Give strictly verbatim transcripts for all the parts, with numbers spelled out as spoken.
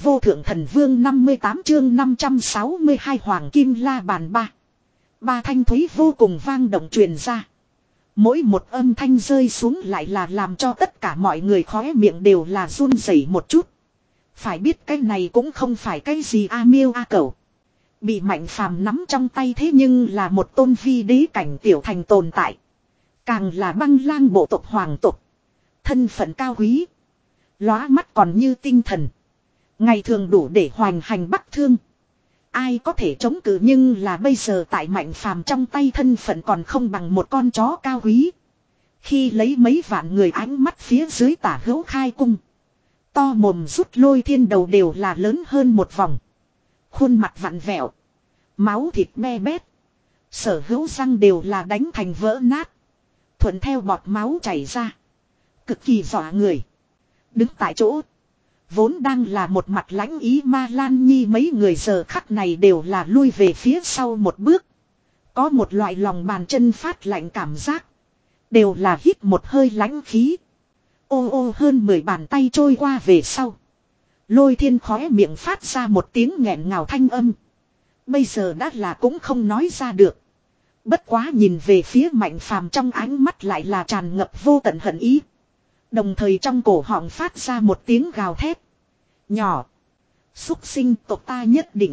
vô thượng thần vương năm mươi tám chương năm trăm sáu mươi hai hoàng kim la bàn ba. Ba thanh thúy vô cùng vang động truyền ra. Mỗi một âm thanh rơi xuống lại là làm cho tất cả mọi người khóe miệng đều là run rẩy một chút. Phải biết cái này cũng không phải cái gì a miêu a cẩu. Bị Mạnh Phàm nắm trong tay thế nhưng là một tôn vi đế cảnh tiểu thành tồn tại. Càng là băng lang bộ tộc hoàng tộc. Thân phận cao quý. Lóa mắt còn như tinh thần. Ngày thường đủ để hoành hành bắc thương. Ai có thể chống cự, nhưng là bây giờ tại Mạnh Phàm trong tay thân phận còn không bằng một con chó cao quý. Khi lấy mấy vạn người ánh mắt phía dưới tả hữu khai cung. To mồm rút Lôi Thiên đầu đều là lớn hơn một vòng. Khuôn mặt vặn vẹo. Máu thịt me bét. Sở hữu răng đều là đánh thành vỡ nát. Thuận theo bọt máu chảy ra. Cực kỳ dọa người. Đứng tại chỗ. Vốn đang là một mặt lãnh ý Ma Lan Nhi, mấy người giờ khắc này đều là lui về phía sau một bước. Có một loại lòng bàn chân phát lạnh cảm giác. Đều là hít một hơi lãnh khí. Ô ô hơn mười bàn tay trôi qua về sau. Lôi Thiên khóe miệng phát ra một tiếng nghẹn ngào thanh âm. Bây giờ đã là cũng không nói ra được. Bất quá nhìn về phía Mạnh Phàm trong ánh mắt lại là tràn ngập vô tận hận ý. Đồng thời trong cổ họng phát ra một tiếng gào thét. Nhỏ. Xúc sinh tộc ta nhất định.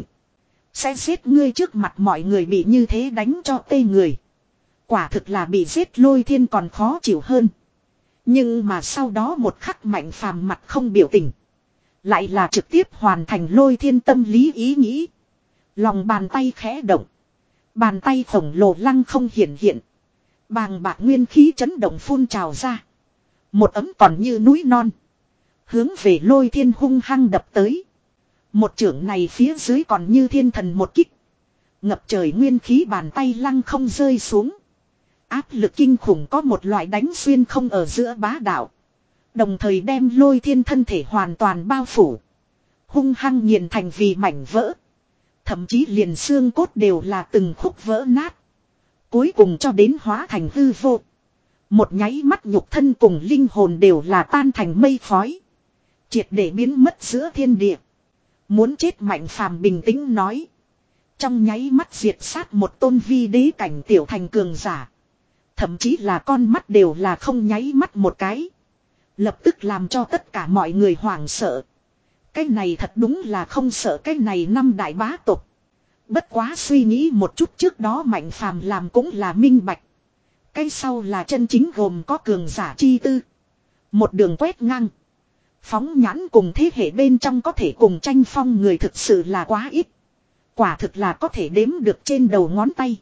Sẽ giết ngươi trước mặt mọi người, bị như thế đánh cho tê người. Quả thực là bị giết Lôi Thiên còn khó chịu hơn. Nhưng mà sau đó một khắc Mạnh Phàm mặt không biểu tình. Lại là trực tiếp hoàn thành Lôi Thiên tâm lý ý nghĩ. Lòng bàn tay khẽ động. Bàn tay khổng lồ lăng không hiện hiện. Bàng bạc nguyên khí chấn động phun trào ra. Một ấm còn như núi non. Hướng về Lôi Thiên hung hăng đập tới. Một chưởng này phía dưới còn như thiên thần một kích. Ngập trời nguyên khí bàn tay lăng không rơi xuống. Áp lực kinh khủng có một loại đánh xuyên không ở giữa bá đạo. Đồng thời đem Lôi Thiên thân thể hoàn toàn bao phủ. Hung hăng nghiền thành vì mảnh vỡ. Thậm chí liền xương cốt đều là từng khúc vỡ nát. Cuối cùng cho đến hóa thành hư vô. Một nháy mắt nhục thân cùng linh hồn đều là tan thành mây khói. Triệt để biến mất giữa thiên địa. Muốn chết Mạnh Phàm bình tĩnh nói. Trong nháy mắt diệt sát một tôn vi đế cảnh tiểu thành cường giả. Thậm chí là con mắt đều là không nháy mắt một cái. Lập tức làm cho tất cả mọi người hoảng sợ. Cái này thật đúng là không sợ cái này năm đại bá tộc. Bất quá suy nghĩ một chút, trước đó Mạnh Phàm làm cũng là minh bạch. Cái sau là chân chính gồm có cường giả chi tư. Một đường quét ngang. Phóng nhãn cùng thế hệ bên trong có thể cùng tranh phong người thực sự là quá ít. Quả thực là có thể đếm được trên đầu ngón tay.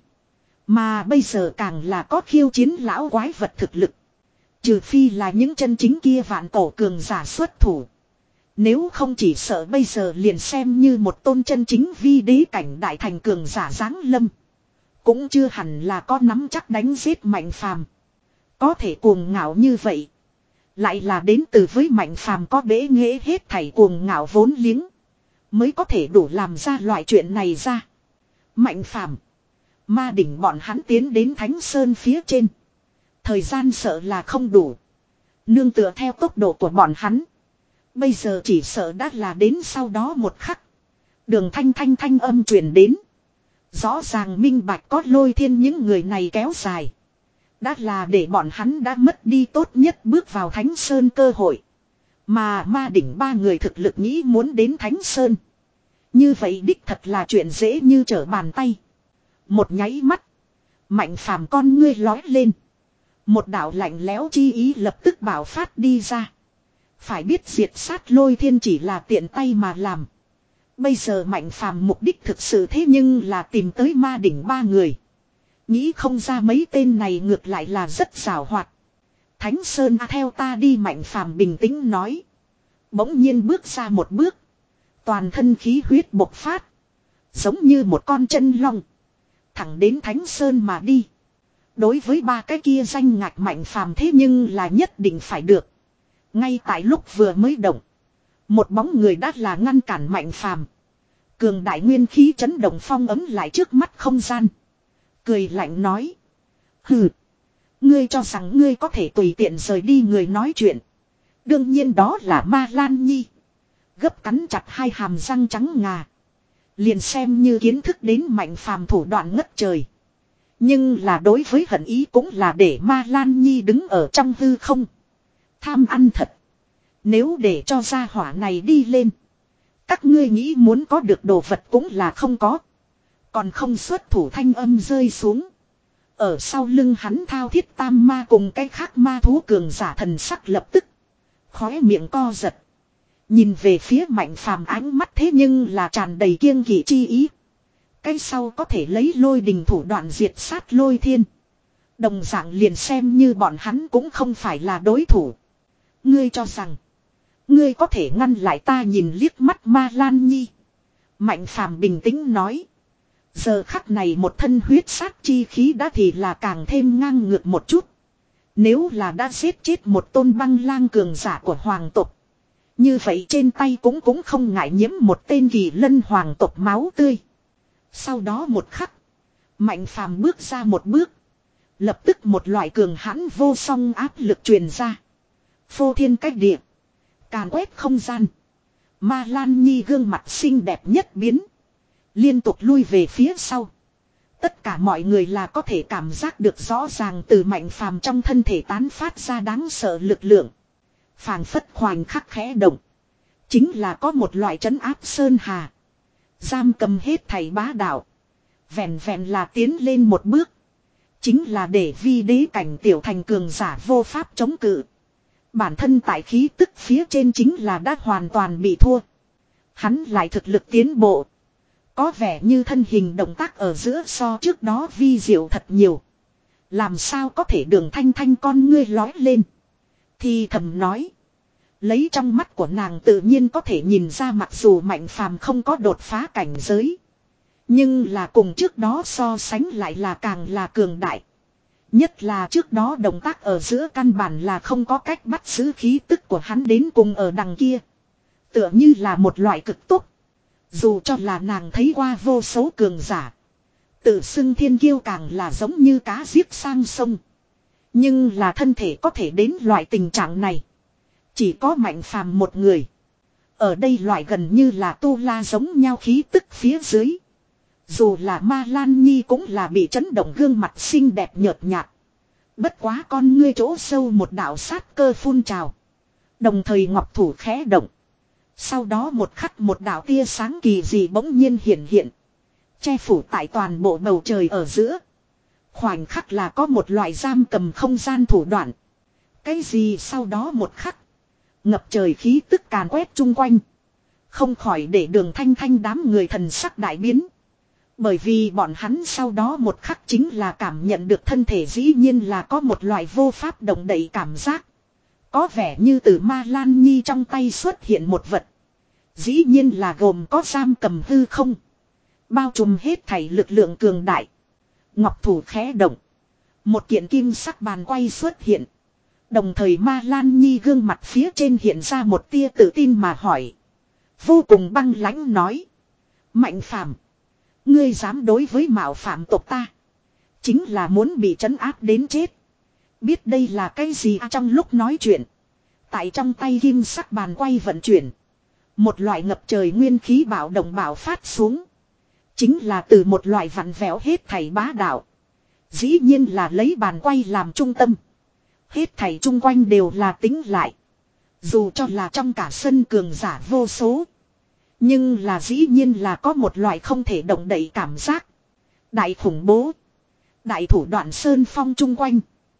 Mà bây giờ càng là có khiêu chiến lão quái vật thực lực. Trừ phi là những chân chính kia vạn cổ cường giả xuất thủ. Nếu không chỉ sợ bây giờ liền xem như một tôn chân chính vi đế cảnh đại thành cường giả giáng lâm. Cũng chưa hẳn là có nắm chắc đánh giết Mạnh Phàm. Có thể cuồng ngạo như vậy. Lại là đến từ với Mạnh Phàm có bế nghệ hết thảy cuồng ngạo vốn liếng. Mới có thể đủ làm ra loại chuyện này ra. Mạnh Phàm, Ma đỉnh bọn hắn tiến đến Thánh Sơn phía trên. Thời gian sợ là không đủ. Nương tựa theo tốc độ của bọn hắn. Bây giờ chỉ sợ đã là đến sau đó một khắc. Đường thanh thanh thanh âm truyền đến. Rõ ràng minh bạch có Lôi Thiên những người này kéo dài. Đã là để bọn hắn đã mất đi tốt nhất bước vào Thánh Sơn cơ hội. Mà Ma đỉnh ba người thực lực nghĩ muốn đến Thánh Sơn. Như vậy đích thật là chuyện dễ như trở bàn tay. Một nháy mắt. Mạnh Phàm con ngươi lói lên. Một đạo lạnh lẽo chi ý lập tức bảo phát đi ra. Phải biết diệt sát Lôi Thiên chỉ là tiện tay mà làm. Bây giờ Mạnh Phàm mục đích thực sự thế nhưng là tìm tới Ma đỉnh ba người. Nghĩ không ra mấy tên này ngược lại là rất xảo hoạt. Thánh Sơn à, theo ta đi, Mạnh Phàm bình tĩnh nói. Bỗng nhiên bước ra một bước. Toàn thân khí huyết bộc phát. Giống như một con chân long. Thẳng đến Thánh Sơn mà đi. Đối với ba cái kia danh ngạch Mạnh Phàm thế nhưng là nhất định phải được. Ngay tại lúc vừa mới động. Một bóng người đã là ngăn cản Mạnh Phàm. Cường đại nguyên khí chấn động phong ấm lại trước mắt không gian. Cười lạnh nói. Hừ. Ngươi cho rằng ngươi có thể tùy tiện rời đi người nói chuyện. Đương nhiên đó là Ma Lan Nhi. gấp cắn chặt hai hàm răng trắng ngà. Liền xem như kiến thức đến Mạnh Phàm thủ đoạn ngất trời. Nhưng là đối với hận ý cũng là để Ma Lan Nhi đứng ở trong hư không. Tham ăn thật. Nếu để cho gia hỏa này đi lên. Các ngươi nghĩ muốn có được đồ vật cũng là không có. Còn không xuất thủ thanh âm rơi xuống. Ở sau lưng hắn thao thiết tam ma cùng cái khác ma thú cường giả thần sắc lập tức. Khóe miệng co giật. Nhìn về phía Mạnh Phàm ánh mắt thế nhưng là tràn đầy kiêng kỵ chi ý. Cái sau có thể lấy lôi đình thủ đoạn diệt sát lôi thiên. Đồng dạng liền xem như bọn hắn cũng không phải là đối thủ. Ngươi cho rằng. Ngươi có thể ngăn lại ta nhìn liếc mắt Ma Lan Nhi. Mạnh Phàm bình tĩnh nói. Giờ khắc này một thân huyết sát chi khí đã thì là càng thêm ngang ngược một chút. Nếu là đã giết chết một tôn băng lang cường giả của hoàng tộc. Như vậy trên tay cũng cũng không ngại nhiễm một tên kỳ lân hoàng tộc máu tươi. Sau đó một khắc. Mạnh Phàm bước ra một bước. Lập tức một loại cường hãn vô song áp lực truyền ra. Phô thiên cách địa. Càn quét không gian. Ma Lan Nhi gương mặt xinh đẹp nhất biến. Liên tục lui về phía sau. Tất cả mọi người là có thể cảm giác được rõ ràng từ Mạnh Phàm trong thân thể tán phát ra đáng sợ lực lượng. Phảng phất khoảnh khắc khẽ động. Chính là có một loại trấn áp sơn hà. Giam cầm hết thảy bá đạo. Vẹn vẹn là tiến lên một bước. Chính là để vi đế cảnh tiểu thành cường giả vô pháp chống cự. Bản thân tại khí tức phía trên chính là đã hoàn toàn bị thua. Hắn lại thực lực tiến bộ. Có vẻ như thân hình động tác ở giữa so trước đó vi diệu thật nhiều. Làm sao có thể đường thanh thanh con ngươi lói lên. Thì thầm nói. Lấy trong mắt của nàng tự nhiên có thể nhìn ra mặc dù Mạnh Phàm không có đột phá cảnh giới. Nhưng là cùng trước đó so sánh lại là càng là cường đại. Nhất là trước đó động tác ở giữa căn bản là không có cách bắt giữ khí tức của hắn đến cùng ở đằng kia. Tựa như là một loại cực tốt. Dù cho là nàng thấy qua vô số cường giả. Tự xưng thiên kiêu càng là giống như cá giết sang sông. Nhưng là thân thể có thể đến loại tình trạng này. Chỉ có Mạnh Phàm một người. Ở đây loại gần như là tu la giống nhau khí tức phía dưới. Dù là Ma Lan Nhi cũng là bị chấn động gương mặt xinh đẹp nhợt nhạt. Bất quá con ngươi chỗ sâu một đạo sát cơ phun trào. Đồng thời ngọc thủ khẽ động. Sau đó một khắc một đạo tia sáng kỳ dị bỗng nhiên hiện hiện. Che phủ tại toàn bộ bầu trời ở giữa. Khoảnh khắc là có một loại giam cầm không gian thủ đoạn. Cái gì sau đó một khắc. Ngập trời khí tức càn quét chung quanh. Không khỏi để đường thanh thanh đám người thần sắc đại biến. Bởi vì bọn hắn sau đó một khắc chính là cảm nhận được thân thể dĩ nhiên là có một loại vô pháp động đậy cảm giác. Có vẻ như từ Ma Lan Nhi trong tay xuất hiện một vật. Dĩ nhiên là gồm có giam cầm hư không. Bao trùm hết thảy lực lượng cường đại. Ngọc thủ khẽ động. Một kiện kim sắc bàn quay xuất hiện. Đồng thời Ma Lan Nhi gương mặt phía trên hiện ra một tia tự tin mà hỏi. Vô cùng băng lãnh nói. Mạnh Phàm, ngươi dám đối với mạo phạm tộc ta. Chính là muốn bị trấn áp đến chết. Biết đây là cái gì à, trong lúc nói chuyện. Tại trong tay kim sắc bàn quay vận chuyển. Một loại ngập trời nguyên khí bạo động bạo phát xuống. Chính là từ một loại vặn vẹo hết thảy bá đạo. Dĩ nhiên là lấy bàn quay làm trung tâm. Hết thảy chung quanh đều là tính lại. Dù cho là trong cả sân cường giả vô số. Nhưng là dĩ nhiên là có một loại không thể động đậy cảm giác. Đại khủng bố. Đại thủ đoạn sơn phong chung quanh.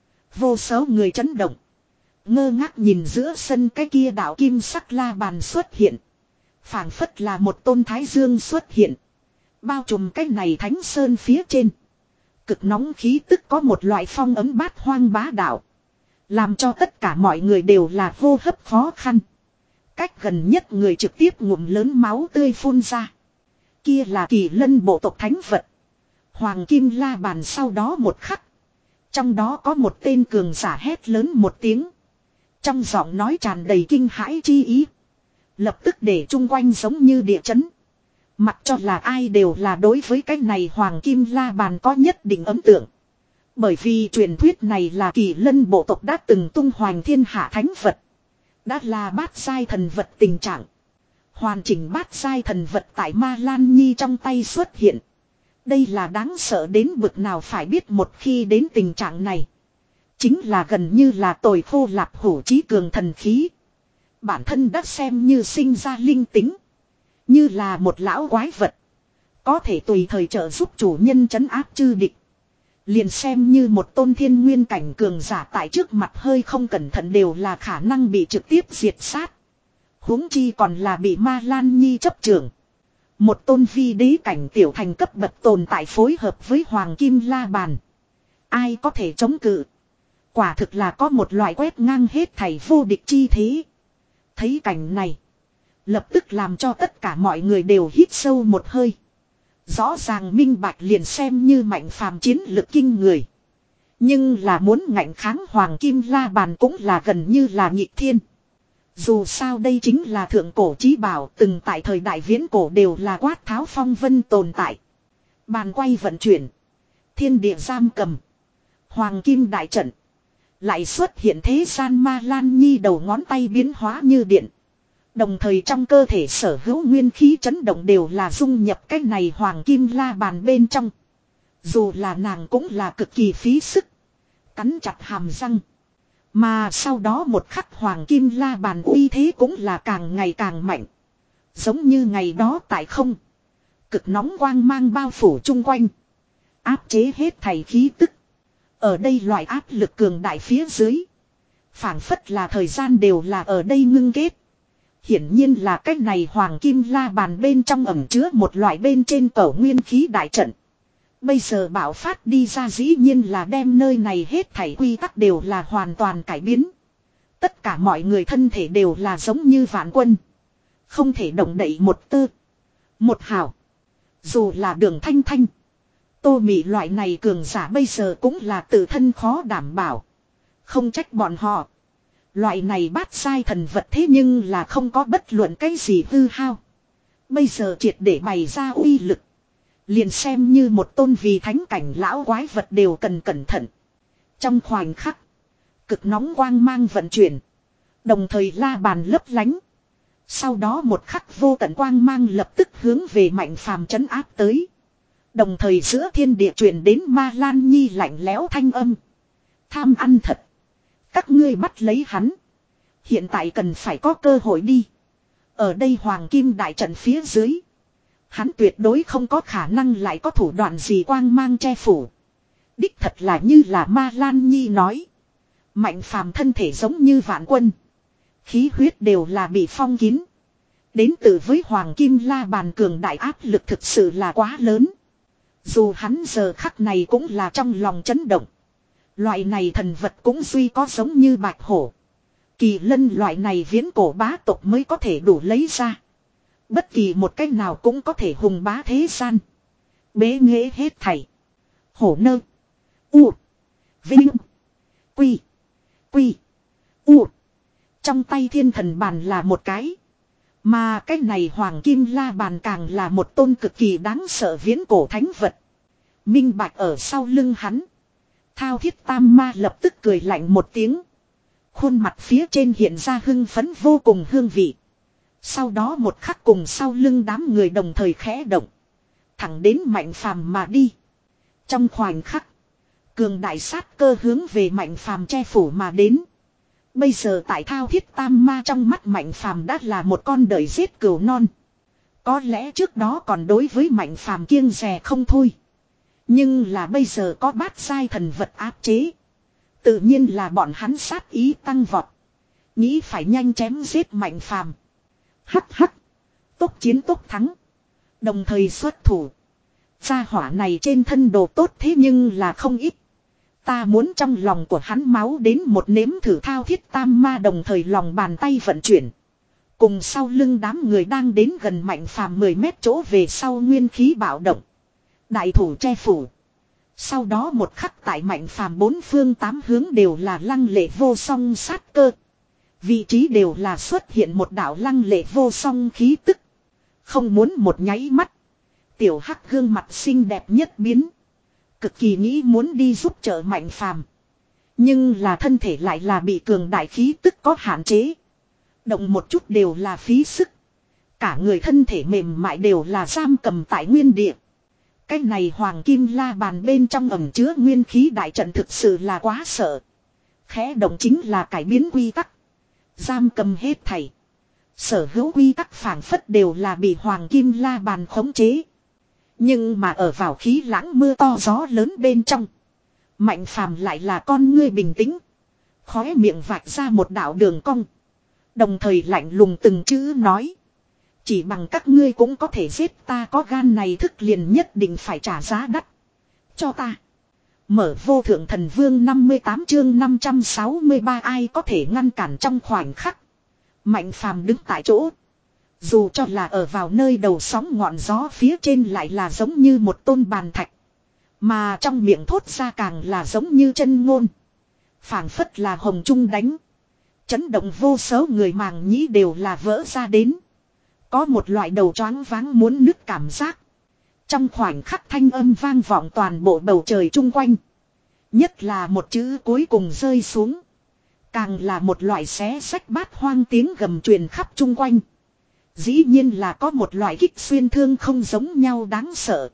Vô số người chấn động. Ngơ ngác nhìn giữa sân cái kia đạo kim sắc la bàn xuất hiện. Phảng phất là một tôn thái dương xuất hiện. Bao trùm cái này thánh sơn phía trên. Cực nóng khí tức có một loại phong ấm bát hoang bá đạo. Làm cho tất cả mọi người đều là hô hấp khó khăn. Cách gần nhất người trực tiếp ngụm lớn máu tươi phun ra. Kia là kỳ lân bộ tộc thánh vật. Hoàng kim la bàn sau đó một khắc. Trong đó có một tên cường giả hét lớn một tiếng. Trong giọng nói tràn đầy kinh hãi chi ý. Lập tức để chung quanh giống như địa chấn. Mặc cho là ai đều là đối với cái này hoàng kim la bàn có nhất định ấn tượng. Bởi vì truyền thuyết này là kỳ lân bộ tộc đã từng tung hoành thiên hạ thánh vật. Đã là bát giai thần vật tình trạng. Hoàn chỉnh bát giai thần vật tại Ma Lan Nhi trong tay xuất hiện. Đây là đáng sợ đến bực nào phải biết một khi đến tình trạng này. Chính là gần như là tồi khô lạp hủ trí cường thần khí. Bản thân đã xem như sinh ra linh tính. Như là một lão quái vật. Có thể tùy thời trợ giúp chủ nhân trấn áp chư địch. Liền xem như một tôn thiên nguyên cảnh cường giả tại trước mặt hơi không cẩn thận đều là khả năng bị trực tiếp diệt sát. Huống chi còn là bị Ma Lan Nhi chấp trưởng. Một tôn vi đế cảnh tiểu thành cấp bậc tồn tại phối hợp với Hoàng Kim La Bàn. Ai có thể chống cự? Quả thực là có một loại quét ngang hết thảy vô địch chi thế. Thấy cảnh này. Lập tức làm cho tất cả mọi người đều hít sâu một hơi. Rõ ràng minh bạch liền xem như Mạnh Phàm chiến lực kinh người. Nhưng là muốn ngạnh kháng Hoàng Kim La Bàn cũng là gần như là nhị thiên. Dù sao đây chính là thượng cổ chí bảo, từng tại thời đại viễn cổ đều là quát tháo phong vân tồn tại. Bàn quay vận chuyển. Thiên địa giam cầm. Hoàng Kim đại trận. Lại xuất hiện thế gian Ma Lan Nhi đầu ngón tay biến hóa như điện. Đồng thời trong cơ thể sở hữu nguyên khí chấn động đều là dung nhập cái này Hoàng Kim La Bàn bên trong. Dù là nàng cũng là cực kỳ phí sức. Cắn chặt hàm răng. Mà sau đó một khắc Hoàng Kim La Bàn uy thế cũng là càng ngày càng mạnh. Giống như ngày đó tại không. Cực nóng quang mang bao phủ chung quanh. Áp chế hết thảy khí tức. Ở đây loại áp lực cường đại phía dưới. Phảng phất là thời gian đều là ở đây ngưng kết. Hiển nhiên là cách này Hoàng Kim La Bàn bên trong ẩm chứa một loại bên trên cẩu nguyên khí đại trận. Bây giờ bạo phát đi ra dĩ nhiên là đem nơi này hết thảy quy tắc đều là hoàn toàn cải biến. Tất cả mọi người thân thể đều là giống như vạn quân. Không thể động đậy một tơ. Một hào. Dù là Đường Thanh Thanh. Tô Mị loại này cường giả bây giờ cũng là tự thân khó đảm bảo. Không trách bọn họ. Loại này bát sai thần vật thế nhưng là không có bất luận cái gì hư hao. Bây giờ triệt để bày ra uy lực. Liền xem như một tôn vì thánh cảnh lão quái vật đều cần cẩn thận. Trong khoảnh khắc. Cực nóng quang mang vận chuyển. Đồng thời la bàn lấp lánh. Sau đó một khắc vô tận quang mang lập tức hướng về Mạnh Phàm trấn áp tới. Đồng thời giữa thiên địa truyền đến Ma Lan Nhi lạnh lẽo thanh âm. Tham ăn thật. Các ngươi bắt lấy hắn. Hiện tại cần phải có cơ hội đi. Ở đây Hoàng Kim đại trận phía dưới. Hắn tuyệt đối không có khả năng lại có thủ đoạn gì quang mang che phủ. Đích thật là như là Ma Lan Nhi nói. Mạnh Phàm thân thể giống như vạn quân. Khí huyết đều là bị phong kín. Đến từ với Hoàng Kim La Bàn cường đại áp lực thực sự là quá lớn. Dù hắn giờ khắc này cũng là trong lòng chấn động. Loại này thần vật cũng duy có giống như bạch hổ. Kỳ lân loại này viễn cổ bá tộc mới có thể đủ lấy ra. Bất kỳ một cách nào cũng có thể hùng bá thế gian. Bế nghệ hết thảy. Hổ nơ. U. Vinh. Quy. Quy. U. Trong tay thiên thần bàn là một cái. Mà cái này Hoàng Kim La Bàn càng là một tôn cực kỳ đáng sợ viễn cổ thánh vật. Minh bạch ở sau lưng hắn. Thao Thiết Tam Ma lập tức cười lạnh một tiếng. Khuôn mặt phía trên hiện ra hưng phấn vô cùng hương vị. Sau đó một khắc cùng sau lưng đám người đồng thời khẽ động. Thẳng đến Mạnh Phàm mà đi. Trong khoảnh khắc. Cường đại sát cơ hướng về Mạnh Phàm che phủ mà đến. Bây giờ tại Thao Thiết Tam Ma trong mắt Mạnh Phàm đã là một con đời giết cừu non. Có lẽ trước đó còn đối với Mạnh Phàm kiêng dè không thôi. Nhưng là bây giờ có bát sai thần vật áp chế. Tự nhiên là bọn hắn sát ý tăng vọt. Nghĩ phải nhanh chém giết Mạnh Phàm. Hắc hắc. Tốc chiến tốc thắng. Đồng thời xuất thủ. Gia hỏa này trên thân đồ tốt thế nhưng là không ít. Ta muốn trong lòng của hắn máu đến một nếm thử. Thao Thiết Tam Ma đồng thời lòng bàn tay vận chuyển. Cùng sau lưng đám người đang đến gần Mạnh Phàm mười mét chỗ về sau nguyên khí bạo động. Đại thủ che phủ. Sau đó một khắc tại Mạnh Phàm bốn phương tám hướng đều là lăng lệ vô song sát cơ. Vị trí đều là xuất hiện một đạo lăng lệ vô song khí tức. Không muốn một nháy mắt. Tiểu Hắc gương mặt xinh đẹp nhất biến. Cực kỳ nghĩ muốn đi giúp trợ Mạnh Phàm. Nhưng là thân thể lại là bị cường đại khí tức có hạn chế. Động một chút đều là phí sức. Cả người thân thể mềm mại đều là giam cầm tại nguyên địa. Cái này hoàng kim la bàn bên trong ẩm chứa nguyên khí đại trận thực sự là quá sợ. Khẽ động chính là cải biến quy tắc. Giam cầm hết thảy. Sở hữu quy tắc phảng phất đều là bị hoàng kim la bàn khống chế. Nhưng mà ở vào khí lãng mưa to gió lớn bên trong. Mạnh phàm lại là con ngươi bình tĩnh. Khóe miệng vạch ra một đạo đường cong. Đồng thời lạnh lùng từng chữ nói. Chỉ bằng các ngươi cũng có thể giết ta, có gan này thức liền nhất định phải trả giá đắt. Cho ta. Mở vô thượng thần vương năm mươi tám chương năm trăm sáu mươi ba, ai có thể ngăn cản trong khoảnh khắc. Mạnh phàm đứng tại chỗ. Dù cho là ở vào nơi đầu sóng ngọn gió phía trên lại là giống như một tôn bàn thạch. Mà trong miệng thốt ra càng là giống như chân ngôn. Phảng phất là hồng trung đánh. Chấn động vô số người màng nhĩ đều là vỡ ra đến. Có một loại đầu choáng váng muốn nứt cảm giác. Trong khoảnh khắc thanh âm vang vọng toàn bộ bầu trời chung quanh. Nhất là một chữ cuối cùng rơi xuống. Càng là một loại xé sách bát hoang tiếng gầm truyền khắp chung quanh. Dĩ nhiên là có một loại kích xuyên thương không giống nhau đáng sợ.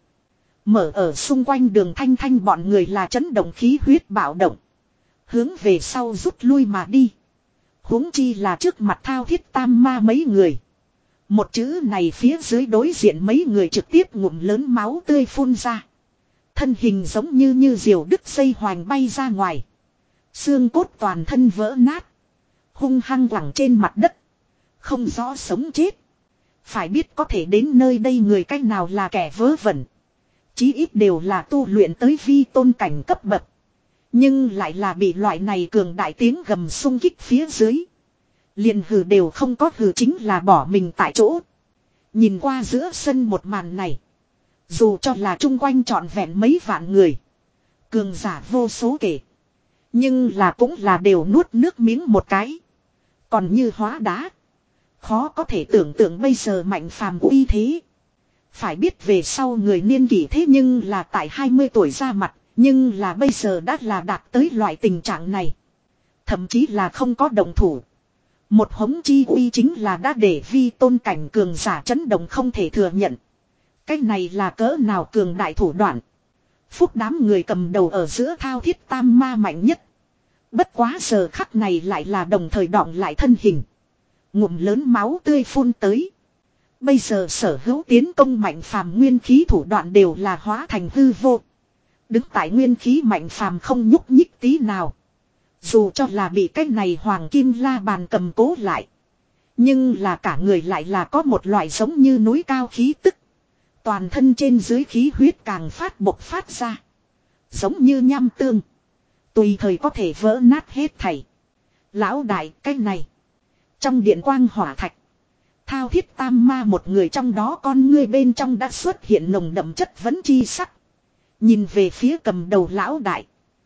Mở ở xung quanh đường thanh thanh bọn người là chấn động khí huyết bạo động. Hướng về sau rút lui mà đi. Huống chi là trước mặt thao thiết tam ma mấy người. Một chữ này phía dưới đối diện mấy người trực tiếp ngụm lớn máu tươi phun ra. Thân hình giống như như diều đứt dây hoành bay ra ngoài. Xương cốt toàn thân vỡ nát. Hung hăng quẳng trên mặt đất. Không rõ sống chết. Phải biết có thể đến nơi đây người cách nào là kẻ vớ vẩn. Chí ít đều là tu luyện tới vi tôn cảnh cấp bậc. Nhưng lại là bị loại này cường đại tiếng gầm xung kích phía dưới. Liền hừ đều không có hừ chính là bỏ mình tại chỗ. Nhìn qua giữa sân một màn này. Dù cho là chung quanh trọn vẹn mấy vạn người. Cường giả vô số kể. Nhưng là cũng là đều nuốt nước miếng một cái. Còn như hóa đá. Khó có thể tưởng tượng bây giờ mạnh phàm uy thế. Phải biết về sau người niên kỷ thế nhưng là tại hai mươi tuổi ra mặt. Nhưng là bây giờ đã là đạt tới loại tình trạng này. Thậm chí là không có động thủ. Một hống chi uy chính là đã để vi tôn cảnh cường giả chấn động không thể thừa nhận. Cái này là cỡ nào cường đại thủ đoạn. Phúc đám người cầm đầu ở giữa thao thiết tam ma mạnh nhất. Bất quá giờ khắc này lại là đồng thời đọng lại thân hình. Ngụm lớn máu tươi phun tới. Bây giờ sở hữu tiến công mạnh phàm nguyên khí thủ đoạn đều là hóa thành hư vô. Đứng tại nguyên khí mạnh phàm không nhúc nhích tí nào. Dù cho là bị cái này hoàng kim la bàn cầm cố lại. Nhưng là cả người lại là có một loại giống như núi cao khí tức. Toàn thân trên dưới khí huyết càng phát bộc phát ra. Giống như nham tương. Tùy thời có thể vỡ nát hết thảy. Lão đại cái này. Trong điện quang hỏa thạch. Thao thiết tam ma một người trong đó con ngươi bên trong đã xuất hiện nồng đậm chất vấn chi sắc. Nhìn về phía cầm đầu lão đại.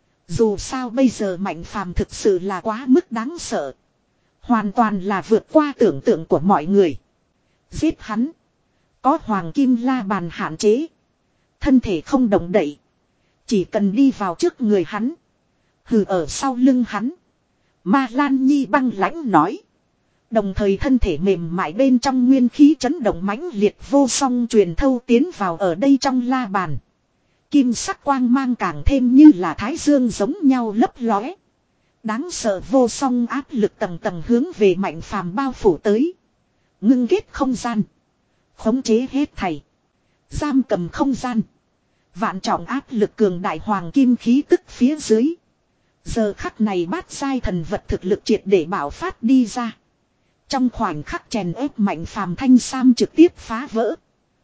Dù sao bây giờ mạnh phàm thực sự là quá mức đáng sợ. Hoàn toàn là vượt qua tưởng tượng của mọi người. Giết hắn. Có hoàng kim la bàn hạn chế. Thân thể không động đậy. Chỉ cần đi vào trước người hắn. Hừ ở sau lưng hắn. Ma Lan Nhi băng lãnh nói. Đồng thời thân thể mềm mại bên trong nguyên khí chấn động mãnh liệt vô song truyền thâu tiến vào ở đây trong la bàn. Kim sắc quang mang càng thêm như là thái dương giống nhau lấp lóe. Đáng sợ vô song áp lực tầng tầng hướng về mạnh phàm bao phủ tới. Ngưng kết không gian. Khống chế hết thảy. Giam cầm không gian. Vạn trọng áp lực cường đại hoàng kim khí tức phía dưới. Giờ khắc này bát giai thần vật thực lực triệt để bảo phát đi ra. Trong khoảnh khắc chèn ép mạnh phàm thanh sam trực tiếp phá vỡ.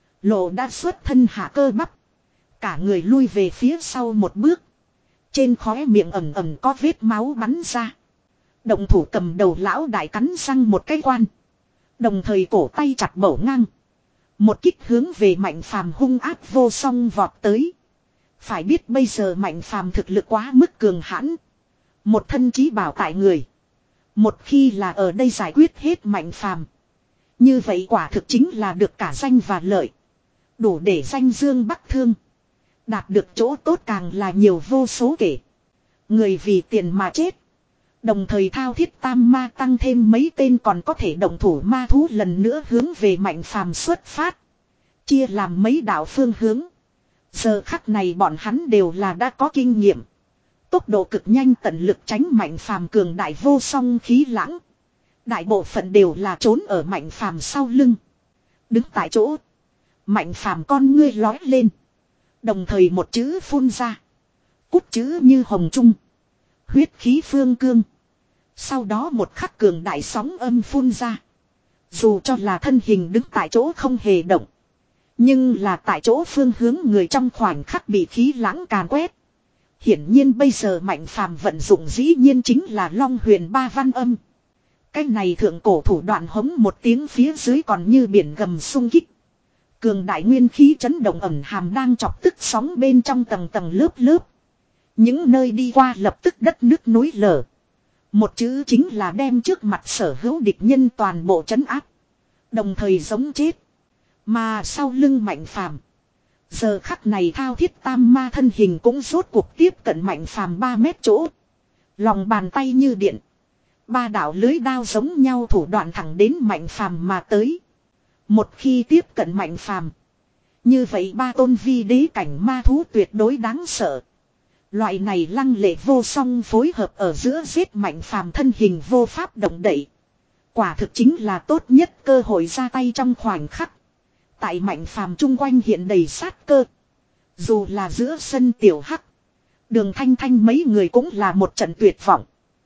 Lộ đã xuất thân hạ cơ bắp. Cả người lui về phía sau một bước. Trên khóe miệng ẩm ẩm có vết máu bắn ra. Động thủ cầm đầu lão đại cắn răng một cái quan. Đồng thời cổ tay chặt bổ ngang. Một kích hướng về mạnh phàm hung ác vô song vọt tới. Phải biết bây giờ mạnh phàm thực lực quá mức cường hãn. Một thân chí bảo tại người. Một khi là ở đây giải quyết hết mạnh phàm. Như vậy quả thực chính là được cả danh và lợi. Đủ để danh dương bắc thương. Đạt được chỗ tốt càng là nhiều vô số kể. Người vì tiền mà chết. Đồng thời thao thiết tam ma tăng thêm mấy tên còn có thể động thủ ma thú lần nữa hướng về Mạnh Phàm xuất phát. Chia làm mấy đạo phương hướng. Giờ khắc này bọn hắn đều là đã có kinh nghiệm. Tốc độ cực nhanh tận lực tránh Mạnh Phàm cường đại vô song khí lãng. Đại bộ phận đều là trốn ở Mạnh Phàm sau lưng. Đứng tại chỗ. Mạnh Phàm con ngươi lói lên. Đồng thời một chữ phun ra. Cút chữ như hồng trung. Huyết khí phương cương. Sau đó một khắc cường đại sóng âm phun ra. Dù cho là thân hình đứng tại chỗ không hề động. Nhưng là tại chỗ phương hướng người trong khoảnh khắc bị khí lãng càn quét. Hiển nhiên bây giờ Mạnh Phàm vận dụng dĩ nhiên chính là Long Huyền ba văn âm. Cái này thượng cổ thủ đoạn hống một tiếng phía dưới còn như biển gầm sung kích. Cường đại nguyên khí chấn động ẩn hàm đang chọc tức sóng bên trong tầng tầng lớp lớp. Những nơi đi qua lập tức đất nước núi lở. Một chữ chính là đem trước mặt sở hữu địch nhân toàn bộ trấn áp. Đồng thời giống chết. Mà sau lưng Mạnh Phàm, giờ khắc này thao thiết tam ma thân hình cũng rốt cuộc tiếp cận Mạnh Phàm ba mét chỗ. Lòng bàn tay như điện. Ba đạo lưới đao giống nhau thủ đoạn thẳng đến Mạnh Phàm mà tới. Một khi tiếp cận Mạnh Phàm, như vậy ba tôn vi đế cảnh ma thú tuyệt đối đáng sợ. Loại này lăng lệ vô song phối hợp ở giữa giết Mạnh Phàm thân hình vô pháp động đậy. Quả thực chính là tốt nhất cơ hội ra tay trong khoảnh khắc. Tại Mạnh Phàm chung quanh hiện đầy sát cơ. Dù là giữa sân tiểu hắc, Đường Thanh Thanh mấy người cũng là một trận tuyệt vọng.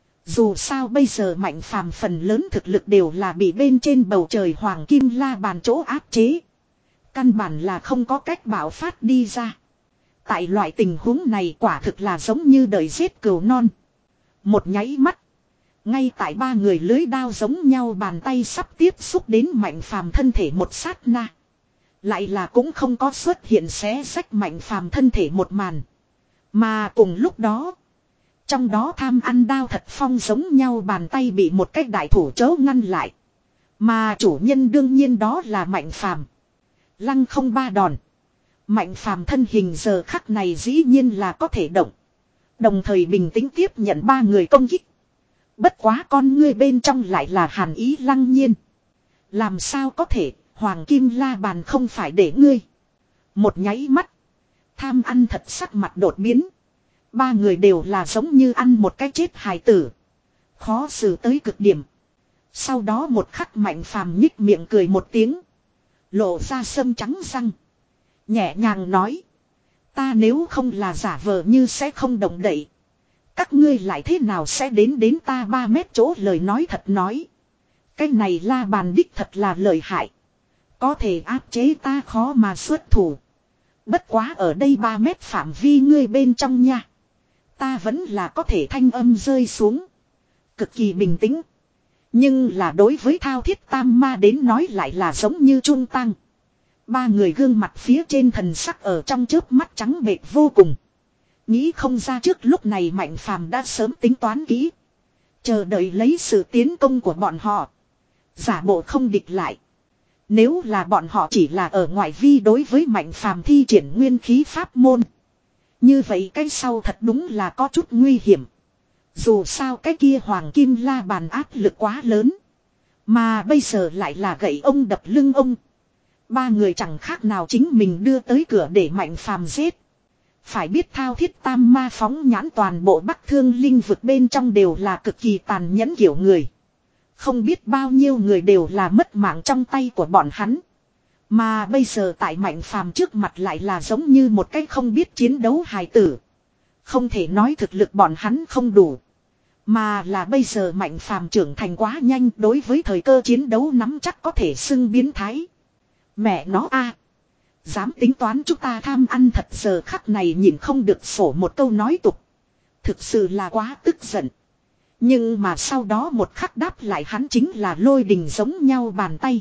Dù sao bây giờ Mạnh Phàm phần lớn thực lực đều là bị bên trên bầu trời hoàng kim la bàn chỗ áp chế. Căn bản là không có cách bạo phát đi ra. Tại loại tình huống này quả thực là giống như đời giết cừu non. Một nháy mắt. Ngay tại ba người lưới đao giống nhau bàn tay sắp tiếp xúc đến Mạnh Phàm thân thể một sát na. Lại là cũng không có xuất hiện xé rách Mạnh Phàm thân thể một màn. Mà cùng lúc đó. Trong đó tham ăn đao thật phong giống nhau bàn tay bị một cái đại thủ chấu ngăn lại. Mà chủ nhân đương nhiên đó là Mạnh Phàm. Lăng không ba đòn. Mạnh Phàm thân hình giờ khắc này dĩ nhiên là có thể động. Đồng thời bình tĩnh tiếp nhận ba người công kích. Bất quá con ngươi bên trong lại là hàn ý lăng nhiên. Làm sao có thể, hoàng kim la bàn không phải để ngươi. Một nháy mắt. Tham ăn thật sắc mặt đột biến. Ba người đều là giống như ăn một cái chết hài tử. Khó xử tới cực điểm. Sau đó một khắc Mạnh Phàm nhích miệng cười một tiếng. Lộ ra sâm trắng răng. Nhẹ nhàng nói. Ta nếu không là giả vờ như sẽ không động đậy. Các ngươi lại thế nào sẽ đến đến ta ba mét chỗ lời nói thật nói. Cái này la bàn đích thật là lợi hại. Có thể áp chế ta khó mà xuất thủ. Bất quá ở đây ba mét phạm vi ngươi bên trong nha. Ta vẫn là có thể thanh âm rơi xuống. Cực kỳ bình tĩnh. Nhưng là đối với thao thiết tam ma đến nói lại là giống như trung tăng. Ba người gương mặt phía trên thần sắc ở trong chớp mắt trắng bệch vô cùng. Nghĩ không ra trước lúc này Mạnh Phàm đã sớm tính toán kỹ. Chờ đợi lấy sự tiến công của bọn họ. Giả bộ không địch lại. Nếu là bọn họ chỉ là ở ngoại vi đối với Mạnh Phàm thi triển nguyên khí pháp môn. Như vậy cái sau thật đúng là có chút nguy hiểm. Dù sao cái kia hoàng kim la bàn áp lực quá lớn. Mà bây giờ lại là gậy ông đập lưng ông. Ba người chẳng khác nào chính mình đưa tới cửa để Mạnh Phàm giết. Phải biết thao thiết tam ma phóng nhãn toàn bộ Bắc Thương Linh vực bên trong đều là cực kỳ tàn nhẫn kiểu người. Không biết bao nhiêu người đều là mất mạng trong tay của bọn hắn. Mà bây giờ tại Mạnh Phàm trước mặt lại là giống như một cái không biết chiến đấu hài tử. Không thể nói thực lực bọn hắn không đủ. Mà là bây giờ Mạnh Phàm trưởng thành quá nhanh đối với thời cơ chiến đấu nắm chắc có thể xưng biến thái. Mẹ nó a, dám tính toán chúng ta tham ăn thật giờ khắc này nhìn không được sổ một câu nói tục. Thực sự là quá tức giận. Nhưng mà sau đó một khắc đáp lại hắn chính là lôi đình giống nhau bàn tay.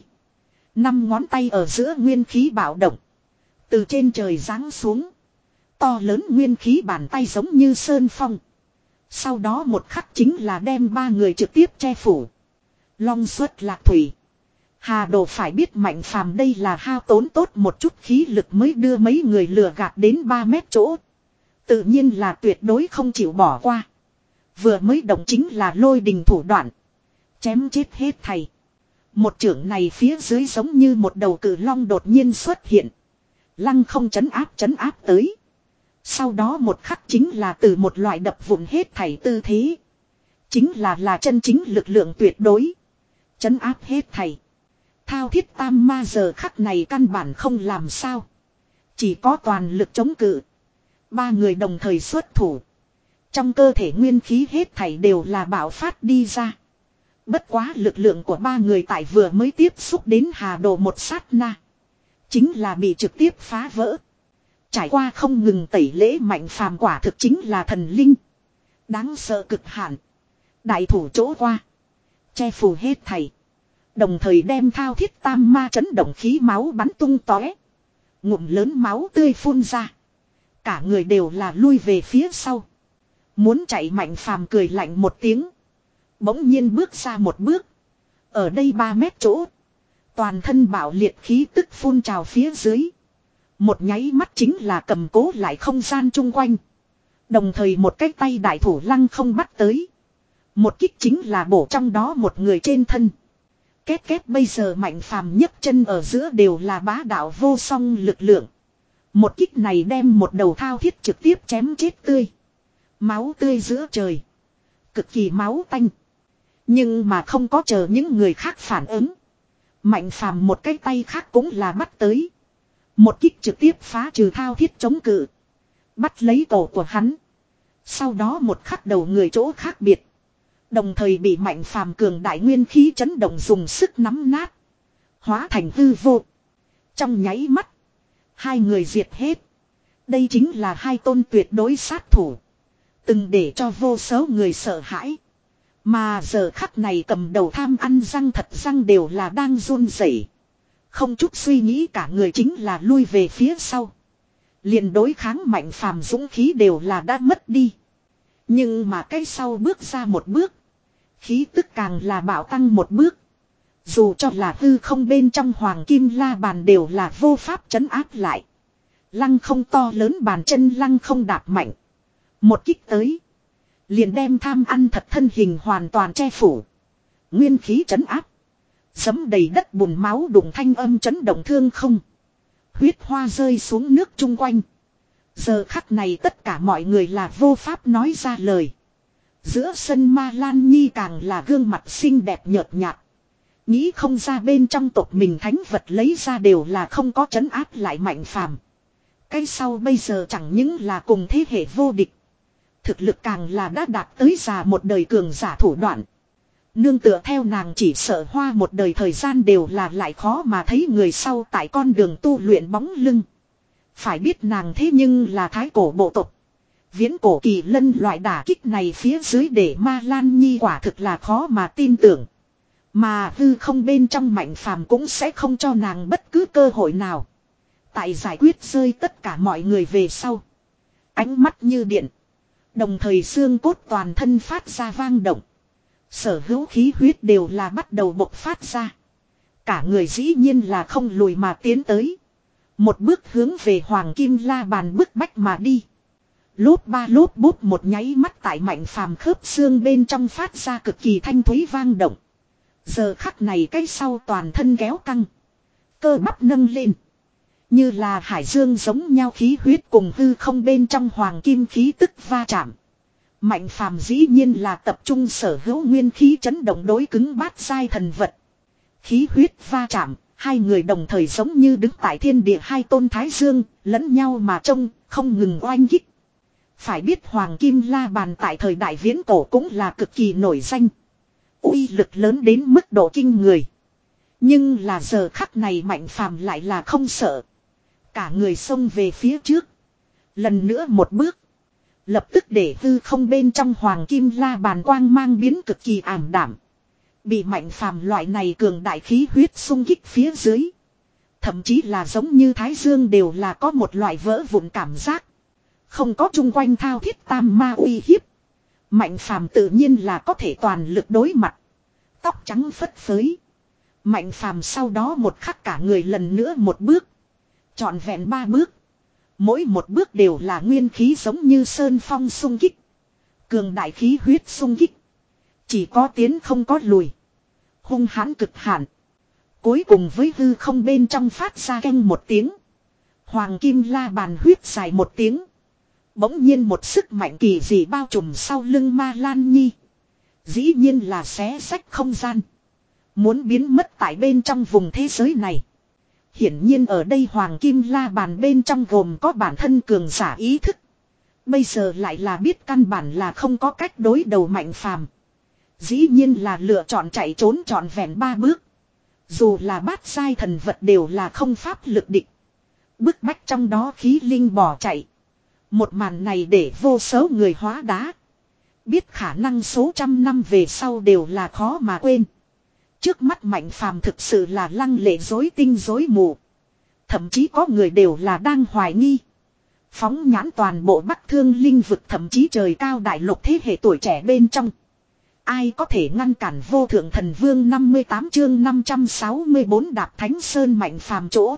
Năm ngón tay ở giữa nguyên khí bạo động. Từ trên trời giáng xuống. To lớn nguyên khí bàn tay giống như sơn phong. Sau đó một khắc chính là đem ba người trực tiếp che phủ. Long xuất lạc thủy. Hà Đồ phải biết Mạnh Phàm đây là hao tốn tốt một chút khí lực mới đưa mấy người lừa gạt đến ba mét chỗ. Tự nhiên là tuyệt đối không chịu bỏ qua. Vừa mới động chính là lôi đình thủ đoạn. Chém chết hết thầy. Một trưởng này phía dưới giống như một đầu cự long đột nhiên xuất hiện. Lăng không chấn áp chấn áp tới. Sau đó một khắc chính là từ một loại đập vụn hết thảy tư thế. Chính là là chân chính lực lượng tuyệt đối. Chấn áp hết thảy. Thao thiết tam ma giờ khắc này căn bản không làm sao. Chỉ có toàn lực chống cự. Ba người đồng thời xuất thủ. Trong cơ thể nguyên khí hết thảy đều là bạo phát đi ra. Bất quá lực lượng của ba người tại vừa mới tiếp xúc đến hà đồ một sát na. Chính là bị trực tiếp phá vỡ. Trải qua không ngừng tẩy lễ Mạnh Phàm quả thực chính là thần linh. Đáng sợ cực hạn. Đại thủ chỗ qua. Che phủ hết thảy. Đồng thời đem thao thiết tam ma chấn động khí máu bắn tung tóe. Ngụm lớn máu tươi phun ra. Cả người đều là lui về phía sau. Muốn chạy Mạnh Phàm cười lạnh một tiếng. Bỗng nhiên bước ra một bước. Ở đây ba mét chỗ. Toàn thân bạo liệt khí tức phun trào phía dưới. Một nháy mắt chính là cầm cố lại không gian chung quanh. Đồng thời một cái tay đại thủ lăng không bắt tới. Một kích chính là bổ trong đó một người trên thân. Két két bây giờ Mạnh Phàm nhấc chân ở giữa đều là bá đạo vô song lực lượng. Một kích này đem một đầu thao thiết trực tiếp chém chết tươi. Máu tươi giữa trời. Cực kỳ máu tanh. Nhưng mà không có chờ những người khác phản ứng. Mạnh Phàm một cái tay khác cũng là bắt tới. Một kích trực tiếp phá trừ thao thiết chống cự. Bắt lấy cổ của hắn. Sau đó một khắc đầu người chỗ khác biệt. Đồng thời bị Mạnh Phàm cường đại nguyên khí chấn động dùng sức nắm nát. Hóa thành hư vô. Trong nháy mắt. Hai người diệt hết. Đây chính là hai tôn tuyệt đối sát thủ. Từng để cho vô số người sợ hãi. Mà giờ khắc này cầm đầu tham ăn răng thật răng đều là đang run rẩy. Không chút suy nghĩ cả người chính là lui về phía sau. Liền đối kháng Mạnh Phàm dũng khí đều là đã mất đi. Nhưng mà cái sau bước ra một bước. Khí tức càng là bạo tăng một bước. Dù cho là hư không bên trong hoàng kim la bàn đều là vô pháp trấn áp lại. Lăng không to lớn bàn chân lăng không đạp mạnh. Một kích tới. Liền đem tham ăn thật thân hình hoàn toàn che phủ. Nguyên khí trấn áp. Dẫm đầy đất bùn máu đụng thanh âm chấn động thương không. Huyết hoa rơi xuống nước chung quanh. Giờ khắc này tất cả mọi người là vô pháp nói ra lời. Giữa sân Ma Lan Nhi càng là gương mặt xinh đẹp nhợt nhạt. Nghĩ không ra bên trong tộc mình thánh vật lấy ra đều là không có trấn áp lại Mạnh Phàm. Cái sau bây giờ chẳng những là cùng thế hệ vô địch. Thực lực càng là đã đạt tới già một đời cường giả thủ đoạn. Nương tựa theo nàng chỉ sợ hoa một đời thời gian đều là lại khó mà thấy người sau tại con đường tu luyện bóng lưng. Phải biết nàng thế nhưng là thái cổ bộ tộc. Viễn cổ kỳ lân loại đả kích này phía dưới để Ma Lan Nhi quả thực là khó mà tin tưởng. Mà hư không bên trong Mạnh Phàm cũng sẽ không cho nàng bất cứ cơ hội nào. Tại giải quyết rơi tất cả mọi người về sau. Ánh mắt như điện. Đồng thời xương cốt toàn thân phát ra vang động. Sở hữu khí huyết đều là bắt đầu bộc phát ra. Cả người dĩ nhiên là không lùi mà tiến tới. Một bước hướng về Hoàng Kim La Bàn bức bách mà đi. Lốp ba lốp bút một nháy mắt tại Mạnh Phàm khớp xương bên trong phát ra cực kỳ thanh thúy vang động. Giờ khắc này cái sau toàn thân kéo căng. Cơ bắp nâng lên. Như là hải dương giống nhau khí huyết cùng hư không bên trong hoàng kim khí tức va chạm. Mạnh Phàm dĩ nhiên là tập trung sở hữu nguyên khí chấn động đối cứng bát sai thần vật. Khí huyết va chạm, hai người đồng thời giống như đứng tại thiên địa hai tôn thái dương, lẫn nhau mà trông, không ngừng oanh kích. Phải biết Hoàng Kim La Bàn tại thời đại viễn cổ cũng là cực kỳ nổi danh. Uy lực lớn đến mức độ kinh người. Nhưng là giờ khắc này Mạnh Phàm lại là không sợ. Cả người xông về phía trước. Lần nữa một bước. Lập tức để hư không bên trong Hoàng Kim La Bàn quang mang biến cực kỳ ảm đạm. Bị Mạnh Phàm loại này cường đại khí huyết xung kích phía dưới. Thậm chí là giống như Thái Dương đều là có một loại vỡ vụn cảm giác. Không có chung quanh thao thiết tam ma uy hiếp. Mạnh Phàm tự nhiên là có thể toàn lực đối mặt. Tóc trắng phất phới. Mạnh Phàm sau đó một khắc cả người lần nữa một bước. Trọn vẹn ba bước. Mỗi một bước đều là nguyên khí giống như sơn phong xung kích. Cường đại khí huyết xung kích. Chỉ có tiến không có lùi. Hung hãn cực hạn. Cuối cùng với hư không bên trong phát ra keng một tiếng. Hoàng kim la bàn huyết dài một tiếng. Bỗng nhiên một sức mạnh kỳ dị bao trùm sau lưng Ma Lan Nhi. Dĩ nhiên là xé rách không gian. Muốn biến mất tại bên trong vùng thế giới này. Hiển nhiên ở đây Hoàng kim la bàn bên trong gồm có bản thân cường giả ý thức. Bây giờ lại là biết căn bản là không có cách đối đầu Mạnh Phàm. Dĩ nhiên là lựa chọn chạy trốn trọn vẹn ba bước. Dù là bát giai thần vật đều là không pháp lực địch. Bức bách trong đó khí linh bỏ chạy. Một màn này để vô số người hóa đá. Biết khả năng số trăm năm về sau đều là khó mà quên. Trước mắt Mạnh Phàm thực sự là lăng lệ dối tinh dối mù. Thậm chí có người đều là đang hoài nghi. Phóng nhãn toàn bộ Bắc Thương linh vực thậm chí trời cao đại lục thế hệ tuổi trẻ bên trong. Ai có thể ngăn cản vô thượng thần vương năm mươi tám chương năm trăm sáu mươi bốn đạp thánh sơn Mạnh Phàm chỗ.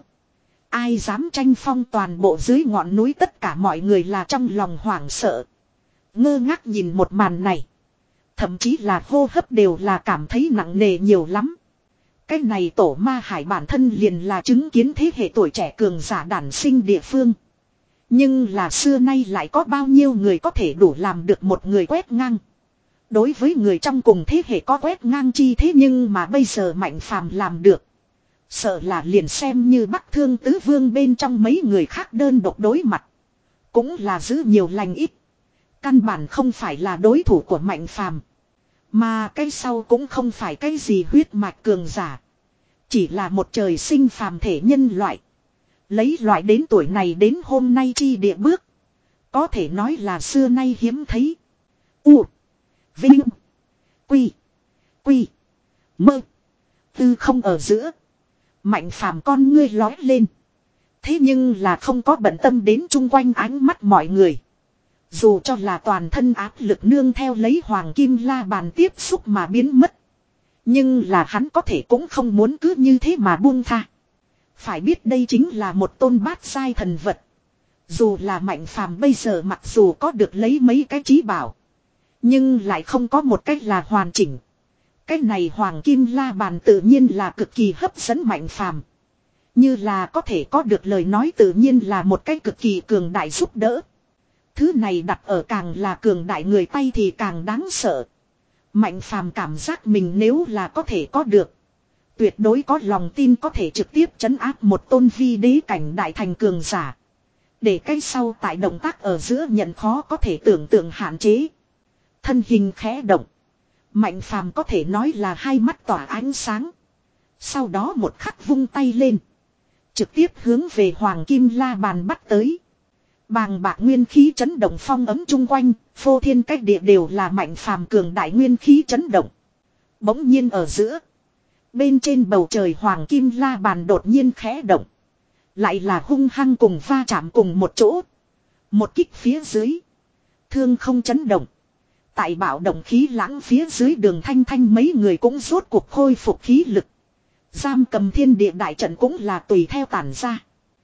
Ai dám tranh phong toàn bộ dưới ngọn núi tất cả mọi người là trong lòng hoảng sợ. Ngơ ngác nhìn một màn này. Thậm chí là hô hấp đều là cảm thấy nặng nề nhiều lắm. Cái này tổ ma hải bản thân liền là chứng kiến thế hệ tuổi trẻ cường giả đản sinh địa phương. Nhưng là xưa nay lại có bao nhiêu người có thể đủ làm được một người quét ngang. Đối với người trong cùng thế hệ có quét ngang chi thế nhưng mà bây giờ Mạnh Phàm làm được. Sợ là liền xem như Bắc Thương tứ vương bên trong mấy người khác đơn độc đối mặt. Cũng là giữ nhiều lành ít. Căn bản không phải là đối thủ của Mạnh Phàm. Mà cái sau cũng không phải cái gì huyết mạch cường giả. Chỉ là một trời sinh phàm thể nhân loại. Lấy loại đến tuổi này đến hôm nay chi địa bước. Có thể nói là xưa nay hiếm thấy. U. Vinh. Quy. Quy. Mơ. Tư không ở giữa. Mạnh Phàm con ngươi lói lên. Thế nhưng là không có bận tâm đến chung quanh ánh mắt mọi người. Dù cho là toàn thân áp lực nương theo lấy Hoàng kim la bàn tiếp xúc mà biến mất. Nhưng là hắn có thể cũng không muốn cứ như thế mà buông tha. Phải biết đây chính là một tôn bát giai thần vật. Dù là Mạnh Phàm bây giờ mặc dù có được lấy mấy cái trí bảo. Nhưng lại không có một cách là hoàn chỉnh. Cái này Hoàng kim la bàn tự nhiên là cực kỳ hấp dẫn Mạnh Phàm. Như là có thể có được lời nói tự nhiên là một cách cực kỳ cường đại giúp đỡ. Thứ này đặt ở càng là cường đại người tay thì càng đáng sợ. Mạnh Phàm cảm giác mình nếu là có thể có được. Tuyệt đối có lòng tin có thể trực tiếp trấn áp một tôn vi đế cảnh đại thành cường giả. Để cái sau tại động tác ở giữa nhận khó có thể tưởng tượng hạn chế. Thân hình khẽ động. Mạnh Phàm có thể nói là hai mắt tỏa ánh sáng. Sau đó một khắc vung tay lên. Trực tiếp hướng về Hoàng kim la bàn bắt tới. Bàng bạc nguyên khí chấn động phong ấm chung quanh, phô thiên cách địa đều là Mạnh Phàm cường đại nguyên khí chấn động. Bỗng nhiên ở giữa. Bên trên bầu trời Hoàng kim la bàn đột nhiên khẽ động. Lại là hung hăng cùng va chạm cùng một chỗ. Một kích phía dưới. Thương không chấn động. Tại bạo động khí lãng phía dưới Đường Thanh Thanh mấy người cũng rốt cuộc khôi phục khí lực. Giam cầm thiên địa đại trận cũng là tùy theo tản ra.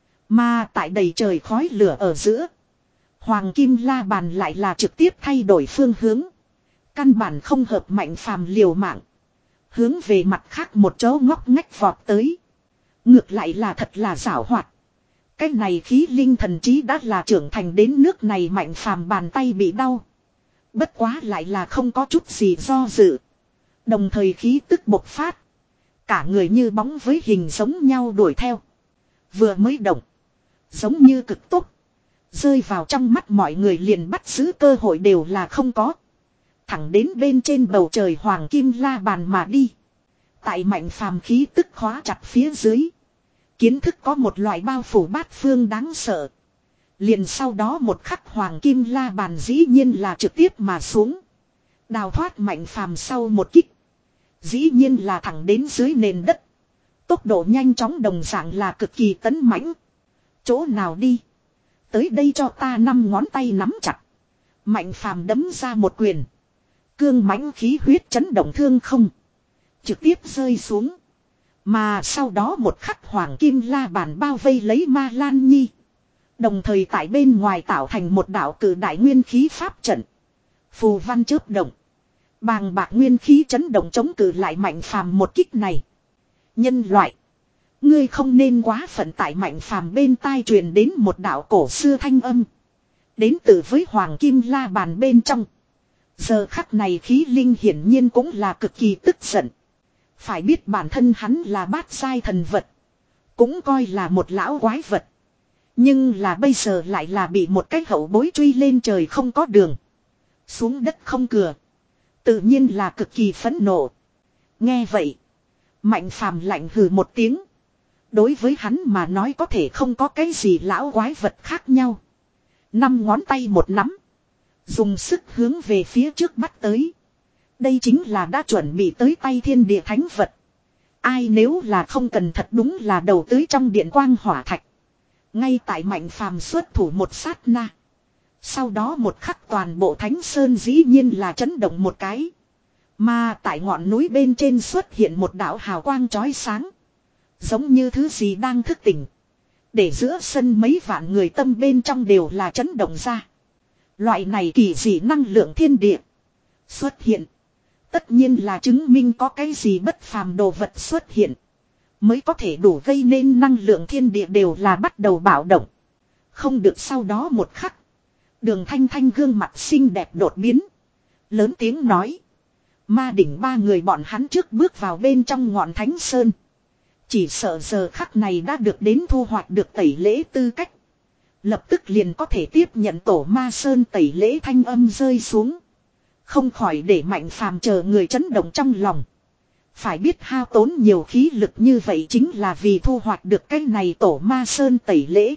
Mà tại đầy trời khói lửa ở giữa. Hoàng kim la bàn lại là trực tiếp thay đổi phương hướng. Căn bản không hợp Mạnh Phàm liều mạng. Hướng về mặt khác một chỗ ngóc ngách vọt tới. Ngược lại là thật là giảo hoạt. Cái này khí linh thần trí đã là trưởng thành đến nước này Mạnh Phàm bàn tay bị đau. Bất quá lại là không có chút gì do dự. Đồng thời khí tức bộc phát. Cả người như bóng với hình giống nhau đuổi theo. Vừa mới động. Giống như cực tốc. Rơi vào trong mắt mọi người liền bắt giữ cơ hội đều là không có. Thẳng đến bên trên bầu trời Hoàng kim la bàn mà đi. Tại Mạnh Phàm khí tức khóa chặt phía dưới. Kiến thức có một loại bao phủ bát phương đáng sợ. Liền sau đó một khắc Hoàng kim la bàn dĩ nhiên là trực tiếp mà xuống. Đào thoát Mạnh Phàm sau một kích. Dĩ nhiên là thẳng đến dưới nền đất. Tốc độ nhanh chóng đồng dạng là cực kỳ tấn mãnh. Chỗ nào đi? Tới đây cho ta năm ngón tay nắm chặt. Mạnh Phàm đấm ra một quyền. Cương mãnh khí huyết chấn động thương không. Trực tiếp rơi xuống. Mà sau đó một khắc Hoàng kim la bàn bao vây lấy Ma Lan Nhi. Đồng thời tại bên ngoài tạo thành một đạo cử đại nguyên khí pháp trận. Phù văn chớp động. Bàng bạc nguyên khí chấn động chống cự lại Mạnh Phàm một kích này. Nhân loại. Ngươi không nên quá phận, tại Mạnh Phàm bên tai truyền đến một đạo cổ xưa thanh âm. Đến từ với Hoàng Kim La Bàn bên trong. Giờ khắc này khí linh hiển nhiên cũng là cực kỳ tức giận. Phải biết bản thân hắn là bát giai thần vật. Cũng coi là một lão quái vật. Nhưng là bây giờ lại là bị một cái hậu bối truy lên trời không có đường. Xuống đất không cửa. Tự nhiên là cực kỳ phẫn nộ. Nghe vậy. Mạnh Phàm lạnh hừ một tiếng. Đối với hắn mà nói có thể không có cái gì lão quái vật khác nhau. Năm ngón tay một nắm. Dùng sức hướng về phía trước bắt tới. Đây chính là đã chuẩn bị tới tay thiên địa thánh vật. Ai nếu là không cần thật đúng là đầu tưới trong điện quang hỏa thạch. Ngay tại Mạnh Phàm xuất thủ một sát na. Sau đó một khắc toàn bộ Thánh Sơn dĩ nhiên là chấn động một cái. Mà tại ngọn núi bên trên xuất hiện một đạo hào quang chói sáng. Giống như thứ gì đang thức tỉnh. Để giữa sân mấy vạn người tâm bên trong đều là chấn động ra. Loại này kỳ dị năng lượng thiên địa xuất hiện. Tất nhiên là chứng minh có cái gì bất phàm đồ vật xuất hiện. Mới có thể đủ gây nên năng lượng thiên địa đều là bắt đầu bạo động. Không được sau đó một khắc. Đường Thanh Thanh gương mặt xinh đẹp đột biến. Lớn tiếng nói. Ma đỉnh ba người bọn hắn trước bước vào bên trong ngọn Thánh Sơn. Chỉ sợ giờ khắc này đã được đến thu hoạch được tẩy lễ tư cách. Lập tức liền có thể tiếp nhận tổ ma sơn tẩy lễ thanh âm rơi xuống. Không khỏi để Mạnh Phàm chờ người chấn động trong lòng. Phải biết hao tốn nhiều khí lực như vậy chính là vì thu hoạch được cái này tổ ma sơn tẩy lễ.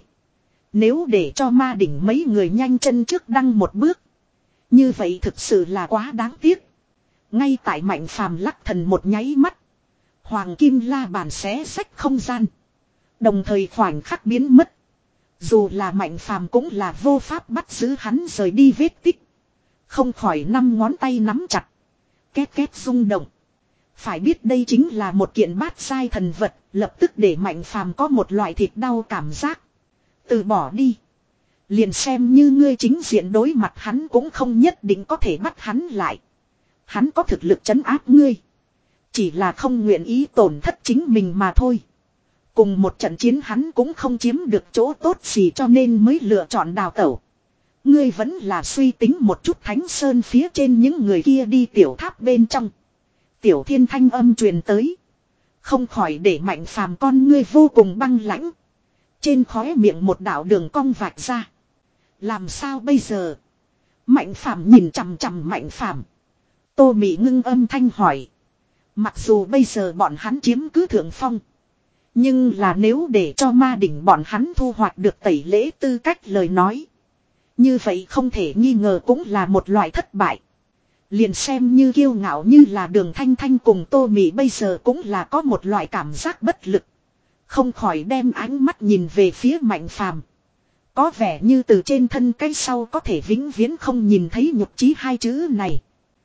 Nếu để cho ma đỉnh mấy người nhanh chân trước đăng một bước. Như vậy thực sự là quá đáng tiếc. Ngay tại Mạnh Phàm lắc thần một nháy mắt. Hoàng Kim La Bàn xé sách không gian. Đồng thời khoảnh khắc biến mất. Dù là Mạnh Phàm cũng là vô pháp bắt giữ hắn rời đi vết tích. Không khỏi năm ngón tay nắm chặt. Két két rung động. Phải biết đây chính là một kiện bát giai thần vật. Lập tức để Mạnh Phàm có một loại thịt đau cảm giác. Từ bỏ đi. Liền xem như ngươi chính diện đối mặt hắn cũng không nhất định có thể bắt hắn lại. Hắn có thực lực trấn áp ngươi. Chỉ là không nguyện ý tổn thất chính mình mà thôi. Cùng một trận chiến hắn cũng không chiếm được chỗ tốt gì cho nên mới lựa chọn đào tẩu. Ngươi vẫn là suy tính một chút Thánh Sơn phía trên những người kia đi tiểu tháp bên trong. Tiểu Thiên thanh âm truyền tới. Không khỏi để Mạnh Phàm con ngươi vô cùng băng lãnh. Trên khóe miệng một đạo đường cong vạch ra. Làm sao bây giờ? Mạnh Phàm nhìn chằm chằm Mạnh Phàm. Tô Mị ngưng âm thanh hỏi. Mặc dù bây giờ bọn hắn chiếm cứ thượng phong. Nhưng là nếu để cho ma đỉnh bọn hắn thu hoạch được tẩy lễ tư cách lời nói. Như vậy không thể nghi ngờ cũng là một loại thất bại. Liền xem như kiêu ngạo như là Đường Thanh Thanh cùng Tô Mị bây giờ cũng là có một loại cảm giác bất lực. Không khỏi đem ánh mắt nhìn về phía Mạnh Phàm. Có vẻ như từ trên thân cái sau có thể vĩnh viễn không nhìn thấy nhục chí hai chữ này.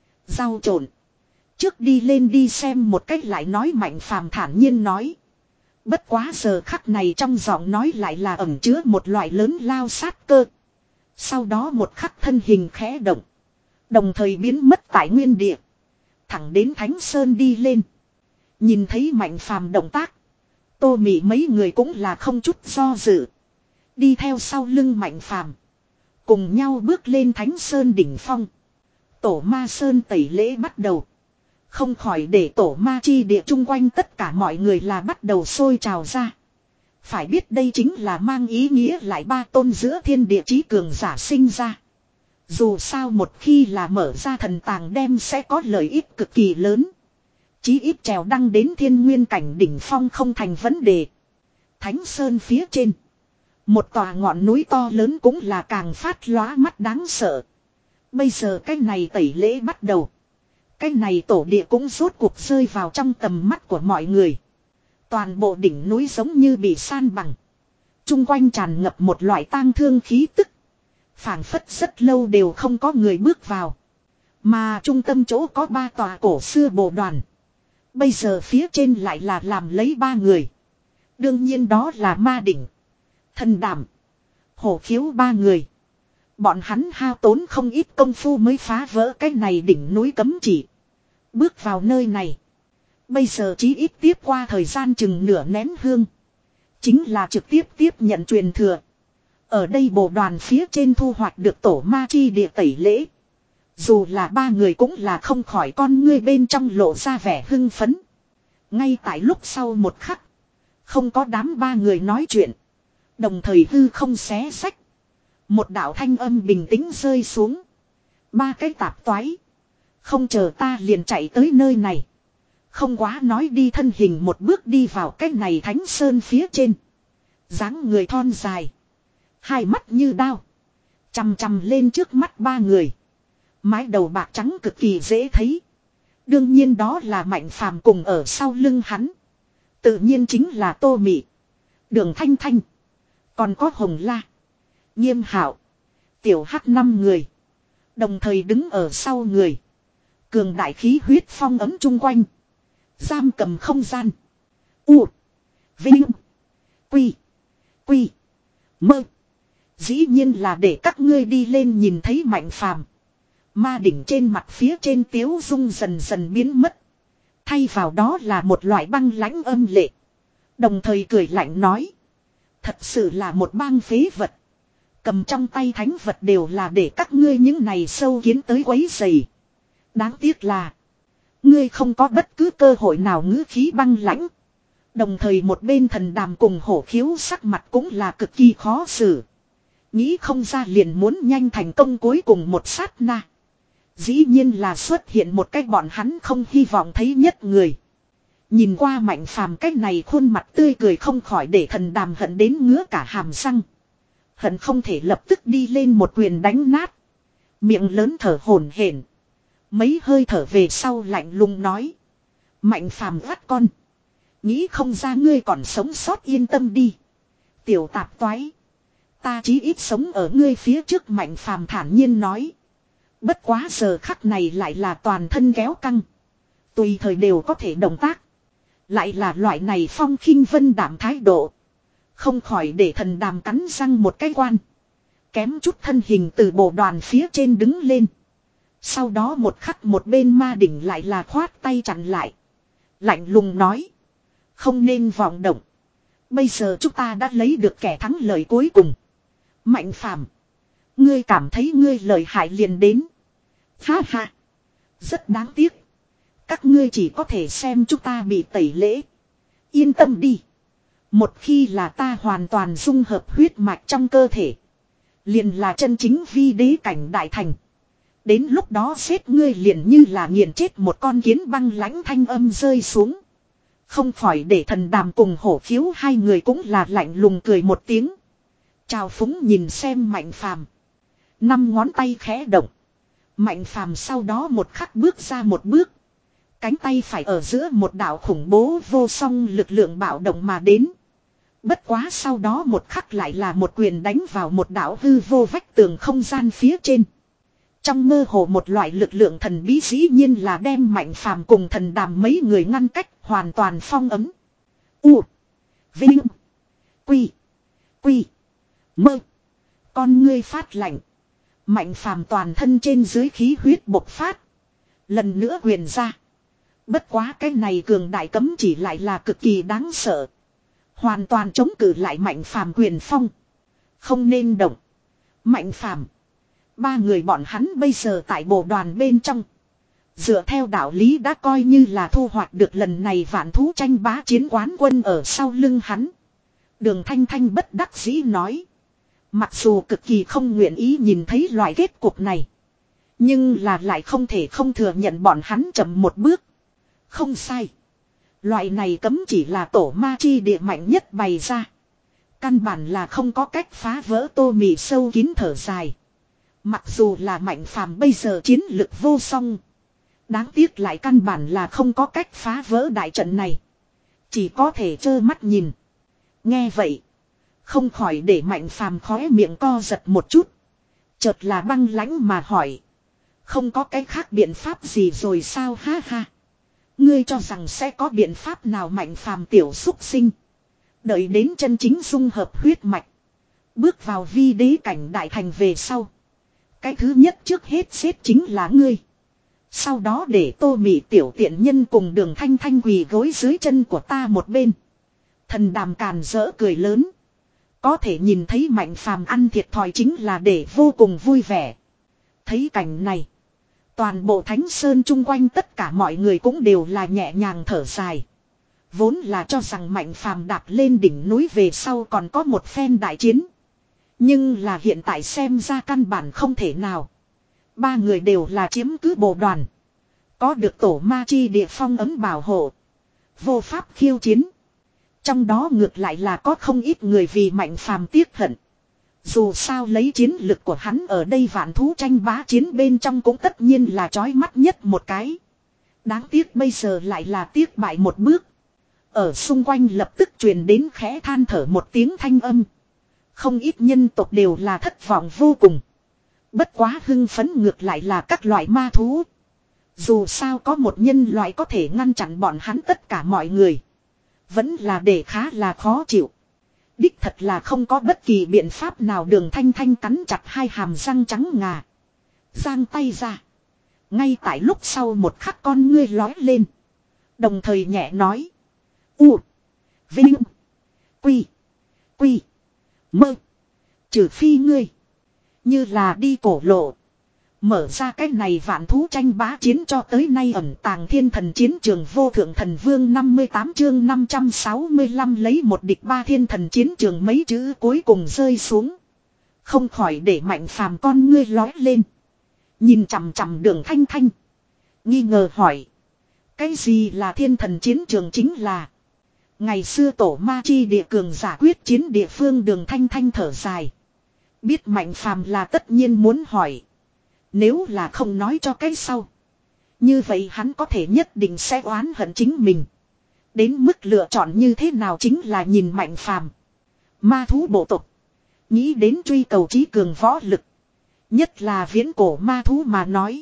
Rau trộn. Trước đi lên đi xem một cách lại nói Mạnh Phàm thản nhiên nói. Bất quá giờ khắc này trong giọng nói lại là ẩn chứa một loại lớn lao sát cơ. Sau đó một khắc thân hình khẽ động. Đồng thời biến mất tại nguyên địa. Thẳng đến Thánh Sơn đi lên. Nhìn thấy Mạnh Phàm động tác. Tô Mị mấy người cũng là không chút do dự. Đi theo sau lưng Mạnh Phàm. Cùng nhau bước lên Thánh Sơn đỉnh phong. Tổ ma sơn tẩy lễ bắt đầu. Không khỏi để tổ ma chi địa chung quanh tất cả mọi người là bắt đầu sôi trào ra. Phải biết đây chính là mang ý nghĩa lại ba tôn giữa thiên địa chí cường giả sinh ra. Dù sao một khi là mở ra thần tàng đem sẽ có lợi ích cực kỳ lớn. Chí ít trèo đăng đến thiên nguyên cảnh đỉnh phong không thành vấn đề. Thánh Sơn phía trên. Một tòa ngọn núi to lớn cũng là càng phát lóa mắt đáng sợ. Bây giờ cái này tẩy lễ bắt đầu. Cái này tổ địa cũng rốt cuộc rơi vào trong tầm mắt của mọi người. Toàn bộ đỉnh núi giống như bị san bằng. Trung quanh tràn ngập một loại tang thương khí tức. Phảng phất rất lâu đều không có người bước vào. Mà trung tâm chỗ có ba tòa cổ xưa bồ đoàn. Bây giờ phía trên lại là làm lấy ba người. Đương nhiên đó là ma đỉnh, thần đảm, hổ khiếu ba người. Bọn hắn hao tốn không ít công phu mới phá vỡ cái này đỉnh núi cấm chỉ. Bước vào nơi này. Bây giờ chí ít tiếp qua thời gian chừng nửa nén hương. Chính là trực tiếp tiếp nhận truyền thừa. Ở đây bộ đoàn phía trên thu hoạch được tổ ma chi địa tẩy lễ. Dù là ba người cũng là không khỏi con ngươi bên trong lộ ra vẻ hưng phấn. Ngay tại lúc sau một khắc. Không có đám ba người nói chuyện. Đồng thời hư không xé sách. Một đạo thanh âm bình tĩnh rơi xuống. Ba cái tạp toái. Không chờ ta liền chạy tới nơi này. Không quá nói đi thân hình một bước đi vào cái này thánh sơn phía trên. Dáng người thon dài. Hai mắt như đao. Chằm chằm lên trước mắt ba người. Mái đầu bạc trắng cực kỳ dễ thấy. Đương nhiên đó là Mạnh Phàm cùng ở sau lưng hắn. Tự nhiên chính là Tô Mị. Đường Thanh Thanh. Còn có Hồng La. Nghiêm Hạo. Tiểu Hắc năm người. Đồng thời đứng ở sau người. Cường đại khí huyết phong ấm chung quanh. Giam cầm không gian. U. Vinh. Quy. Quy. Mơ. Dĩ nhiên là để các ngươi đi lên nhìn thấy Mạnh Phàm. Ma đỉnh trên mặt phía trên tiếu dung dần dần biến mất. Thay vào đó là một loại băng lãnh âm lệ. Đồng thời cười lạnh nói. Thật sự là một bang phế vật. Cầm trong tay thánh vật đều là để các ngươi những này sâu kiến tới quấy rầy. Đáng tiếc là. Ngươi không có bất cứ cơ hội nào ngữ khí băng lãnh. Đồng thời một bên thần đàm cùng hổ khiếu sắc mặt cũng là cực kỳ khó xử. Nghĩ không ra liền muốn nhanh thành công cuối cùng một sát na. Dĩ nhiên là xuất hiện một cách bọn hắn không hy vọng thấy nhất người. Nhìn qua Mạnh Phàm cách này khuôn mặt tươi cười không khỏi để thần đàm hận đến ngứa cả hàm răng. Hận không thể lập tức đi lên một quyền đánh nát. Miệng lớn thở hổn hển. Mấy hơi thở về sau lạnh lùng nói. Mạnh Phàm gắt con. Nghĩ không ra ngươi còn sống sót yên tâm đi. Tiểu tạp toái. Ta chí ít sống ở ngươi phía trước Mạnh Phàm thản nhiên nói. Bất quá giờ khắc này lại là toàn thân kéo căng. Tùy thời đều có thể động tác. Lại là loại này phong khinh vân đảm thái độ. Không khỏi để thần đàm cắn răng một cái quan. Kém chút thân hình từ bộ đoàn phía trên đứng lên. Sau đó một khắc một bên ma đỉnh lại là khoát tay chặn lại. Lạnh lùng nói. Không nên vọng động. Bây giờ chúng ta đã lấy được kẻ thắng lợi cuối cùng. Mạnh Phàm, ngươi cảm thấy ngươi lợi hại liền đến. Ha ha. Rất đáng tiếc. Các ngươi chỉ có thể xem chúng ta bị tẩy lễ. Yên tâm đi. Một khi là ta hoàn toàn dung hợp huyết mạch trong cơ thể. Liền là chân chính vi đế cảnh đại thành. Đến lúc đó xếp ngươi liền như là nghiền chết một con kiến băng lãnh thanh âm rơi xuống. Không khỏi để thần đàm cùng hổ khiếu hai người cũng là lạnh lùng cười một tiếng. Chào phúng nhìn xem Mạnh Phàm. Năm ngón tay khẽ động. Mạnh Phàm sau đó một khắc bước ra một bước. Cánh tay phải ở giữa một đạo khủng bố vô song lực lượng bạo động mà đến. Bất quá sau đó một khắc lại là một quyền đánh vào một đạo hư vô vách tường không gian phía trên. Trong mơ hồ một loại lực lượng thần bí dĩ nhiên là đem Mạnh Phàm cùng thần đàm mấy người ngăn cách hoàn toàn phong ấm. U. Vinh. Quy. Quy. Mơ. Con ngươi phát lạnh. Mạnh Phàm toàn thân trên dưới khí huyết bộc phát. Lần nữa quyền ra. Bất quá cái này cường đại cấm chỉ lại là cực kỳ đáng sợ. Hoàn toàn chống cự lại Mạnh Phàm quyền phong. Không nên động. Mạnh Phàm. Ba người bọn hắn bây giờ tại bộ đoàn bên trong. Dựa theo đạo lý đã coi như là thu hoạch được lần này vạn thú tranh bá chiến quán quân ở sau lưng hắn. Đường Thanh Thanh bất đắc dĩ nói. Mặc dù cực kỳ không nguyện ý nhìn thấy loại kết cục này. Nhưng là lại không thể không thừa nhận bọn hắn chậm một bước. Không sai. Loại này cấm chỉ là tổ ma chi địa mạnh nhất bày ra. Căn bản là không có cách phá vỡ. Tô Mị sâu kín thở dài. Mặc dù là Mạnh Phàm bây giờ chiến lực vô song. Đáng tiếc lại căn bản là không có cách phá vỡ đại trận này. Chỉ có thể trơ mắt nhìn. Nghe vậy. Không khỏi để Mạnh Phàm khóe miệng co giật một chút. Chợt là băng lãnh mà hỏi. Không có cái khác biện pháp gì rồi sao ha ha. Ngươi cho rằng sẽ có biện pháp nào Mạnh Phàm tiểu xúc sinh. Đợi đến chân chính dung hợp huyết mạch. Bước vào vi đế cảnh đại thành về sau. Cái thứ nhất trước hết xếp chính là ngươi. Sau đó để Tô Mị tiểu tiện nhân cùng Đường Thanh Thanh quỳ gối dưới chân của ta một bên. Thần Đàm càn rỡ cười lớn. Có thể nhìn thấy Mạnh Phàm ăn thiệt thòi chính là để vô cùng vui vẻ. Thấy cảnh này. Toàn bộ Thánh Sơn chung quanh tất cả mọi người cũng đều là nhẹ nhàng thở dài. Vốn là cho rằng Mạnh Phàm đạp lên đỉnh núi về sau còn có một phen đại chiến. Nhưng là hiện tại xem ra căn bản không thể nào. Ba người đều là chiếm cứ bộ đoàn. Có được tổ ma chi địa phong ấm bảo hộ. Vô pháp khiêu chiến. Trong đó ngược lại là có không ít người vì Mạnh Phàm tiếc hận. Dù sao lấy chiến lực của hắn ở đây vạn thú tranh bá chiến bên trong cũng tất nhiên là chói mắt nhất một cái. Đáng tiếc bây giờ lại là tiếc bại một bước. Ở xung quanh lập tức truyền đến khẽ than thở một tiếng thanh âm. Không ít nhân tộc đều là thất vọng vô cùng. Bất quá hưng phấn ngược lại là các loại ma thú. Dù sao có một nhân loại có thể ngăn chặn bọn hắn tất cả mọi người. Vẫn là để khá là khó chịu. Đích thật là không có bất kỳ biện pháp nào. Đường Thanh Thanh cắn chặt hai hàm răng trắng ngà. Giang tay ra. Ngay tại lúc sau một khắc con ngươi lói lên. Đồng thời nhẹ nói. U. Vinh. Quy. Quy. Mơ. Trừ phi ngươi. Như là đi cổ lộ. Mở ra cái này vạn thú tranh bá chiến cho tới nay ẩn tàng thiên thần chiến trường vô thượng thần vương năm mươi tám chương năm trăm sáu mươi lăm lấy một địch ba thiên thần chiến trường mấy chữ cuối cùng rơi xuống. Không khỏi để Mạnh Phàm con ngươi lói lên. Nhìn chằm chằm Đường Thanh Thanh. Nghi ngờ hỏi. Cái gì là thiên thần chiến trường chính là. Ngày xưa tổ ma chi địa cường giả quyết chiến địa phương Đường Thanh Thanh thở dài. Biết Mạnh Phàm là tất nhiên muốn hỏi. Nếu là không nói cho cái sau. Như vậy hắn có thể nhất định sẽ oán hận chính mình. Đến mức lựa chọn như thế nào chính là nhìn Mạnh Phàm. Ma thú bộ tộc. Nghĩ đến truy cầu trí cường võ lực. Nhất là viễn cổ ma thú mà nói.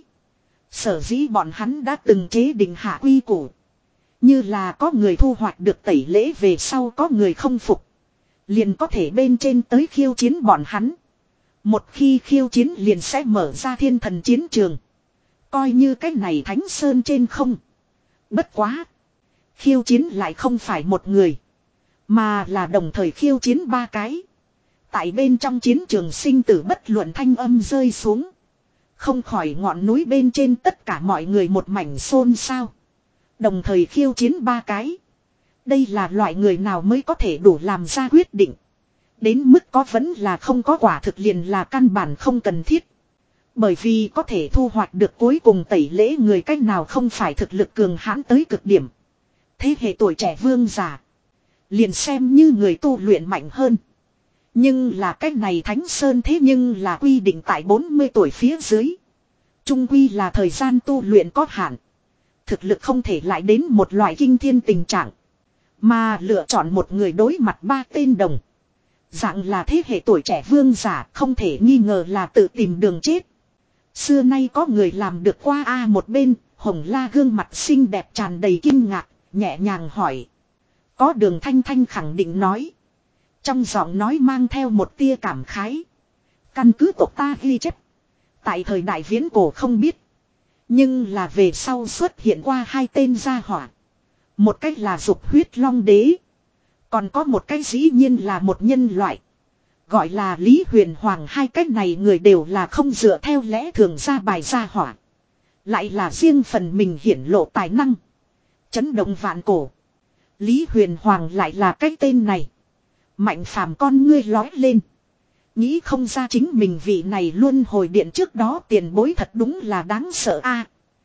Sở dĩ bọn hắn đã từng chế định hạ quy củ. Như là có người thu hoạch được tẩy lễ về sau có người không phục. Liền có thể bên trên tới khiêu chiến bọn hắn. Một khi khiêu chiến liền sẽ mở ra thiên thần chiến trường. Coi như cái này Thánh Sơn trên không. Bất quá. Khiêu chiến lại không phải một người. Mà là đồng thời khiêu chiến ba cái. Tại bên trong chiến trường sinh tử bất luận thanh âm rơi xuống. Không khỏi ngọn núi bên trên tất cả mọi người một mảnh xôn xao. Đồng thời khiêu chiến ba cái. Đây là loại người nào mới có thể đủ làm ra quyết định. Đến mức có vẫn là không có quả thực liền là căn bản không cần thiết. Bởi vì có thể thu hoạch được cuối cùng tẩy lễ người cách nào không phải thực lực cường hãn tới cực điểm. Thế hệ tuổi trẻ vương giả. Liền xem như người tu luyện mạnh hơn. Nhưng là cách này Thánh Sơn thế nhưng là quy định tại bốn mươi tuổi phía dưới. Trung quy là thời gian tu luyện có hạn. Thực lực không thể lại đến một loại kinh thiên tình trạng. Mà lựa chọn một người đối mặt ba tên đồng. Dạng là thế hệ tuổi trẻ vương giả không thể nghi ngờ là tự tìm đường chết. Xưa nay có người làm được qua a một bên, Hồng La gương mặt xinh đẹp tràn đầy kinh ngạc, nhẹ nhàng hỏi. Có Đường Thanh Thanh khẳng định nói. Trong giọng nói mang theo một tia cảm khái. Căn cứ tộc ta ghi chép. Tại thời đại viễn cổ không biết. Nhưng là về sau xuất hiện qua hai tên gia hỏa. Một cách là dục huyết long đế. Còn có một cái dĩ nhiên là một nhân loại. Gọi là Lý Huyền Hoàng. Hai cách này người đều là không dựa theo lẽ thường ra bài gia hỏa. Lại là riêng phần mình hiển lộ tài năng. Chấn động vạn cổ. Lý Huyền Hoàng lại là cái tên này. Mạnh Phàm con ngươi lói lên. Nghĩ không ra chính mình vị này luôn hồi điện trước đó tiền bối thật đúng là đáng sợ a.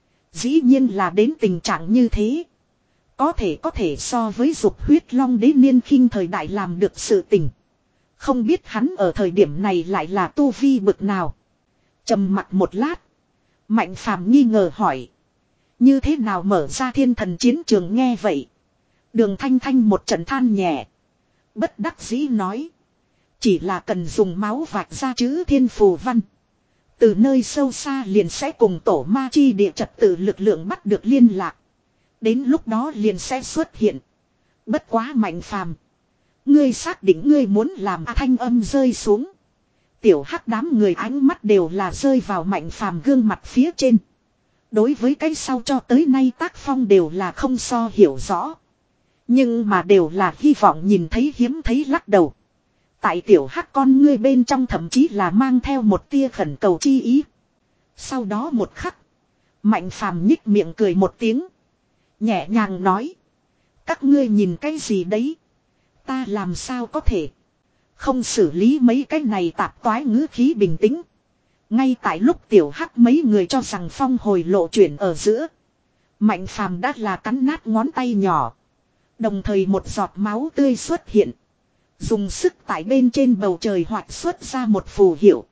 Dĩ nhiên là đến tình trạng như thế. Có thể có thể so với dục huyết long đế niên khinh thời đại làm được sự tình. Không biết hắn ở thời điểm này lại là tu vi bực nào. Trầm mặt một lát. Mạnh Phàm nghi ngờ hỏi. Như thế nào mở ra thiên thần chiến trường nghe vậy. Đường Thanh Thanh một trận than nhẹ. Bất đắc dĩ nói. Chỉ là cần dùng máu vạch ra chữ thiên phù văn. Từ nơi sâu xa liền sẽ cùng tổ ma chi địa trật tự lực lượng bắt được liên lạc. Đến lúc đó liền sẽ xuất hiện. Bất quá Mạnh Phàm. Ngươi xác định ngươi muốn làm à thanh âm rơi xuống. Tiểu hắc đám người ánh mắt đều là rơi vào Mạnh Phàm gương mặt phía trên. Đối với cái sau cho tới nay tác phong đều là không so hiểu rõ. Nhưng mà đều là hy vọng nhìn thấy hiếm thấy lắc đầu. Tại tiểu hắc con ngươi bên trong thậm chí là mang theo một tia khẩn cầu chi ý. Sau đó một khắc. Mạnh Phàm nhích miệng cười một tiếng. Nhẹ nhàng nói. Các ngươi nhìn cái gì đấy? Ta làm sao có thể. Không xử lý mấy cái này tạp toái ngữ khí bình tĩnh. Ngay tại lúc tiểu hắc mấy người cho rằng phong hồi lộ chuyển ở giữa. Mạnh Phàm đã là cắn nát ngón tay nhỏ. Đồng thời một giọt máu tươi xuất hiện. Dùng sức tại bên trên bầu trời hoạt xuất ra một phù hiệu.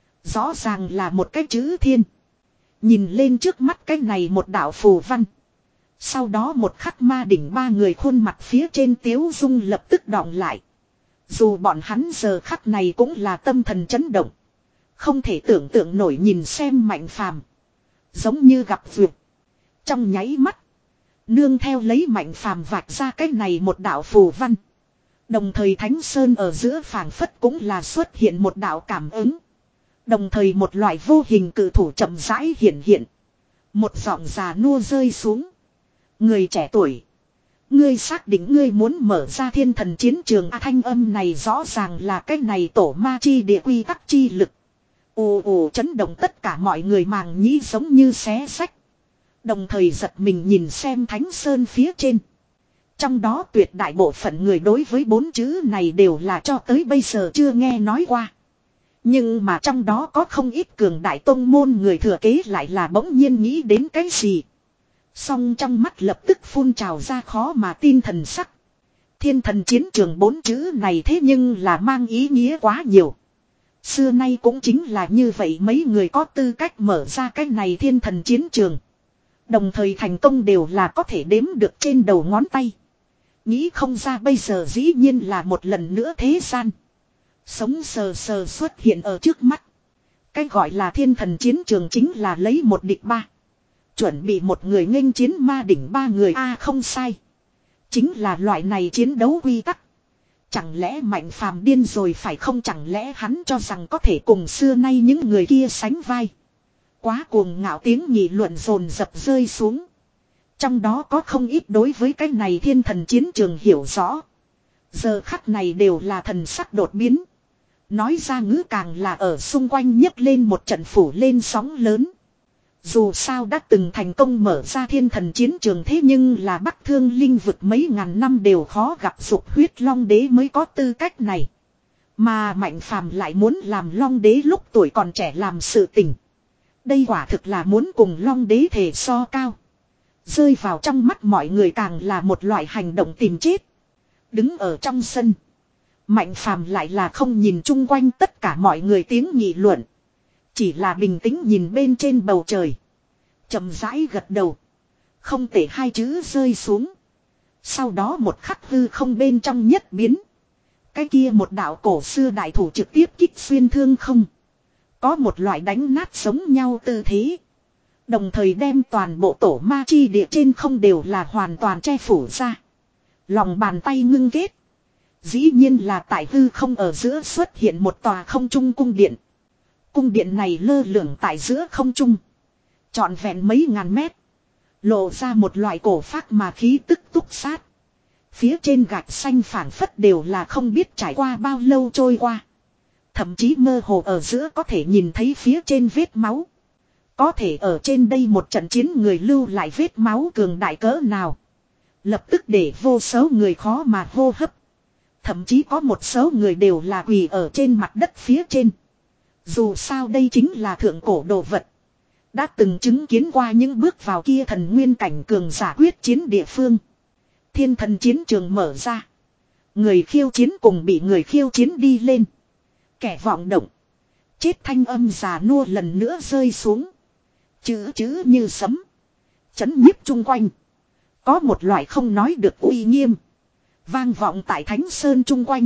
Rõ ràng là một cái chữ thiên. Nhìn lên trước mắt cái này một đạo phù văn. Sau đó một khắc ma đỉnh ba người khuôn mặt phía trên tiếu dung lập tức đọng lại. Dù bọn hắn giờ khắc này cũng là tâm thần chấn động. Không thể tưởng tượng nổi nhìn xem Mạnh Phàm, giống như gặp vượt. Trong nháy mắt, nương theo lấy Mạnh Phàm vạch ra cái này một đạo phù văn. Đồng thời Thánh Sơn ở giữa phảng phất cũng là xuất hiện một đạo cảm ứng. Đồng thời một loại vô hình cự thủ chậm rãi hiện hiện. Một giọng già nua rơi xuống. Người trẻ tuổi, ngươi xác định ngươi muốn mở ra thiên thần chiến trường à, thanh âm này rõ ràng là cái này tổ ma chi địa quy tắc chi lực. Ồ ồ chấn động tất cả mọi người màng nhĩ giống như xé sách. Đồng thời giật mình nhìn xem Thánh Sơn phía trên. Trong đó tuyệt đại bộ phận người đối với bốn chữ này đều là cho tới bây giờ chưa nghe nói qua. Nhưng mà trong đó có không ít cường đại tông môn người thừa kế lại là bỗng nhiên nghĩ đến cái gì. Song trong mắt lập tức phun trào ra khó mà tin thần sắc. Thiên thần chiến trường bốn chữ này thế nhưng là mang ý nghĩa quá nhiều. Xưa nay cũng chính là như vậy mấy người có tư cách mở ra cái này thiên thần chiến trường. Đồng thời thành công đều là có thể đếm được trên đầu ngón tay. Nghĩ không ra bây giờ dĩ nhiên là một lần nữa thế gian. Sống sờ sờ xuất hiện ở trước mắt. Cái gọi là thiên thần chiến trường chính là lấy một địch ba. Chuẩn bị một người nghênh chiến ma đỉnh ba người a à, không sai. Chính là loại này chiến đấu quy tắc. Chẳng lẽ Mạnh Phàm điên rồi phải không, chẳng lẽ hắn cho rằng có thể cùng xưa nay những người kia sánh vai. Quá cuồng ngạo tiếng nghị luận dồn dập rơi xuống. Trong đó có không ít đối với cái này thiên thần chiến trường hiểu rõ. Giờ khắc này đều là thần sắc đột biến. Nói ra ngữ càng là ở xung quanh nhấc lên một trận phủ lên sóng lớn. Dù sao đã từng thành công mở ra thiên thần chiến trường thế nhưng là Bắc Thương Linh vực mấy ngàn năm đều khó gặp dục huyết long đế mới có tư cách này. Mà Mạnh Phàm lại muốn làm long đế lúc tuổi còn trẻ làm sự tình. Đây quả thực là muốn cùng long đế thể so cao. Rơi vào trong mắt mọi người càng là một loại hành động tìm chết. Đứng ở trong sân, Mạnh Phàm lại là không nhìn chung quanh tất cả mọi người tiếng nghị luận. Chỉ là bình tĩnh nhìn bên trên bầu trời. Chậm rãi gật đầu. Không để hai chữ rơi xuống. Sau đó một khắc hư không bên trong nhất biến. Cái kia một đạo cổ xưa đại thủ trực tiếp kích xuyên thương không. Có một loại đánh nát giống nhau tư thế. Đồng thời đem toàn bộ tổ ma chi địa trên không đều là hoàn toàn che phủ ra. Lòng bàn tay ngưng kết. Dĩ nhiên là tại hư không ở giữa xuất hiện một tòa không trung cung điện. Cung điện này lơ lửng tại giữa không trung. Trọn vẹn mấy ngàn mét. Lộ ra một loại cổ phác mà khí tức túc sát. Phía trên gạch xanh phảng phất đều là không biết trải qua bao lâu trôi qua. Thậm chí mơ hồ ở giữa có thể nhìn thấy phía trên vết máu. Có thể ở trên đây một trận chiến người lưu lại vết máu cường đại cỡ nào. Lập tức để vô số người khó mà hô hấp. Thậm chí có một số người đều là quỳ ở trên mặt đất phía trên. Dù sao đây chính là thượng cổ đồ vật. Đã từng chứng kiến qua những bước vào kia thần nguyên cảnh cường giả quyết chiến địa phương. Thiên thần chiến trường mở ra. Người khiêu chiến cùng bị người khiêu chiến đi lên. Kẻ vọng động. Chết thanh âm già nua lần nữa rơi xuống. Chữ chữ như sấm. Chấn nhiếp chung quanh. Có một loại không nói được uy nghiêm. Vang vọng tại Thánh Sơn chung quanh.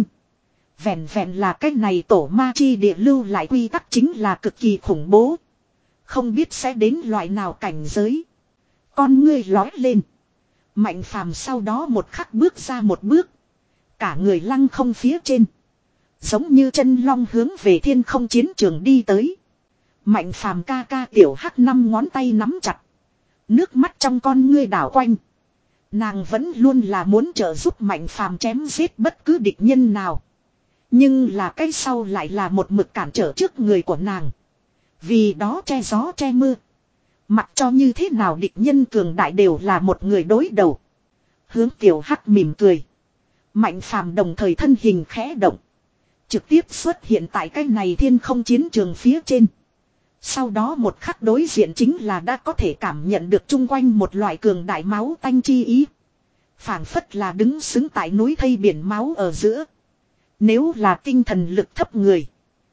Vẹn vẹn là cái này tổ ma chi địa lưu lại quy tắc chính là cực kỳ khủng bố. Không biết sẽ đến loại nào cảnh giới. Con ngươi lói lên. Mạnh Phàm sau đó một khắc bước ra một bước. Cả người lăng không phía trên. Giống như chân long hướng về thiên không chiến trường đi tới. Mạnh phàm ca ca tiểu hắc năm ngón tay nắm chặt. Nước mắt trong con ngươi đảo quanh. Nàng vẫn luôn là muốn trợ giúp mạnh phàm chém giết bất cứ địch nhân nào. Nhưng là cái sau lại là một mực cản trở trước người của nàng. Vì đó che gió che mưa. Mặc cho như thế nào địch nhân cường đại đều là một người đối đầu. Hướng tiểu hắc mỉm cười. Mạnh phàm đồng thời thân hình khẽ động. Trực tiếp xuất hiện tại cái này thiên không chiến trường phía trên. Sau đó một khắc đối diện chính là đã có thể cảm nhận được chung quanh một loại cường đại máu tanh chi ý. Phảng phất là đứng xứng tại núi thây biển máu ở giữa. Nếu là tinh thần lực thấp người.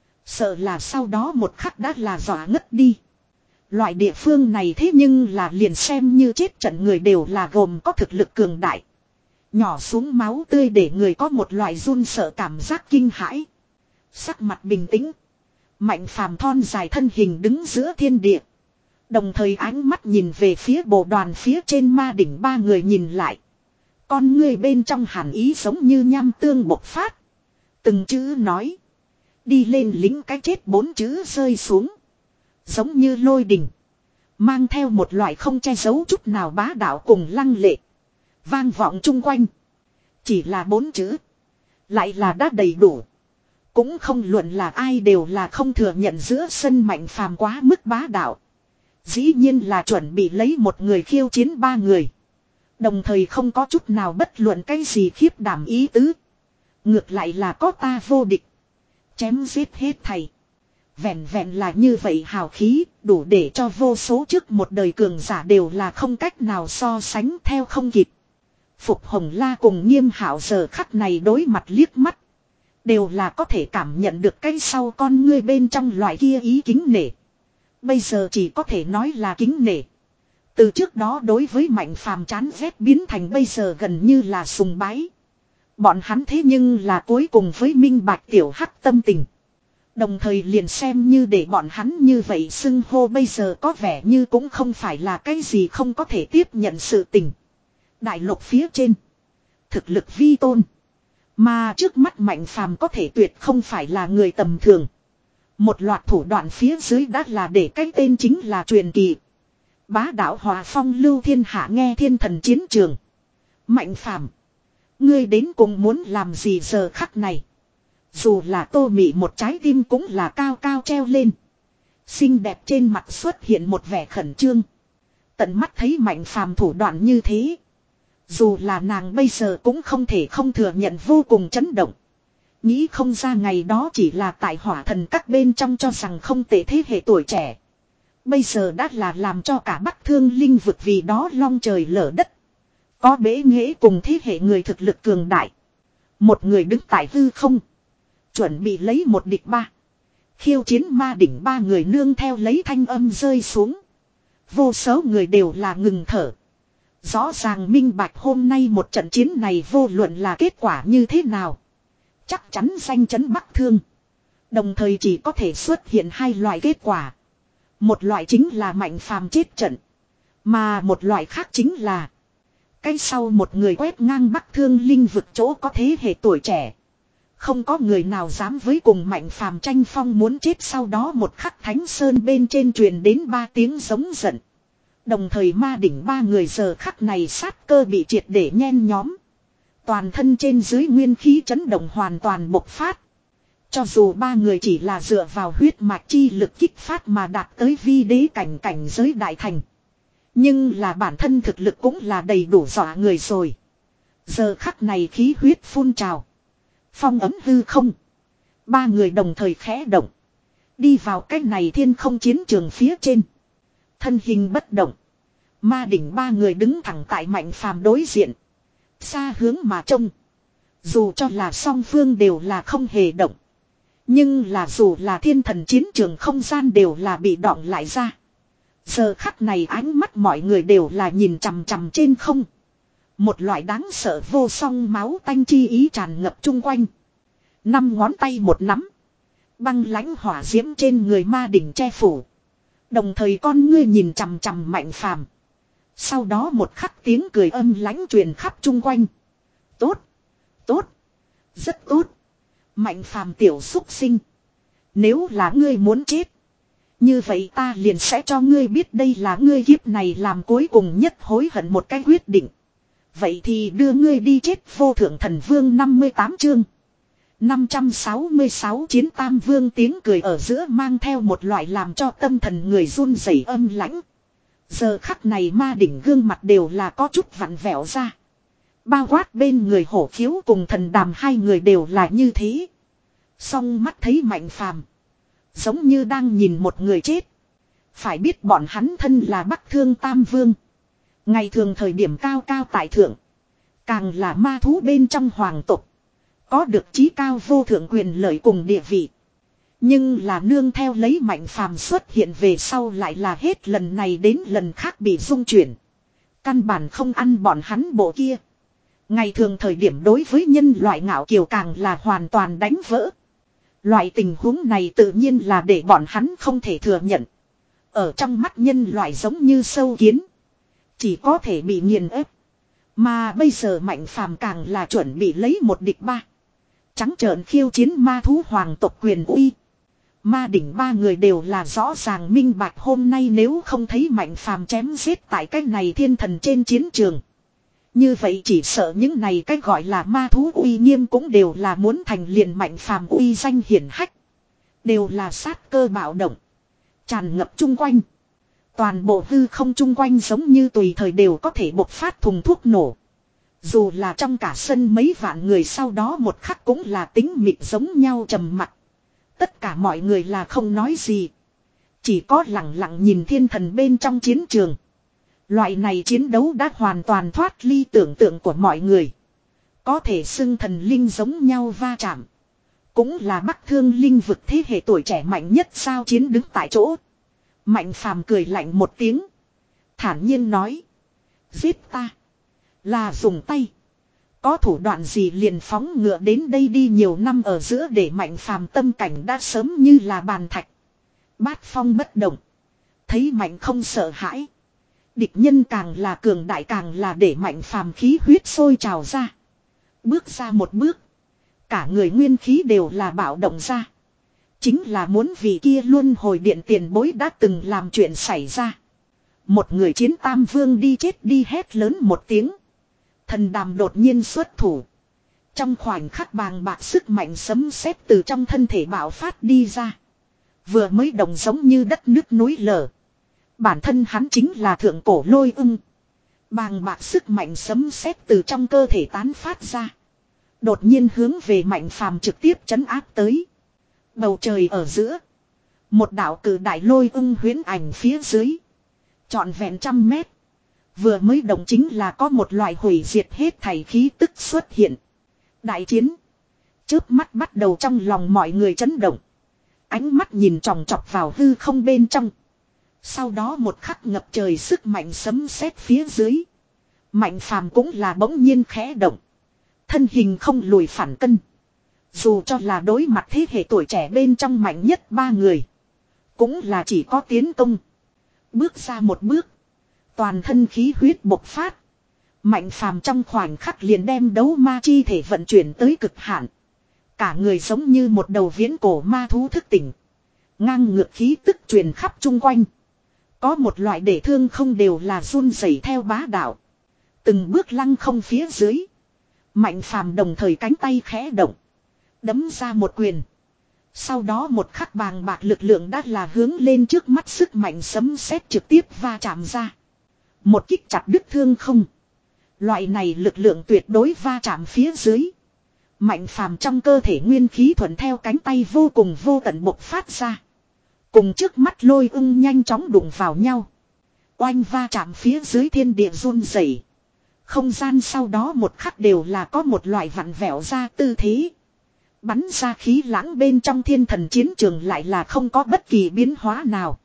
Sợ là sau đó một khắc đã là dọa ngất đi. Loại địa phương này thế nhưng là liền xem như chết trận người đều là gồm có thực lực cường đại. Nhỏ xuống máu tươi để người có một loại run sợ cảm giác kinh hãi. Sắc mặt bình tĩnh. Mạnh phàm thon dài thân hình đứng giữa thiên địa. Đồng thời ánh mắt nhìn về phía bộ đoàn phía trên ma đỉnh ba người nhìn lại. Con người bên trong hàn ý giống như nham tương bộc phát. Từng chữ nói. Đi lên lính cái chết bốn chữ rơi xuống. Giống như lôi đình. Mang theo một loại không che giấu chút nào bá đạo cùng lăng lệ. Vang vọng chung quanh. Chỉ là bốn chữ. Lại là đã đầy đủ. Cũng không luận là ai đều là không thừa nhận giữa sân mạnh phàm quá mức bá đạo. Dĩ nhiên là chuẩn bị lấy một người khiêu chiến ba người. Đồng thời không có chút nào bất luận cái gì khiếp đảm ý tứ. Ngược lại là có ta vô địch. Chém giết hết thầy. Vẹn vẹn là như vậy hào khí, đủ để cho vô số trước một đời cường giả đều là không cách nào so sánh theo không kịp. Phục Hồng La cùng Nghiêm Hạo giờ khắc này đối mặt liếc mắt. Đều là có thể cảm nhận được cái sau con ngươi bên trong loại kia ý kính nể. Bây giờ chỉ có thể nói là kính nể. Từ trước đó đối với Mạnh Phàm chán ghét biến thành bây giờ gần như là sùng bái. Bọn hắn thế nhưng là cuối cùng với minh bạch tiểu hắc tâm tình. Đồng thời liền xem như để bọn hắn như vậy xưng hô bây giờ có vẻ như cũng không phải là cái gì không có thể tiếp nhận sự tình. Đại lục phía trên. Thực lực vi tôn. Mà trước mắt Mạnh Phàm có thể tuyệt không phải là người tầm thường. Một loạt thủ đoạn phía dưới đã là để cái tên chính là truyền kỳ. Bá đạo hòa phong lưu thiên hạ nghe thiên thần chiến trường. Mạnh Phàm, ngươi đến cùng muốn làm gì giờ khắc này? Dù là Tô Mị một trái tim cũng là cao cao treo lên. Xinh đẹp trên mặt xuất hiện một vẻ khẩn trương. Tận mắt thấy Mạnh Phàm thủ đoạn như thế. Dù là nàng bây giờ cũng không thể không thừa nhận vô cùng chấn động. Nghĩ không ra ngày đó chỉ là tại hỏa thần các bên trong cho rằng không tệ thế hệ tuổi trẻ. Bây giờ đã là làm cho cả Bắc Thương Linh vực vì đó long trời lở đất. Có bế nghệ cùng thế hệ người thực lực cường đại. Một người đứng tại hư không. Chuẩn bị lấy một địch ba. Khiêu chiến ma đỉnh ba người nương theo lấy thanh âm rơi xuống. Vô số người đều là ngừng thở. Rõ ràng minh bạch hôm nay một trận chiến này vô luận là kết quả như thế nào. Chắc chắn danh chấn Bắc Thương. Đồng thời chỉ có thể xuất hiện hai loại kết quả. Một loại chính là Mạnh Phàm chết trận. Mà một loại khác chính là. Cái sau một người quét ngang Bắc Thương Linh vực chỗ có thế hệ tuổi trẻ. Không có người nào dám với cùng Mạnh Phàm tranh phong muốn chết sau đó một khắc Thánh Sơn bên trên truyền đến ba tiếng giống giận. Đồng thời ma đỉnh ba người giờ khắc này sát cơ bị triệt để nhen nhóm. Toàn thân trên dưới nguyên khí chấn động hoàn toàn bộc phát. Cho dù ba người chỉ là dựa vào huyết mạch chi lực kích phát mà đạt tới vi đế cảnh cảnh giới đại thành. Nhưng là bản thân thực lực cũng là đầy đủ dọa người rồi. Giờ khắc này khí huyết phun trào. Phong ấm hư không. Ba người đồng thời khẽ động. Đi vào cái này thiên không chiến trường phía trên. Thân hình bất động. Ma đỉnh ba người đứng thẳng tại Mạnh Phàm đối diện. Xa hướng mà trông. Dù cho là song phương đều là không hề động. Nhưng là dù là thiên thần chiến trường không gian đều là bị đọng lại ra. Giờ khắc này ánh mắt mọi người đều là nhìn chằm chằm trên không. Một loại đáng sợ vô song máu tanh chi ý tràn ngập chung quanh. Năm ngón tay một nắm. Băng lãnh hỏa diễm trên người ma đỉnh che phủ. Đồng thời con ngươi nhìn chằm chằm Mạnh Phàm. Sau đó một khắc tiếng cười âm lãnh truyền khắp chung quanh. Tốt. Tốt. Rất tốt. Mạnh phàm tiểu xúc sinh. Nếu là ngươi muốn chết. Như vậy ta liền sẽ cho ngươi biết đây là ngươi kiếp này làm cuối cùng nhất hối hận một cái quyết định. Vậy thì đưa ngươi đi chết vô thượng thần vương năm mươi tám chương. năm trăm sáu mươi sáu chiến tam vương tiếng cười ở giữa mang theo một loại làm cho tâm thần người run rẩy âm lãnh. Giờ khắc này ma đỉnh gương mặt đều là có chút vặn vẹo ra. Bao quát bên người hổ khiếu cùng thần đàm hai người đều là như thế. Song mắt thấy Mạnh Phàm giống như đang nhìn một người chết. Phải biết bọn hắn thân là Bắc Thương Tam Vương. Ngày thường thời điểm cao cao tại thượng. Càng là ma thú bên trong hoàng tộc. Có được chí cao vô thượng quyền lợi cùng địa vị. Nhưng là nương theo lấy Mạnh Phàm xuất hiện về sau lại là hết lần này đến lần khác bị rung chuyển. Căn bản không ăn bọn hắn bộ kia. Ngày thường thời điểm đối với nhân loại ngạo kiều càng là hoàn toàn đánh vỡ. Loại tình huống này tự nhiên là để bọn hắn không thể thừa nhận. Ở trong mắt nhân loại giống như sâu kiến. Chỉ có thể bị nghiền ép. Mà bây giờ Mạnh Phàm càng là chuẩn bị lấy một địch ba. Trắng trợn khiêu chiến ma thú hoàng tộc quyền uy. Ma đỉnh ba người đều là rõ ràng minh bạch hôm nay nếu không thấy Mạnh Phàm chém giết tại cái này thiên thần trên chiến trường. Như vậy chỉ sợ những này cái gọi là ma thú uy nghiêm cũng đều là muốn thành liền Mạnh Phàm uy danh hiển hách. Đều là sát cơ bạo động. Tràn ngập chung quanh. Toàn bộ hư không chung quanh giống như tùy thời đều có thể bộc phát thùng thuốc nổ. Dù là trong cả sân mấy vạn người sau đó một khắc cũng là tính mịt giống nhau trầm mặc. Tất cả mọi người là không nói gì. Chỉ có lặng lặng nhìn thiên thần bên trong chiến trường. Loại này chiến đấu đã hoàn toàn thoát ly tưởng tượng của mọi người. Có thể xưng thần linh giống nhau va chạm. Cũng là Bắc Thương linh vực thế hệ tuổi trẻ mạnh nhất sao chiến đứng tại chỗ. Mạnh Phàm cười lạnh một tiếng. Thản nhiên nói. Giết ta. Là dùng tay. Có thủ đoạn gì liền phóng ngựa đến đây đi nhiều năm ở giữa để Mạnh Phàm tâm cảnh đã sớm như là bàn thạch. Bát phong bất động. Thấy Mạnh không sợ hãi. Địch nhân càng là cường đại càng là để Mạnh Phàm khí huyết sôi trào ra. Bước ra một bước. Cả người nguyên khí đều là bạo động ra. Chính là muốn vì kia luôn hồi điện tiền bối đã từng làm chuyện xảy ra. Một người chiến tam vương đi chết đi hét lớn một tiếng. Thần đàm đột nhiên xuất thủ. Trong khoảnh khắc bàng bạc sức mạnh sấm sét từ trong thân thể bạo phát đi ra. Vừa mới động giống như đất nước núi lở. Bản thân hắn chính là thượng cổ lôi ưng. Bàng bạc sức mạnh sấm sét từ trong cơ thể tán phát ra. Đột nhiên hướng về Mạnh Phàm trực tiếp trấn áp tới. Bầu trời ở giữa. Một đạo cử đại lôi ưng huyễn ảnh phía dưới. Trọn vẹn trăm mét. Vừa mới động chính là có một loại hủy diệt hết thảy khí tức xuất hiện. Đại chiến. Chớp mắt bắt đầu trong lòng mọi người chấn động. Ánh mắt nhìn chòng chọc vào hư không bên trong. Sau đó một khắc ngập trời sức mạnh sấm sét phía dưới. Mạnh Phàm cũng là bỗng nhiên khẽ động. Thân hình không lùi phản cân. Dù cho là đối mặt thế hệ tuổi trẻ bên trong mạnh nhất ba người. Cũng là chỉ có tiến công. Bước ra một bước. Toàn thân khí huyết bộc phát. Mạnh Phàm trong khoảnh khắc liền đem đấu ma chi thể vận chuyển tới cực hạn. Cả người giống như một đầu viễn cổ ma thú thức tỉnh. Ngang ngược khí tức truyền khắp chung quanh. Có một loại để thương không đều là run rẩy theo bá đạo. Từng bước lăng không phía dưới. Mạnh Phàm đồng thời cánh tay khẽ động. Đấm ra một quyền. Sau đó một khắc bàng bạc lực lượng đã là hướng lên trước mắt sức mạnh sấm sét trực tiếp va chạm ra. Một kích chặt đứt thương không. Loại này lực lượng tuyệt đối va chạm phía dưới. Mạnh Phàm trong cơ thể nguyên khí thuận theo cánh tay vô cùng vô tận bộc phát ra. Cùng trước mắt lôi ưng nhanh chóng đụng vào nhau. Oanh va chạm phía dưới thiên địa run rẩy. Không gian sau đó một khắc đều là có một loại vặn vẹo ra tư thế. Bắn ra khí lãng bên trong thiên thần chiến trường lại là không có bất kỳ biến hóa nào.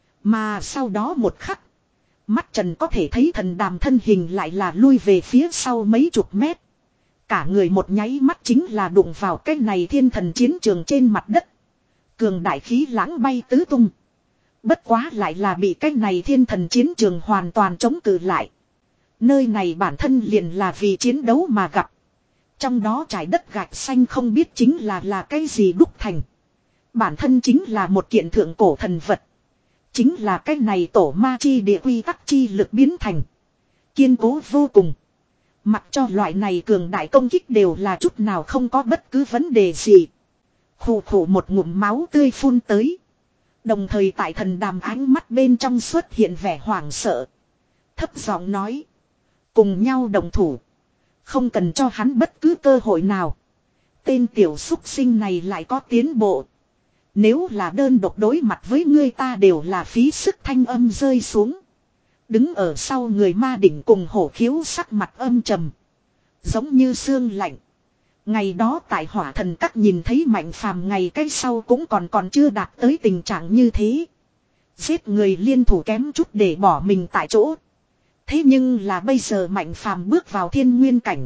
Mà sau đó một khắc. Mắt trần có thể thấy thần đàm thân hình lại là lui về phía sau mấy chục mét. Cả người một nháy mắt chính là đụng vào cái này thiên thần chiến trường trên mặt đất. Cường đại khí lãng bay tứ tung. Bất quá lại là bị cái này thiên thần chiến trường hoàn toàn chống cự lại. Nơi này bản thân liền là vì chiến đấu mà gặp. Trong đó trải đất gạch xanh không biết chính là là cái gì đúc thành. Bản thân chính là một kiện thượng cổ thần vật. Chính là cái này tổ ma chi địa quy tắc chi lực biến thành. Kiên cố vô cùng. Mặc cho loại này cường đại công kích đều là chút nào không có bất cứ vấn đề gì. Khủ khủ một ngụm máu tươi phun tới. Đồng thời tại thần đàm ánh mắt bên trong xuất hiện vẻ hoảng sợ. Thấp giọng nói. Cùng nhau đồng thủ. Không cần cho hắn bất cứ cơ hội nào. Tên tiểu súc sinh này lại có tiến bộ. Nếu là đơn độc đối mặt với ngươi ta đều là phí sức thanh âm rơi xuống. Đứng ở sau người ma đỉnh cùng hổ khiếu sắc mặt âm trầm. Giống như xương lạnh. Ngày đó tại hỏa thần các nhìn thấy Mạnh Phàm ngày cái sau cũng còn còn chưa đạt tới tình trạng như thế. Giết người liên thủ kém chút để bỏ mình tại chỗ. Thế nhưng là bây giờ Mạnh Phàm bước vào thiên nguyên cảnh.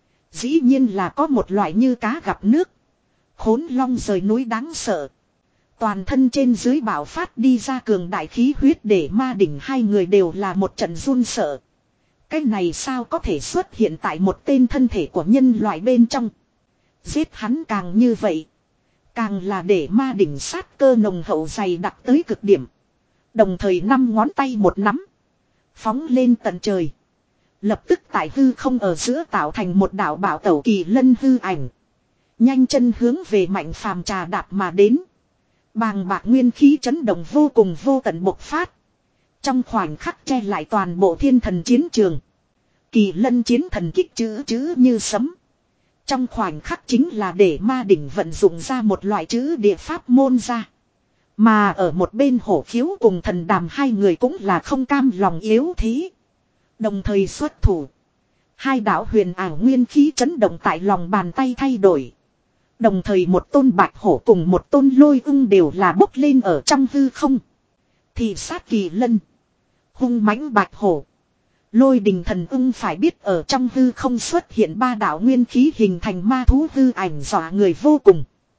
Dĩ nhiên là có một loại như cá gặp nước. Khốn long rời núi đáng sợ. Toàn thân trên dưới bạo phát đi ra cường đại khí huyết để ma đỉnh hai người đều là một trận run sợ. Cái này sao có thể xuất hiện tại một tên thân thể của nhân loại bên trong. Giết hắn càng như vậy. Càng là để ma đỉnh sát cơ nồng hậu dày đặc tới cực điểm. Đồng thời năm ngón tay một nắm. Phóng lên tận trời. Lập tức tại hư không ở giữa tạo thành một đạo bảo tẩu kỳ lân hư ảnh. Nhanh chân hướng về Mạnh Phàm trà đạp mà đến. Bàng bạc nguyên khí chấn động vô cùng vô tận bộc phát. Trong khoảnh khắc che lại toàn bộ thiên thần chiến trường. Kỳ lân chiến thần kích chữ chữ như sấm. Trong khoảnh khắc chính là để ma đỉnh vận dụng ra một loại chữ địa pháp môn ra. Mà ở một bên hổ khiếu cùng thần đàm hai người cũng là không cam lòng yếu thế. Đồng thời xuất thủ. Hai đạo huyền ảo nguyên khí chấn động tại lòng bàn tay thay đổi. Đồng thời một tôn bạch hổ cùng một tôn lôi ưng đều là bốc lên ở trong hư không. Thì sát kỳ lân. Hung mãnh bạch hổ. Lôi đình thần ưng phải biết ở trong hư không xuất hiện ba đạo nguyên khí hình thành ma thú hư ảnh dọa người vô cùng.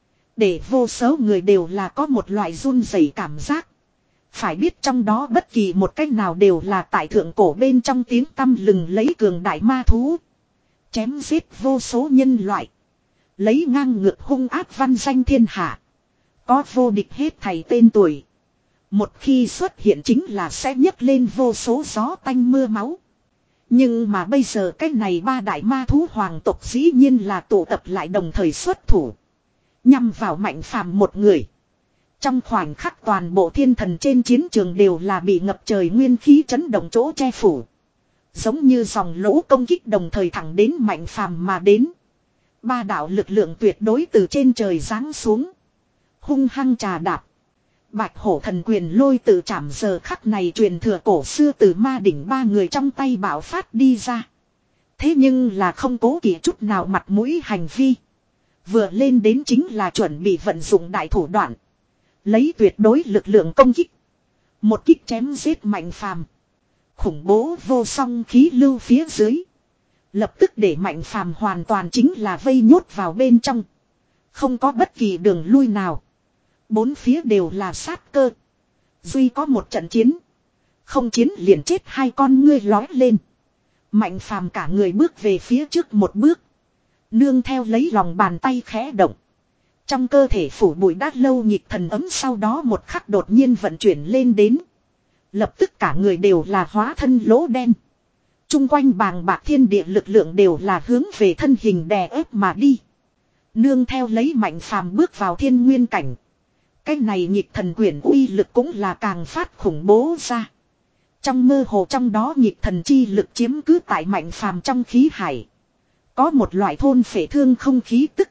Để vô số người đều là có một loại run rẩy cảm giác. Phải biết trong đó bất kỳ một cách nào đều là tại thượng cổ bên trong tiếng tăm lừng lấy cường đại ma thú. Chém giết vô số nhân loại. Lấy ngang ngược hung ác văn danh thiên hạ. Có vô địch hết thầy tên tuổi. Một khi xuất hiện chính là sẽ nhấc lên vô số gió tanh mưa máu. Nhưng mà bây giờ cái này ba đại ma thú hoàng tộc dĩ nhiên là tụ tập lại đồng thời xuất thủ. Nhằm vào Mạnh Phàm một người. Trong khoảnh khắc toàn bộ thiên thần trên chiến trường đều là bị ngập trời nguyên khí chấn động chỗ che phủ. Giống như dòng lũ công kích đồng thời thẳng đến Mạnh Phàm mà đến. Ba đạo lực lượng tuyệt đối từ trên trời giáng xuống. Hung hăng trà đạp. Bạch hổ thần quyền lôi từ chạm giờ khắc này truyền thừa cổ xưa từ ma đỉnh ba người trong tay bạo phát đi ra. Thế nhưng là không cố kỵ chút nào mặt mũi hành vi. Vừa lên đến chính là chuẩn bị vận dụng đại thủ đoạn. Lấy tuyệt đối lực lượng công kích. Một kích chém giết Mạnh Phàm. Khủng bố vô song khí lưu phía dưới. Lập tức để Mạnh Phàm hoàn toàn chính là vây nhốt vào bên trong. Không có bất kỳ đường lui nào. Bốn phía đều là sát cơ. Duy có một trận chiến. Không chiến liền chết hai con ngươi lói lên. Mạnh Phàm cả người bước về phía trước một bước. Nương theo lấy lòng bàn tay khẽ động. Trong cơ thể phủ bụi đát lâu nhịp thần ấm sau đó một khắc đột nhiên vận chuyển lên đến. Lập tức cả người đều là hóa thân lỗ đen. Trung quanh bàng bạc thiên địa lực lượng đều là hướng về thân hình đè ép mà đi. Nương theo lấy Mạnh Phàm bước vào thiên nguyên cảnh. Cái này nhịp thần quyển uy lực cũng là càng phát khủng bố ra. Trong mơ hồ trong đó nhịp thần chi lực chiếm cứ tại Mạnh Phàm trong khí hải. Có một loại thôn phệ thương không khí tức.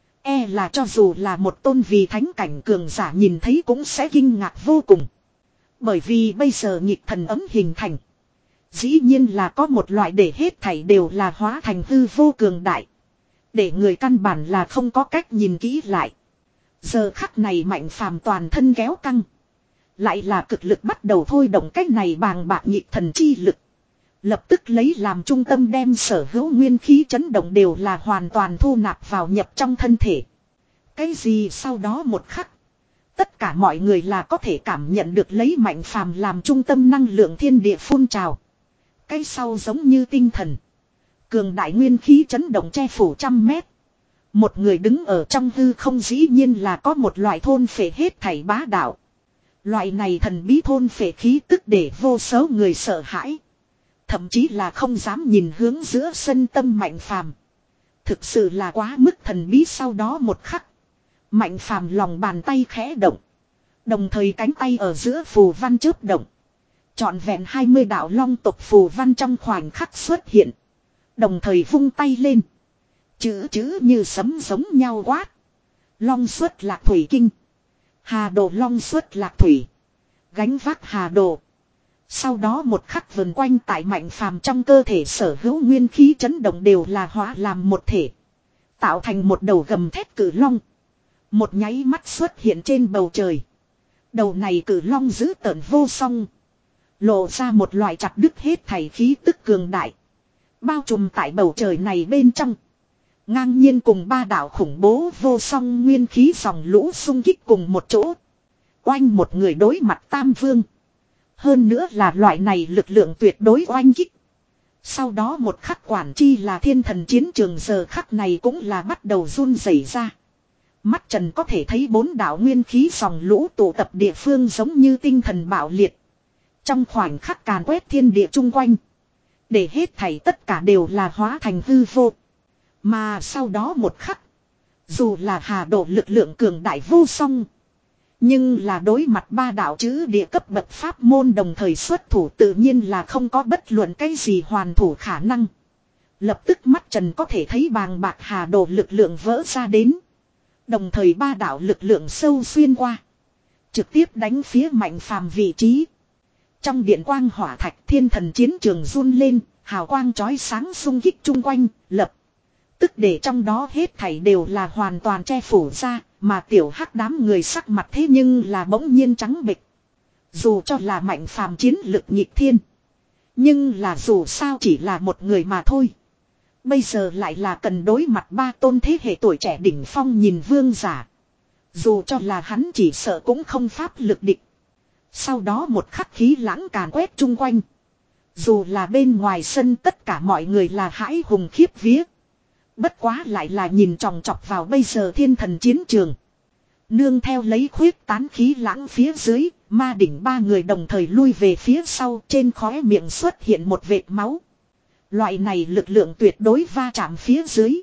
E là cho dù là một tôn vì thánh cảnh cường giả nhìn thấy cũng sẽ kinh ngạc vô cùng. Bởi vì bây giờ nhịp thần ấm hình thành. Dĩ nhiên là có một loại để hết thảy đều là hóa thành hư vô cường đại. Để người căn bản là không có cách nhìn kỹ lại. Giờ khắc này Mạnh Phàm toàn thân kéo căng. Lại là cực lực bắt đầu thôi động cách này bàng bạc nhịp thần chi lực. Lập tức lấy làm trung tâm đem sở hữu nguyên khí chấn động đều là hoàn toàn thu nạp vào nhập trong thân thể. Cái gì sau đó một khắc. Tất cả mọi người là có thể cảm nhận được lấy Mạnh Phàm làm trung tâm năng lượng thiên địa phun trào. Cái sau giống như tinh thần. Cường đại nguyên khí chấn động che phủ trăm mét. Một người đứng ở trong hư không dĩ nhiên là có một loại thôn phệ hết thảy bá đạo. Loại này thần bí thôn phệ khí tức để vô số người sợ hãi. Thậm chí là không dám nhìn hướng giữa sân Tâm Mạnh Phàm. Thực sự là quá mức thần bí. Sau đó một khắc, Mạnh Phàm lòng bàn tay khẽ động. Đồng thời cánh tay ở giữa phù văn chớp động. Trọn vẹn hai mươi đạo long tộc phù văn trong khoảnh khắc xuất hiện. Đồng thời vung tay lên. Chữ chữ như sấm giống nhau quát. Long xuất lạc thủy kinh. Hà đồ long xuất lạc thủy. Gánh vác hà đồ. Sau đó một khắc vần quanh tại Mạnh Phàm trong cơ thể sở hữu nguyên khí chấn động đều là hóa làm một thể. Tạo thành một đầu gầm thét cử long. Một nháy mắt xuất hiện trên bầu trời. Đầu này cử long dữ tợn vô song. Lộ ra một loại chặt đứt hết thảy khí tức cường đại. Bao trùm tại bầu trời này bên trong. Ngang nhiên cùng ba đạo khủng bố vô song nguyên khí dòng lũ xung kích cùng một chỗ. Oanh một người đối mặt Tam Vương. Hơn nữa là loại này lực lượng tuyệt đối oanh kích. Sau đó một khắc quản chi là thiên thần chiến trường giờ khắc này cũng là bắt đầu run rẩy ra. Mắt trần có thể thấy bốn đạo nguyên khí dòng lũ tụ tập địa phương giống như tinh thần bạo liệt. Trong khoảnh khắc càn quét thiên địa chung quanh. Để hết thảy tất cả đều là hóa thành hư vô. Mà sau đó một khắc. Dù là hà độ lực lượng cường đại vô song. Nhưng là đối mặt ba đạo chữ địa cấp bậc pháp môn đồng thời xuất thủ tự nhiên là không có bất luận cái gì hoàn thủ khả năng. Lập tức mắt trần có thể thấy bàng bạc hà độ lực lượng vỡ ra đến. Đồng thời ba đạo lực lượng sâu xuyên qua. Trực tiếp đánh phía Mạnh Phàm vị trí. Trong điện quang hỏa thạch thiên thần chiến trường run lên, hào quang chói sáng xung kích chung quanh, lập. Tức để trong đó hết thảy đều là hoàn toàn che phủ ra, mà tiểu hắc đám người sắc mặt thế nhưng là bỗng nhiên trắng bệch. Dù cho là Mạnh Phàm chiến lực nhịp thiên. Nhưng là dù sao chỉ là một người mà thôi. Bây giờ lại là cần đối mặt ba tôn thế hệ tuổi trẻ đỉnh phong nhìn vương giả. Dù cho là hắn chỉ sợ cũng không pháp lực địch. Sau đó một khắc khí lãng càn quét chung quanh. Dù là bên ngoài sân tất cả mọi người là hãi hùng khiếp vía. Bất quá lại là nhìn tròng trọc vào bây giờ thiên thần chiến trường. Nương theo lấy khuyết tán khí lãng phía dưới, ma đỉnh ba người đồng thời lui về phía sau, trên khóe miệng xuất hiện một vệt máu. Loại này lực lượng tuyệt đối va chạm phía dưới.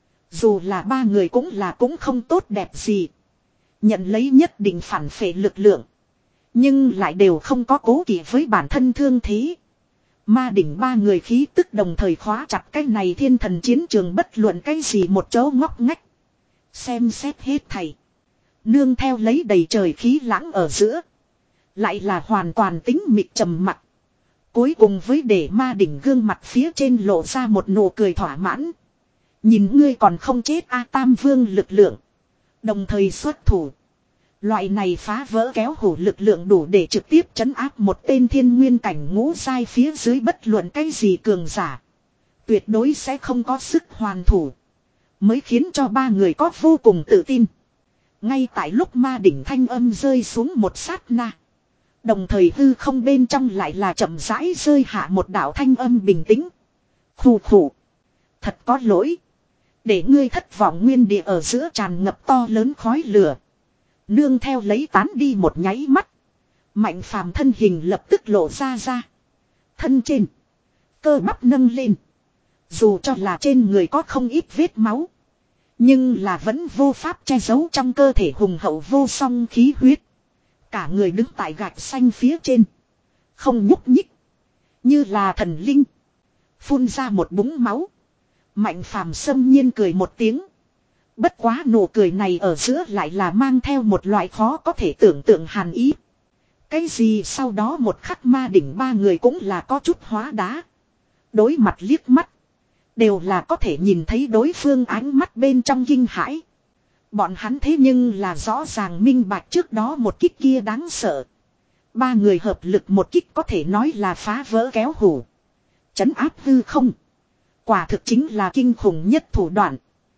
Dù là ba người cũng là cũng không tốt đẹp gì. Nhận lấy nhất định phản phệ lực lượng. Nhưng lại đều không có cố kỵ với bản thân thương thế. Ma đỉnh ba người khí tức đồng thời khóa chặt cái này thiên thần chiến trường bất luận cái gì một chỗ ngóc ngách. Xem xét hết thầy. Nương theo lấy đầy trời khí lãng ở giữa. Lại là hoàn toàn tính mịt trầm mặc. Cuối cùng với để ma đỉnh gương mặt phía trên lộ ra một nụ cười thỏa mãn. Nhìn ngươi còn không chết a Tam Vương lực lượng. Đồng thời xuất thủ. Loại này phá vỡ kéo hủ lực lượng đủ để trực tiếp trấn áp một tên thiên nguyên cảnh ngũ giai phía dưới bất luận cái gì cường giả. Tuyệt đối sẽ không có sức hoàn thủ. Mới khiến cho ba người có vô cùng tự tin. Ngay tại lúc ma đỉnh thanh âm rơi xuống một sát na. Đồng thời hư không bên trong lại là chậm rãi rơi hạ một đạo thanh âm bình tĩnh. Khủ khủ. Thật có lỗi. Để ngươi thất vọng nguyên địa ở giữa tràn ngập to lớn khói lửa. Nương theo lấy tán đi một nháy mắt. Mạnh Phàm thân hình lập tức lộ ra ra. Thân trên. Cơ bắp nâng lên. Dù cho là trên người có không ít vết máu. Nhưng là vẫn vô pháp che giấu trong cơ thể hùng hậu vô song khí huyết. Cả người đứng tại gạch xanh phía trên. Không nhúc nhích. Như là thần linh. Phun ra một búng máu. Mạnh Phàm xâm nhiên cười một tiếng. Bất quá nụ cười này ở giữa lại là mang theo một loại khó có thể tưởng tượng hàn ý. Cái gì sau đó một khắc ma đỉnh ba người cũng là có chút hóa đá. Đối mặt liếc mắt. Đều là có thể nhìn thấy đối phương ánh mắt bên trong kinh hãi. Bọn hắn thế nhưng là rõ ràng minh bạch trước đó một kích kia đáng sợ. Ba người hợp lực một kích có thể nói là phá vỡ kéo hủ. Chấn áp hư không. Quả thực chính là kinh khủng nhất thủ đoạn.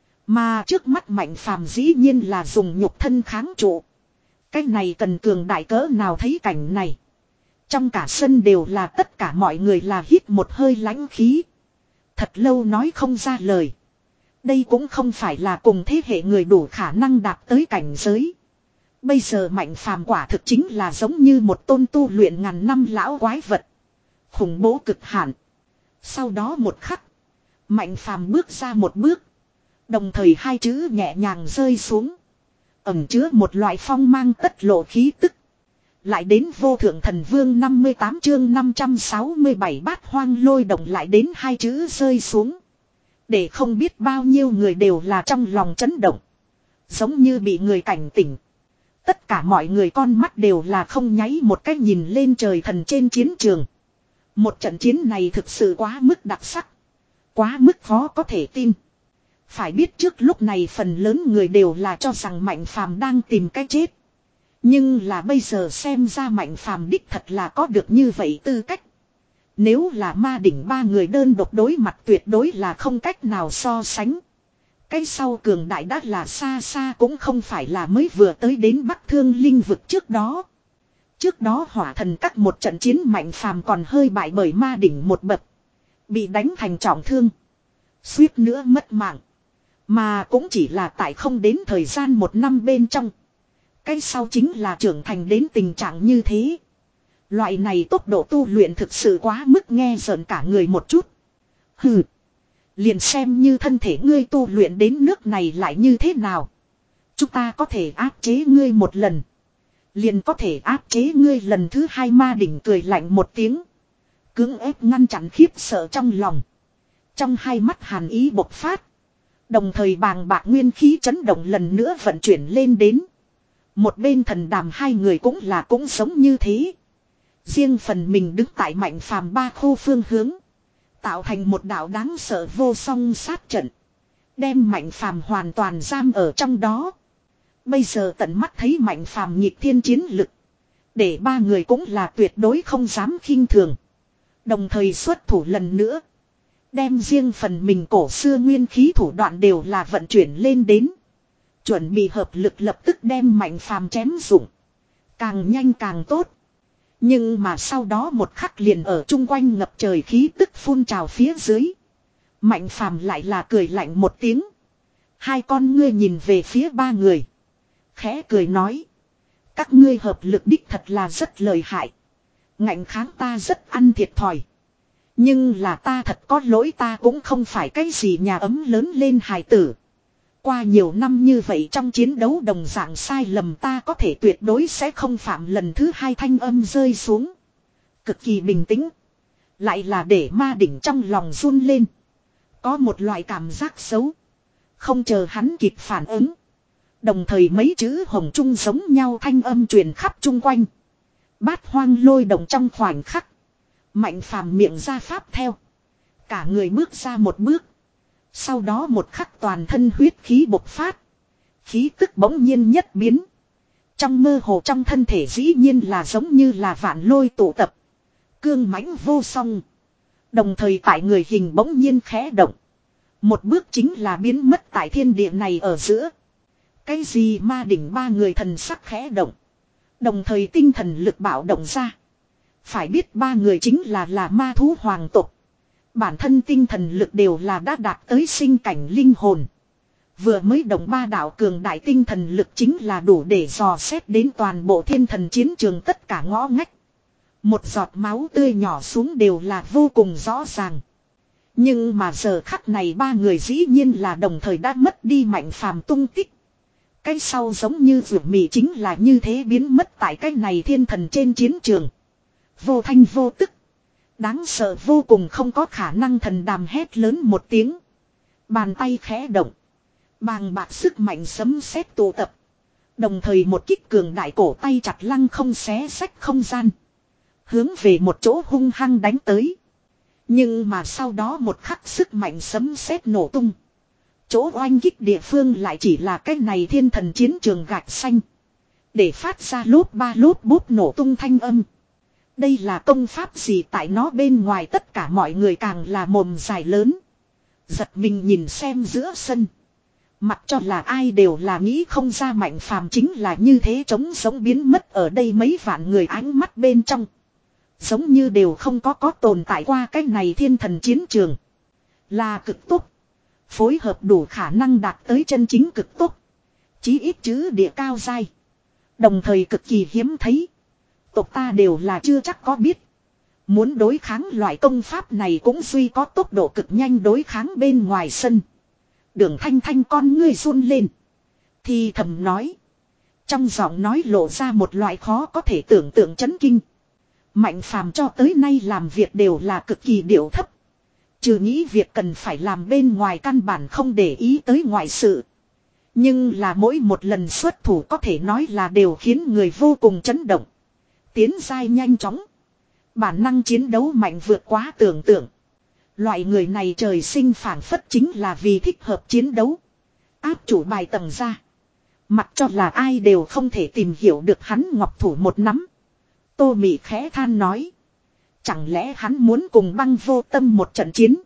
Mà trước mắt Mạnh Phàm dĩ nhiên là dùng nhục thân kháng trụ. Cái này cần cường đại cỡ nào thấy cảnh này. Trong cả sân đều là tất cả mọi người là hít một hơi lãnh khí. Thật lâu nói không ra lời. Đây cũng không phải là cùng thế hệ người đủ khả năng đạt tới cảnh giới. Bây giờ Mạnh Phàm quả thực chính là giống như một tôn tu luyện ngàn năm lão quái vật. Khủng bố cực hạn. Sau đó một khắc. Mạnh Phàm bước ra một bước. Đồng thời hai chữ nhẹ nhàng rơi xuống. Ẩn chứa một loại phong mang tất lộ khí tức. Lại đến vô thượng thần vương năm mươi tám chương năm trăm sáu mươi bảy bát hoang lôi động lại đến hai chữ rơi xuống. Để không biết bao nhiêu người đều là trong lòng chấn động. Giống như bị người cảnh tỉnh. Tất cả mọi người con mắt đều là không nháy một cách nhìn lên trời thần trên chiến trường. Một trận chiến này thực sự quá mức đặc sắc. Quá mức khó có thể tin. Phải biết trước lúc này phần lớn người đều là cho rằng Mạnh Phàm đang tìm cách chết. Nhưng là bây giờ xem ra Mạnh Phàm đích thật là có được như vậy tư cách. Nếu là ma đỉnh ba người đơn độc đối mặt tuyệt đối là không cách nào so sánh. Cái sau cường đại đã là xa xa cũng không phải là mới vừa tới đến Bắc Thương Linh vực trước đó. Trước đó hỏa thần các một trận chiến Mạnh Phàm còn hơi bại bởi ma đỉnh một bậc. Bị đánh thành trọng thương. Suýt nữa mất mạng. Mà cũng chỉ là tại không đến thời gian một năm bên trong. Cái sau chính là trưởng thành đến tình trạng như thế. Loại này tốc độ tu luyện thực sự quá mức nghe rợn cả người một chút. Hừ. Liền xem như thân thể ngươi tu luyện đến nước này lại như thế nào. Chúng ta có thể áp chế ngươi một lần. Liền có thể áp chế ngươi lần thứ hai. Ma đỉnh cười lạnh một tiếng. Cưỡng ép ngăn chặn khiếp sợ trong lòng. Trong hai mắt hàn ý bộc phát. Đồng thời bàng bạc nguyên khí chấn động lần nữa vận chuyển lên đến. Một bên thần đàm hai người cũng là cũng giống như thế. Riêng phần mình đứng tại Mạnh Phàm ba khu phương hướng. Tạo thành một đạo đáng sợ vô song sát trận. Đem Mạnh Phàm hoàn toàn giam ở trong đó. Bây giờ tận mắt thấy Mạnh Phàm nhịp thiên chiến lực. Để ba người cũng là tuyệt đối không dám khinh thường. Đồng thời xuất thủ lần nữa. Đem riêng phần mình cổ xưa nguyên khí thủ đoạn đều là vận chuyển lên đến. Chuẩn bị hợp lực lập tức đem Mạnh Phàm chém dụng. Càng nhanh càng tốt. Nhưng mà sau đó một khắc liền ở chung quanh ngập trời khí tức phun trào phía dưới. Mạnh Phàm lại là cười lạnh một tiếng. Hai con ngươi nhìn về phía ba người. Khẽ cười nói. Các ngươi hợp lực đích thật là rất lợi hại. Ngạnh kháng ta rất ăn thiệt thòi. Nhưng là ta thật có lỗi, ta cũng không phải cái gì nhà ấm lớn lên hài tử. Qua nhiều năm như vậy trong chiến đấu đồng dạng sai lầm ta có thể tuyệt đối sẽ không phạm lần thứ hai. Thanh âm rơi xuống. Cực kỳ bình tĩnh. Lại là để ma đỉnh trong lòng run lên. Có một loại cảm giác xấu. Không chờ hắn kịp phản ứng. Đồng thời mấy chữ hồng trung giống nhau thanh âm truyền khắp chung quanh. Bát hoang lôi động trong khoảnh khắc. Mạnh Phàm miệng ra pháp theo. Cả người bước ra một bước. Sau đó một khắc toàn thân huyết khí bộc phát. Khí tức bỗng nhiên nhất biến. Trong mơ hồ trong thân thể dĩ nhiên là giống như là vạn lôi tụ tập. Cương mãnh vô song. Đồng thời tại người hình bỗng nhiên khẽ động. Một bước chính là biến mất tại thiên địa này ở giữa. Cái gì ma đỉnh ba người thần sắc khẽ động. Đồng thời tinh thần lực bạo động ra. Phải biết ba người chính là là ma thú hoàng tộc. Bản thân tinh thần lực đều là đã đạt tới sinh cảnh linh hồn. Vừa mới động ba đạo cường đại tinh thần lực chính là đủ để dò xét đến toàn bộ thiên thần chiến trường tất cả ngõ ngách. Một giọt máu tươi nhỏ xuống đều là vô cùng rõ ràng. Nhưng mà giờ khắc này ba người dĩ nhiên là đồng thời đã mất đi Mạnh Phàm tung tích. Cái sau giống như vượt mị chính là như thế biến mất tại cái này thiên thần trên chiến trường. Vô thanh vô tức. Đáng sợ vô cùng, không có khả năng. Thần đàm hét lớn một tiếng. Bàn tay khẽ động. Bàng bạc sức mạnh sấm sét tụ tập. Đồng thời một kích cường đại cổ tay chặt lăng không xé sách không gian. Hướng về một chỗ hung hăng đánh tới. Nhưng mà sau đó một khắc sức mạnh sấm sét nổ tung. Chỗ oanh kích địa phương lại chỉ là cái này thiên thần chiến trường gạch xanh. Để phát ra lốp ba lốp bút nổ tung thanh âm. Đây là công pháp gì tại nó bên ngoài tất cả mọi người càng là mồm dài lớn. Giật mình nhìn xem giữa sân. Mặc cho là ai đều là nghĩ không ra Mạnh Phàm chính là như thế trống sống biến mất ở đây mấy vạn người ánh mắt bên trong. Giống như đều không có có tồn tại qua cái này thiên thần chiến trường. Là cực tốt. Phối hợp đủ khả năng đạt tới chân chính cực tốt. Chí ít chữ địa cao dai. Đồng thời cực kỳ hiếm thấy. Tộc ta đều là chưa chắc có biết. Muốn đối kháng loại công pháp này cũng duy có tốc độ cực nhanh đối kháng bên ngoài sân. Đường Thanh Thanh con ngươi run lên. Thì thầm nói. Trong giọng nói lộ ra một loại khó có thể tưởng tượng chấn kinh. Mạnh phàm cho tới nay làm việc đều là cực kỳ điệu thấp. Trừ nghĩ việc cần phải làm bên ngoài căn bản không để ý tới ngoại sự. Nhưng là mỗi một lần xuất thủ có thể nói là đều khiến người vô cùng chấn động. Tiến giai nhanh chóng. Bản năng chiến đấu mạnh vượt quá tưởng tượng. Loại người này trời sinh phản phất chính là vì thích hợp chiến đấu. Áp chủ bài tầng ra. Mặc cho là ai đều không thể tìm hiểu được hắn ngọc thủ một nắm. Tô Mị khẽ than nói. Chẳng lẽ hắn muốn cùng Băng Vô Tâm một trận chiến.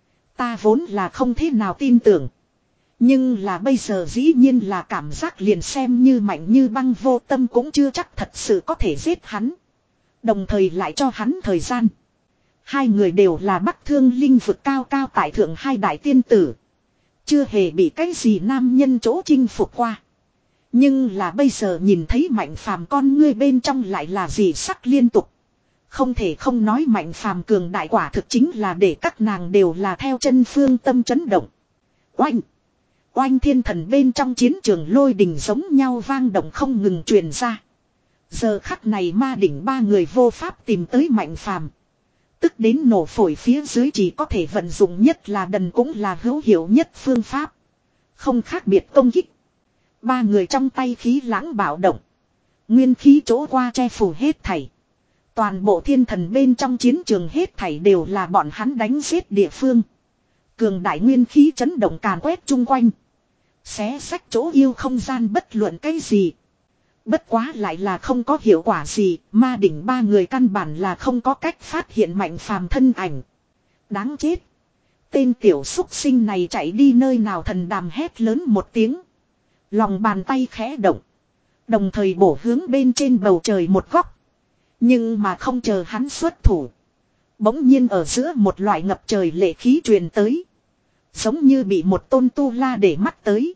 Ta vốn là không thế nào tin tưởng. Nhưng là bây giờ dĩ nhiên là cảm giác liền xem như mạnh như Băng Vô Tâm cũng chưa chắc thật sự có thể giết hắn. Đồng thời lại cho hắn thời gian. Hai người đều là Bắc Thương linh vực cao cao tại thượng hai đại tiên tử. Chưa hề bị cái gì nam nhân chỗ chinh phục qua. Nhưng là bây giờ nhìn thấy Mạnh Phàm con ngươi bên trong lại là gì sắc liên tục. Không thể không nói Mạnh Phàm cường đại quả thực chính là để các nàng đều là theo chân phương tâm chấn động. Oanh! Oanh thiên thần bên trong chiến trường lôi đình giống nhau vang động không ngừng truyền ra. Giờ khắc này ma đỉnh ba người vô pháp tìm tới Mạnh Phàm. Tức đến nổ phổi phía dưới chỉ có thể vận dụng nhất là đần cũng là hữu hiệu nhất phương pháp. Không khác biệt công kích. Ba người trong tay khí lãng bạo động. Nguyên khí chỗ qua che phủ hết thảy. Toàn bộ thiên thần bên trong chiến trường hết thảy đều là bọn hắn đánh giết địa phương. Cường đại nguyên khí chấn động càn quét chung quanh. Xé sách chỗ yêu không gian bất luận cái gì. Bất quá lại là không có hiệu quả gì, ma đỉnh ba người căn bản là không có cách phát hiện Mạnh Phàm thân ảnh. Đáng chết. Tên tiểu súc sinh này chạy đi nơi nào, thần đàm hét lớn một tiếng. Lòng bàn tay khẽ động. Đồng thời bổ hướng bên trên bầu trời một góc. Nhưng mà không chờ hắn xuất thủ. Bỗng nhiên ở giữa một loại ngập trời lệ khí truyền tới. Giống như bị một tôn tu la để mắt tới.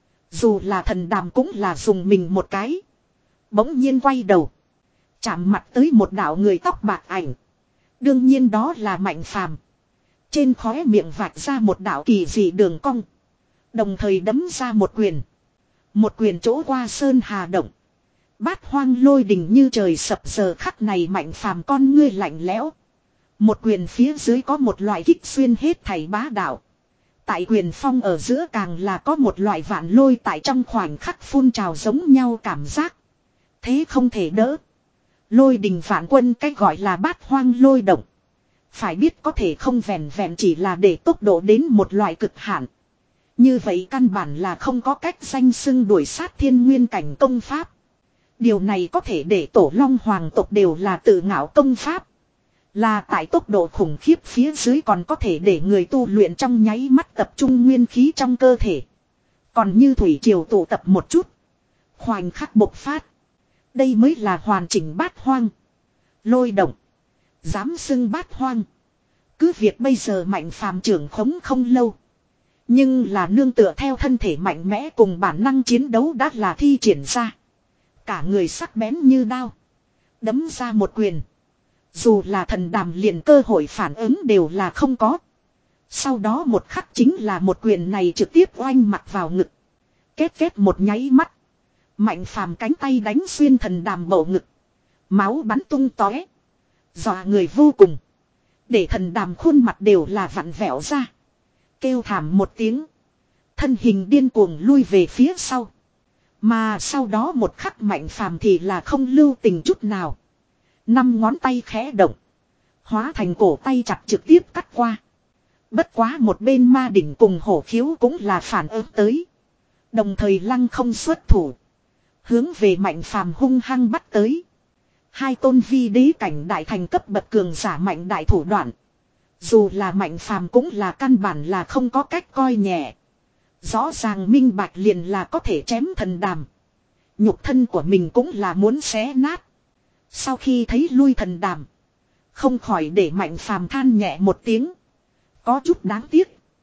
Dù là thần đàm cũng là dùng mình một cái. Bỗng nhiên quay đầu. Chạm mặt tới một đạo người tóc bạc ảnh. Đương nhiên đó là Mạnh Phàm. Trên khóe miệng vạch ra một đạo kỳ dị đường cong. Đồng thời đấm ra một quyền. Một quyền chỗ qua sơn hà động. Bát hoang lôi đình như trời sập, giờ khắc này Mạnh Phàm con ngươi lạnh lẽo. Một quyền phía dưới có một loại kích xuyên hết thảy bá đạo. Tại quyền phong ở giữa càng là có một loại vạn lôi tại trong khoảnh khắc phun trào giống nhau cảm giác. Thế không thể đỡ. Lôi đình vạn quân cách gọi là bát hoang lôi động. Phải biết có thể không vẹn vẹn chỉ là để tốc độ đến một loại cực hạn. Như vậy căn bản là không có cách danh xưng đuổi sát thiên nguyên cảnh công pháp. Điều này có thể để tổ long hoàng tộc đều là tự ngạo công pháp. Là tại tốc độ khủng khiếp phía dưới còn có thể để người tu luyện trong nháy mắt tập trung nguyên khí trong cơ thể. Còn như thủy triều tụ tập một chút. Khoảnh khắc bộc phát. Đây mới là hoàn chỉnh bát hoang. Lôi động. Dám xưng bát hoang. Cứ việc bây giờ Mạnh Phàm trưởng khống không lâu. Nhưng là nương tựa theo thân thể mạnh mẽ cùng bản năng chiến đấu đã là thi triển ra. Cả người sắc bén như đao. Đấm ra một quyền. Dù là thần đàm liền cơ hội phản ứng đều là không có. Sau đó một khắc chính là một quyền này trực tiếp oanh mặt vào ngực. Kết kết một nháy mắt. Mạnh Phàm cánh tay đánh xuyên thần đàm bầu ngực. Máu bắn tung tóe. Dọa người vô cùng. Để thần đàm khuôn mặt đều là vặn vẹo ra. Kêu thảm một tiếng. Thân hình điên cuồng lui về phía sau. Mà sau đó một khắc Mạnh Phàm thì là không lưu tình chút nào. Năm ngón tay khẽ động. Hóa thành cổ tay chặt trực tiếp cắt qua. Bất quá một bên ma đỉnh cùng hổ khiếu cũng là phản ứng tới. Đồng thời lăng không xuất thủ. Hướng về Mạnh Phàm hung hăng bắt tới. Hai tôn vi đế cảnh đại thành cấp bậc cường giả mạnh đại thủ đoạn. Dù là Mạnh Phàm cũng là căn bản là không có cách coi nhẹ. Rõ ràng minh bạch liền là có thể chém thần đàm. Nhục thân của mình cũng là muốn xé nát. Sau khi thấy lui thần đàm. Không khỏi để Mạnh Phàm than nhẹ một tiếng. Có chút đáng tiếc.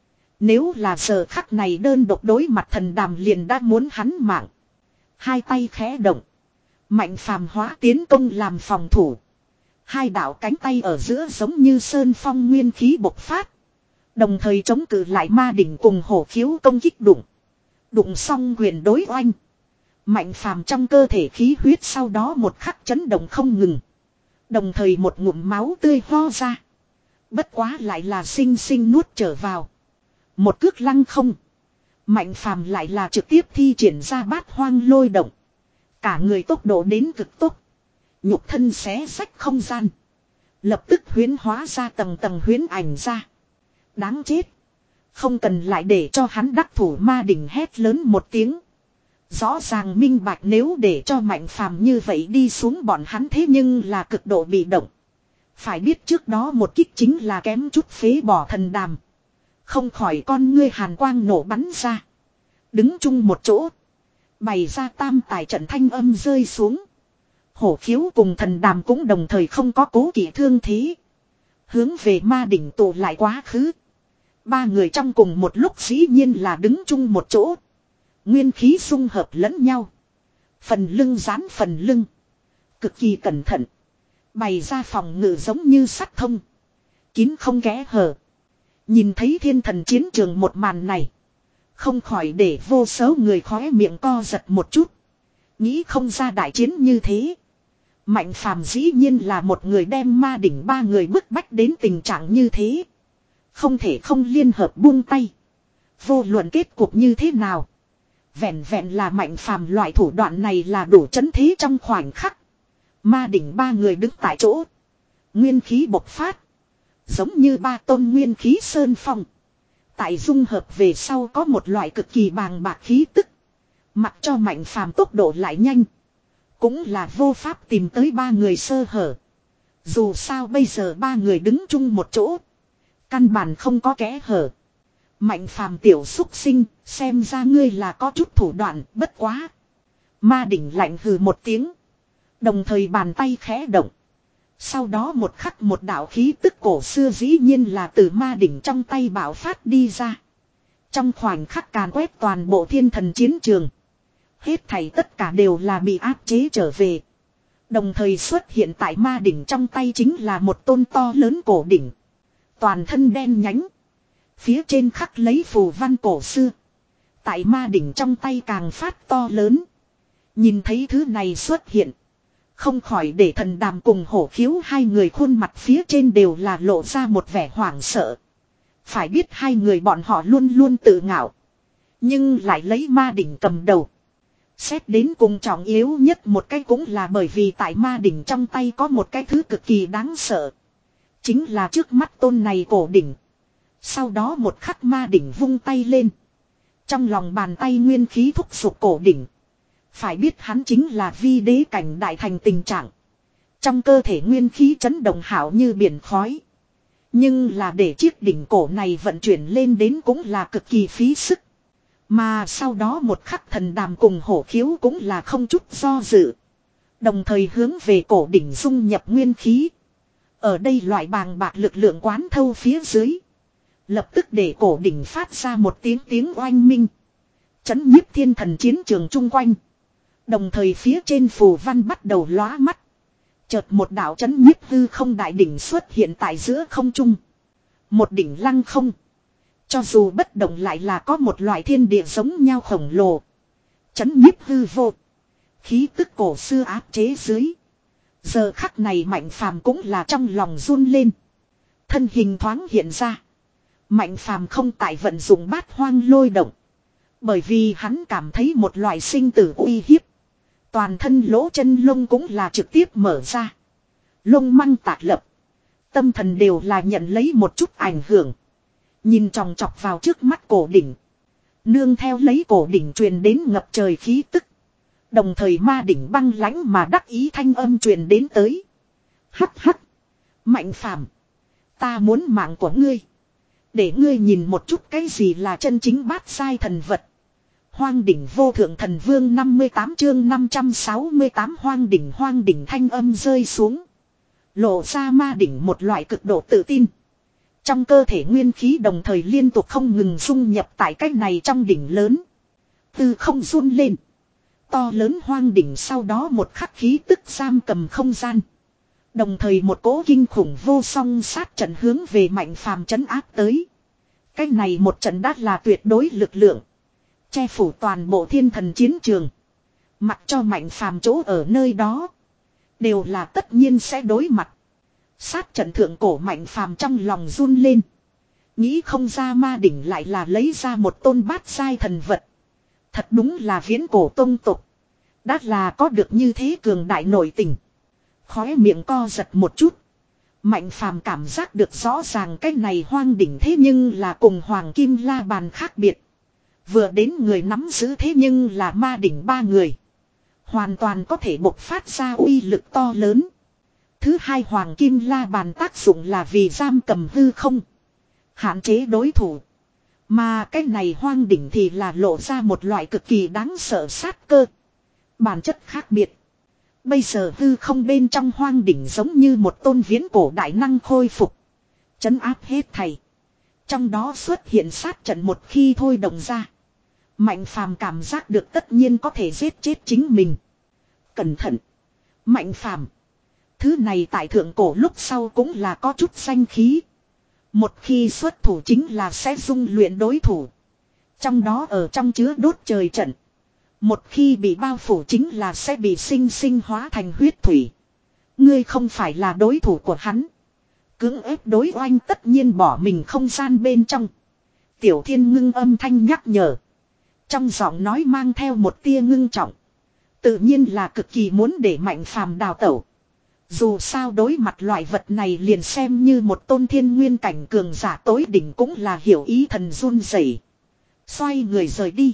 Nếu là giờ khắc này đơn độc đối mặt thần đàm liền đã muốn hắn mạng. Hai tay khẽ động. Mạnh phàm hóa tiến công làm phòng thủ. Hai đạo cánh tay ở giữa giống như sơn phong nguyên khí bộc phát. Đồng thời chống cự lại ma đỉnh cùng hổ khiếu công kích đụng. Đụng xong quyền đối oanh. Mạnh phàm trong cơ thể khí huyết sau đó một khắc chấn động không ngừng. Đồng thời một ngụm máu tươi ho ra. Bất quá lại là sinh sinh nuốt trở vào. Một cước lăng không. Mạnh phàm lại là trực tiếp thi triển ra bát hoang lôi động. Cả người tốc độ đến cực tốc. Nhục thân xé rách không gian. Lập tức huyễn hóa ra tầng tầng huyễn ảnh ra. Đáng chết. Không cần lại để cho hắn đắc thủ ma đỉnh hét lớn một tiếng. Rõ ràng minh bạch nếu để cho mạnh phàm như vậy đi xuống bọn hắn thế nhưng là cực độ bị động. Phải biết trước đó một kích chính là kém chút phế bỏ thần đàm. Không khỏi con ngươi hàn quang nổ bắn ra. Đứng chung một chỗ. Bày ra tam tài trận thanh âm rơi xuống. Hổ khiếu cùng thần đàm cũng đồng thời không có cố kỵ thương thế. Hướng về ma đỉnh tụ lại quá khứ. Ba người trong cùng một lúc dĩ nhiên là đứng chung một chỗ. Nguyên khí xung hợp lẫn nhau. Phần lưng dán phần lưng. Cực kỳ cẩn thận. Bày ra phòng ngự giống như sắt thông. Kín không kẽ hở. Nhìn thấy thiên thần chiến trường một màn này. Không khỏi để vô số người khóe miệng co giật một chút. Nghĩ không ra đại chiến như thế. Mạnh phàm dĩ nhiên là một người đem ma đỉnh ba người bức bách đến tình trạng như thế. Không thể không liên hợp buông tay. Vô luận kết cục như thế nào. Vẹn vẹn là mạnh phàm loại thủ đoạn này là đủ chấn thế trong khoảnh khắc. Ma đỉnh ba người đứng tại chỗ. Nguyên khí bộc phát. Giống như ba tôn nguyên khí sơn phong. Tại dung hợp về sau có một loại cực kỳ bàng bạc khí tức. Mặc cho mạnh phàm tốc độ lại nhanh. Cũng là vô pháp tìm tới ba người sơ hở. Dù sao bây giờ ba người đứng chung một chỗ. Căn bản không có kẽ hở. Mạnh phàm tiểu xúc sinh, xem ra ngươi là có chút thủ đoạn, bất quá. Ma đỉnh lạnh hừ một tiếng. Đồng thời bàn tay khẽ động. Sau đó một khắc một đạo khí tức cổ xưa dĩ nhiên là từ ma đỉnh trong tay bạo phát đi ra. Trong khoảnh khắc càn quét toàn bộ thiên thần chiến trường. Hết thảy tất cả đều là bị áp chế trở về. Đồng thời xuất hiện tại ma đỉnh trong tay chính là một tôn to lớn cổ đỉnh. Toàn thân đen nhánh. Phía trên khắc lấy phù văn cổ xưa. Tại ma đỉnh trong tay càng phát to lớn. Nhìn thấy thứ này xuất hiện. Không khỏi để thần đàm cùng hổ khiếu hai người khuôn mặt phía trên đều là lộ ra một vẻ hoảng sợ. Phải biết hai người bọn họ luôn luôn tự ngạo. Nhưng lại lấy ma đỉnh cầm đầu. Xét đến cùng trọng yếu nhất một cái cũng là bởi vì tại ma đỉnh trong tay có một cái thứ cực kỳ đáng sợ. Chính là trước mắt tôn này cổ đỉnh. Sau đó một khắc ma đỉnh vung tay lên. Trong lòng bàn tay nguyên khí thúc giục cổ đỉnh. Phải biết hắn chính là vi đế cảnh đại thành tình trạng. Trong cơ thể nguyên khí chấn động hảo như biển khói. Nhưng là để chiếc đỉnh cổ này vận chuyển lên đến cũng là cực kỳ phí sức. Mà sau đó một khắc thần đàm cùng hổ khiếu cũng là không chút do dự. Đồng thời hướng về cổ đỉnh dung nhập nguyên khí. Ở đây loại bàng bạc lực lượng quán thâu phía dưới. Lập tức để cổ đỉnh phát ra một tiếng tiếng oanh minh. Chấn nhiếp thiên thần chiến trường chung quanh. Đồng thời phía trên phù văn bắt đầu lóa mắt. Chợt một đạo chấn nhiếp hư không đại đỉnh xuất hiện tại giữa không trung. Một đỉnh lăng không. Cho dù bất động lại là có một loại thiên địa giống nhau khổng lồ. Chấn nhiếp hư vô. Khí tức cổ xưa áp chế dưới. Giờ khắc này Mạnh Phàm cũng là trong lòng run lên. Thân hình thoáng hiện ra. Mạnh Phàm không tại vận dụng bát hoang lôi động. Bởi vì hắn cảm thấy một loại sinh tử uy hiếp. Toàn thân lỗ chân lông cũng là trực tiếp mở ra. Lông măng tạc lập. Tâm thần đều là nhận lấy một chút ảnh hưởng. Nhìn tròng trọc vào trước mắt cổ đỉnh. Nương theo lấy cổ đỉnh truyền đến ngập trời khí tức. Đồng thời ma đỉnh băng lãnh mà đắc ý thanh âm truyền đến tới. Hắc hắc. Mạnh Phàm, ta muốn mạng của ngươi. Để ngươi nhìn một chút cái gì là chân chính bát sai thần vật. Hoang đỉnh vô thượng thần vương năm mươi tám chương năm trăm sáu mươi tám hoang đỉnh hoang đỉnh thanh âm rơi xuống. Lộ ra ma đỉnh một loại cực độ tự tin. Trong cơ thể nguyên khí đồng thời liên tục không ngừng dung nhập tại cái này trong đỉnh lớn. Từ không run lên. To lớn hoang đỉnh sau đó một khắc khí tức giam cầm không gian. Đồng thời một cỗ kinh khủng vô song sát trận hướng về Mạnh Phàm trấn áp tới. Cái này một trận đắt là tuyệt đối lực lượng. Che phủ toàn bộ thiên thần chiến trường. Mặc cho Mạnh Phàm chỗ ở nơi đó. Đều là tất nhiên sẽ đối mặt. Sát trận thượng cổ Mạnh Phàm trong lòng run lên. Nghĩ không ra ma đỉnh lại là lấy ra một tôn bát giai thần vật. Thật đúng là viễn cổ tông tục. Đã là có được như thế cường đại nội tình. Khóe miệng co giật một chút. Mạnh Phàm cảm giác được rõ ràng cái này hoang đỉnh thế nhưng là cùng Hoàng Kim La Bàn khác biệt. Vừa đến người nắm giữ thế nhưng là ma đỉnh ba người. Hoàn toàn có thể bộc phát ra uy lực to lớn. Thứ hai Hoàng Kim La Bàn tác dụng là vì giam cầm hư không. Hạn chế đối thủ. Mà cái này hoang đỉnh thì là lộ ra một loại cực kỳ đáng sợ sát cơ. Bản chất khác biệt. Bây giờ hư không bên trong hoang đỉnh giống như một tôn viễn cổ đại năng khôi phục. Trấn áp hết thảy. Trong đó xuất hiện sát trận một khi thôi động ra. Mạnh Phàm cảm giác được tất nhiên có thể giết chết chính mình. Cẩn thận. Mạnh Phàm. Thứ này tại thượng cổ lúc sau cũng là có chút danh khí. Một khi xuất thủ chính là sẽ dung luyện đối thủ. Trong đó ở trong chứa đốt trời trận. Một khi bị bao phủ chính là sẽ bị sinh sinh hóa thành huyết thủy. Ngươi không phải là đối thủ của hắn. Cưỡng ép đối oanh tất nhiên bỏ mình không gian bên trong. Tiểu Thiên ngưng âm thanh nhắc nhở. Trong giọng nói mang theo một tia ngưng trọng. Tự nhiên là cực kỳ muốn để Mạnh Phàm đào tẩu. Dù sao đối mặt loại vật này liền xem như một tôn thiên nguyên cảnh cường giả tối đỉnh cũng là hiểu ý thần run rẩy. Xoay người rời đi.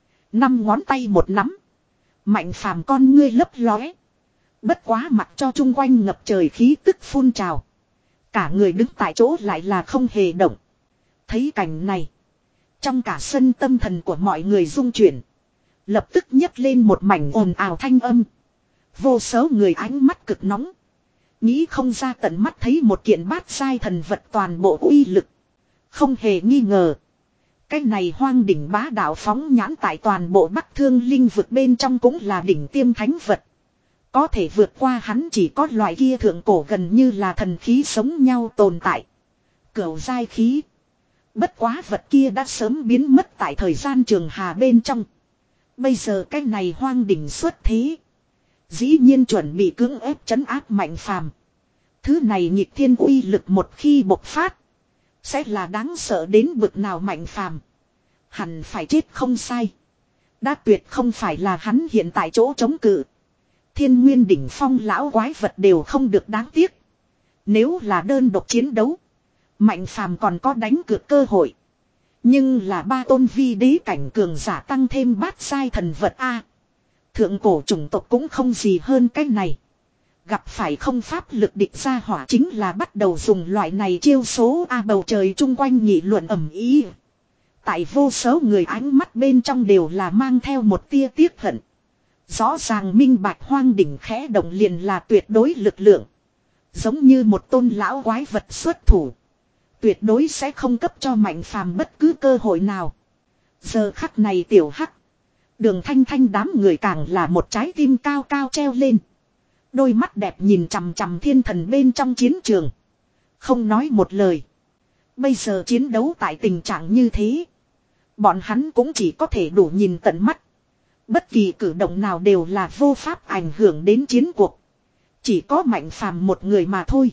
Năm ngón tay một nắm. Mạnh Phàm con ngươi lấp lóe. Bất quá mặc cho chung quanh ngập trời khí tức phun trào. Cả người đứng tại chỗ lại là không hề động. Thấy cảnh này. Trong cả sân tâm thần của mọi người rung chuyển. Lập tức nhấc lên một mảnh ồn ào thanh âm. Vô số người ánh mắt cực nóng. Nghĩ không ra tận mắt thấy một kiện bát giai thần vật toàn bộ uy lực. Không hề nghi ngờ. Cái này hoang đỉnh bá đạo phóng nhãn tại toàn bộ Bắc Thương linh vực bên trong cũng là đỉnh tiêm thánh vật. Có thể vượt qua hắn chỉ có loại kia thượng cổ gần như là thần khí sống nhau tồn tại. Cửu giai khí. Bất quá vật kia đã sớm biến mất tại thời gian trường hà bên trong. Bây giờ cái này hoang đỉnh xuất thế. Dĩ nhiên chuẩn bị cưỡng ép trấn áp Mạnh Phàm. Thứ này nhịp thiên uy lực một khi bộc phát. Sẽ là đáng sợ đến bực nào Mạnh Phàm. Hẳn phải chết không sai. Đã tuyệt không phải là hắn hiện tại chỗ chống cự. Thiên nguyên đỉnh phong lão quái vật đều không được đáng tiếc. Nếu là đơn độc chiến đấu. Mạnh Phàm còn có đánh cược cơ hội. Nhưng là ba tôn vi đế cảnh cường giả tăng thêm bát giai thần vật A. Thượng cổ chủng tộc cũng không gì hơn cái này. Gặp phải không pháp lực địch ra hỏa chính là bắt đầu dùng loại này chiêu số A bầu trời chung quanh nghị luận ầm ý. Tại vô số người ánh mắt bên trong đều là mang theo một tia tiếc hận. Rõ ràng minh bạch hoang đỉnh khẽ động liền là tuyệt đối lực lượng. Giống như một tôn lão quái vật xuất thủ. Tuyệt đối sẽ không cấp cho Mạnh Phàm bất cứ cơ hội nào. Giờ khắc này tiểu hắc. Đường Thanh Thanh đám người càng là một trái tim cao cao treo lên. Đôi mắt đẹp nhìn chằm chằm thiên thần bên trong chiến trường. Không nói một lời. Bây giờ chiến đấu tại tình trạng như thế. Bọn hắn cũng chỉ có thể đủ nhìn tận mắt. Bất kỳ cử động nào đều là vô pháp ảnh hưởng đến chiến cuộc. Chỉ có Mạnh Phàm một người mà thôi.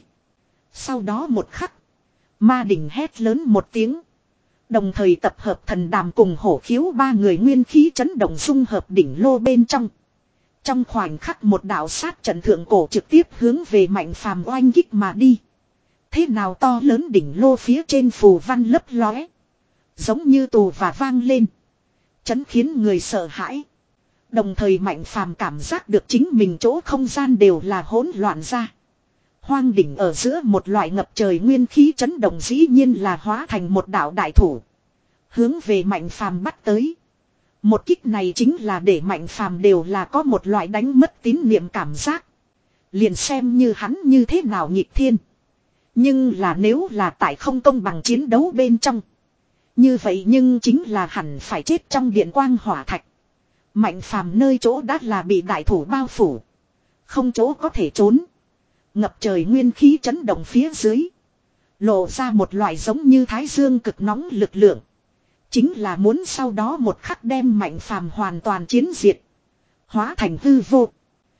Sau đó một khắc. Ma đỉnh hét lớn một tiếng. Đồng thời tập hợp thần đàm cùng hổ khiếu ba người nguyên khí chấn động dung hợp đỉnh lô bên trong. Trong khoảnh khắc một đạo sát trận thượng cổ trực tiếp hướng về Mạnh Phàm oanh kích mà đi. Thế nào to lớn đỉnh lô phía trên phù văn lấp lóe. Giống như tù và vang lên. Chấn khiến người sợ hãi. Đồng thời Mạnh Phàm cảm giác được chính mình chỗ không gian đều là hỗn loạn ra. Hoang đỉnh ở giữa một loại ngập trời nguyên khí chấn động dĩ nhiên là hóa thành một đạo đại thủ. Hướng về Mạnh Phàm bắt tới. Một kích này chính là để Mạnh Phàm đều là có một loại đánh mất tín niệm cảm giác. Liền xem như hắn như thế nào nghịch thiên. Nhưng là nếu là tại không công bằng chiến đấu bên trong. Như vậy nhưng chính là hẳn phải chết trong điện quang hỏa thạch. Mạnh phàm nơi chỗ đã là bị đại thủ bao phủ. Không chỗ có thể trốn. Ngập trời nguyên khí chấn động phía dưới. Lộ ra một loại giống như thái dương cực nóng lực lượng. Chính là muốn sau đó một khắc đem mạnh phàm hoàn toàn chiến diệt. Hóa thành hư vô.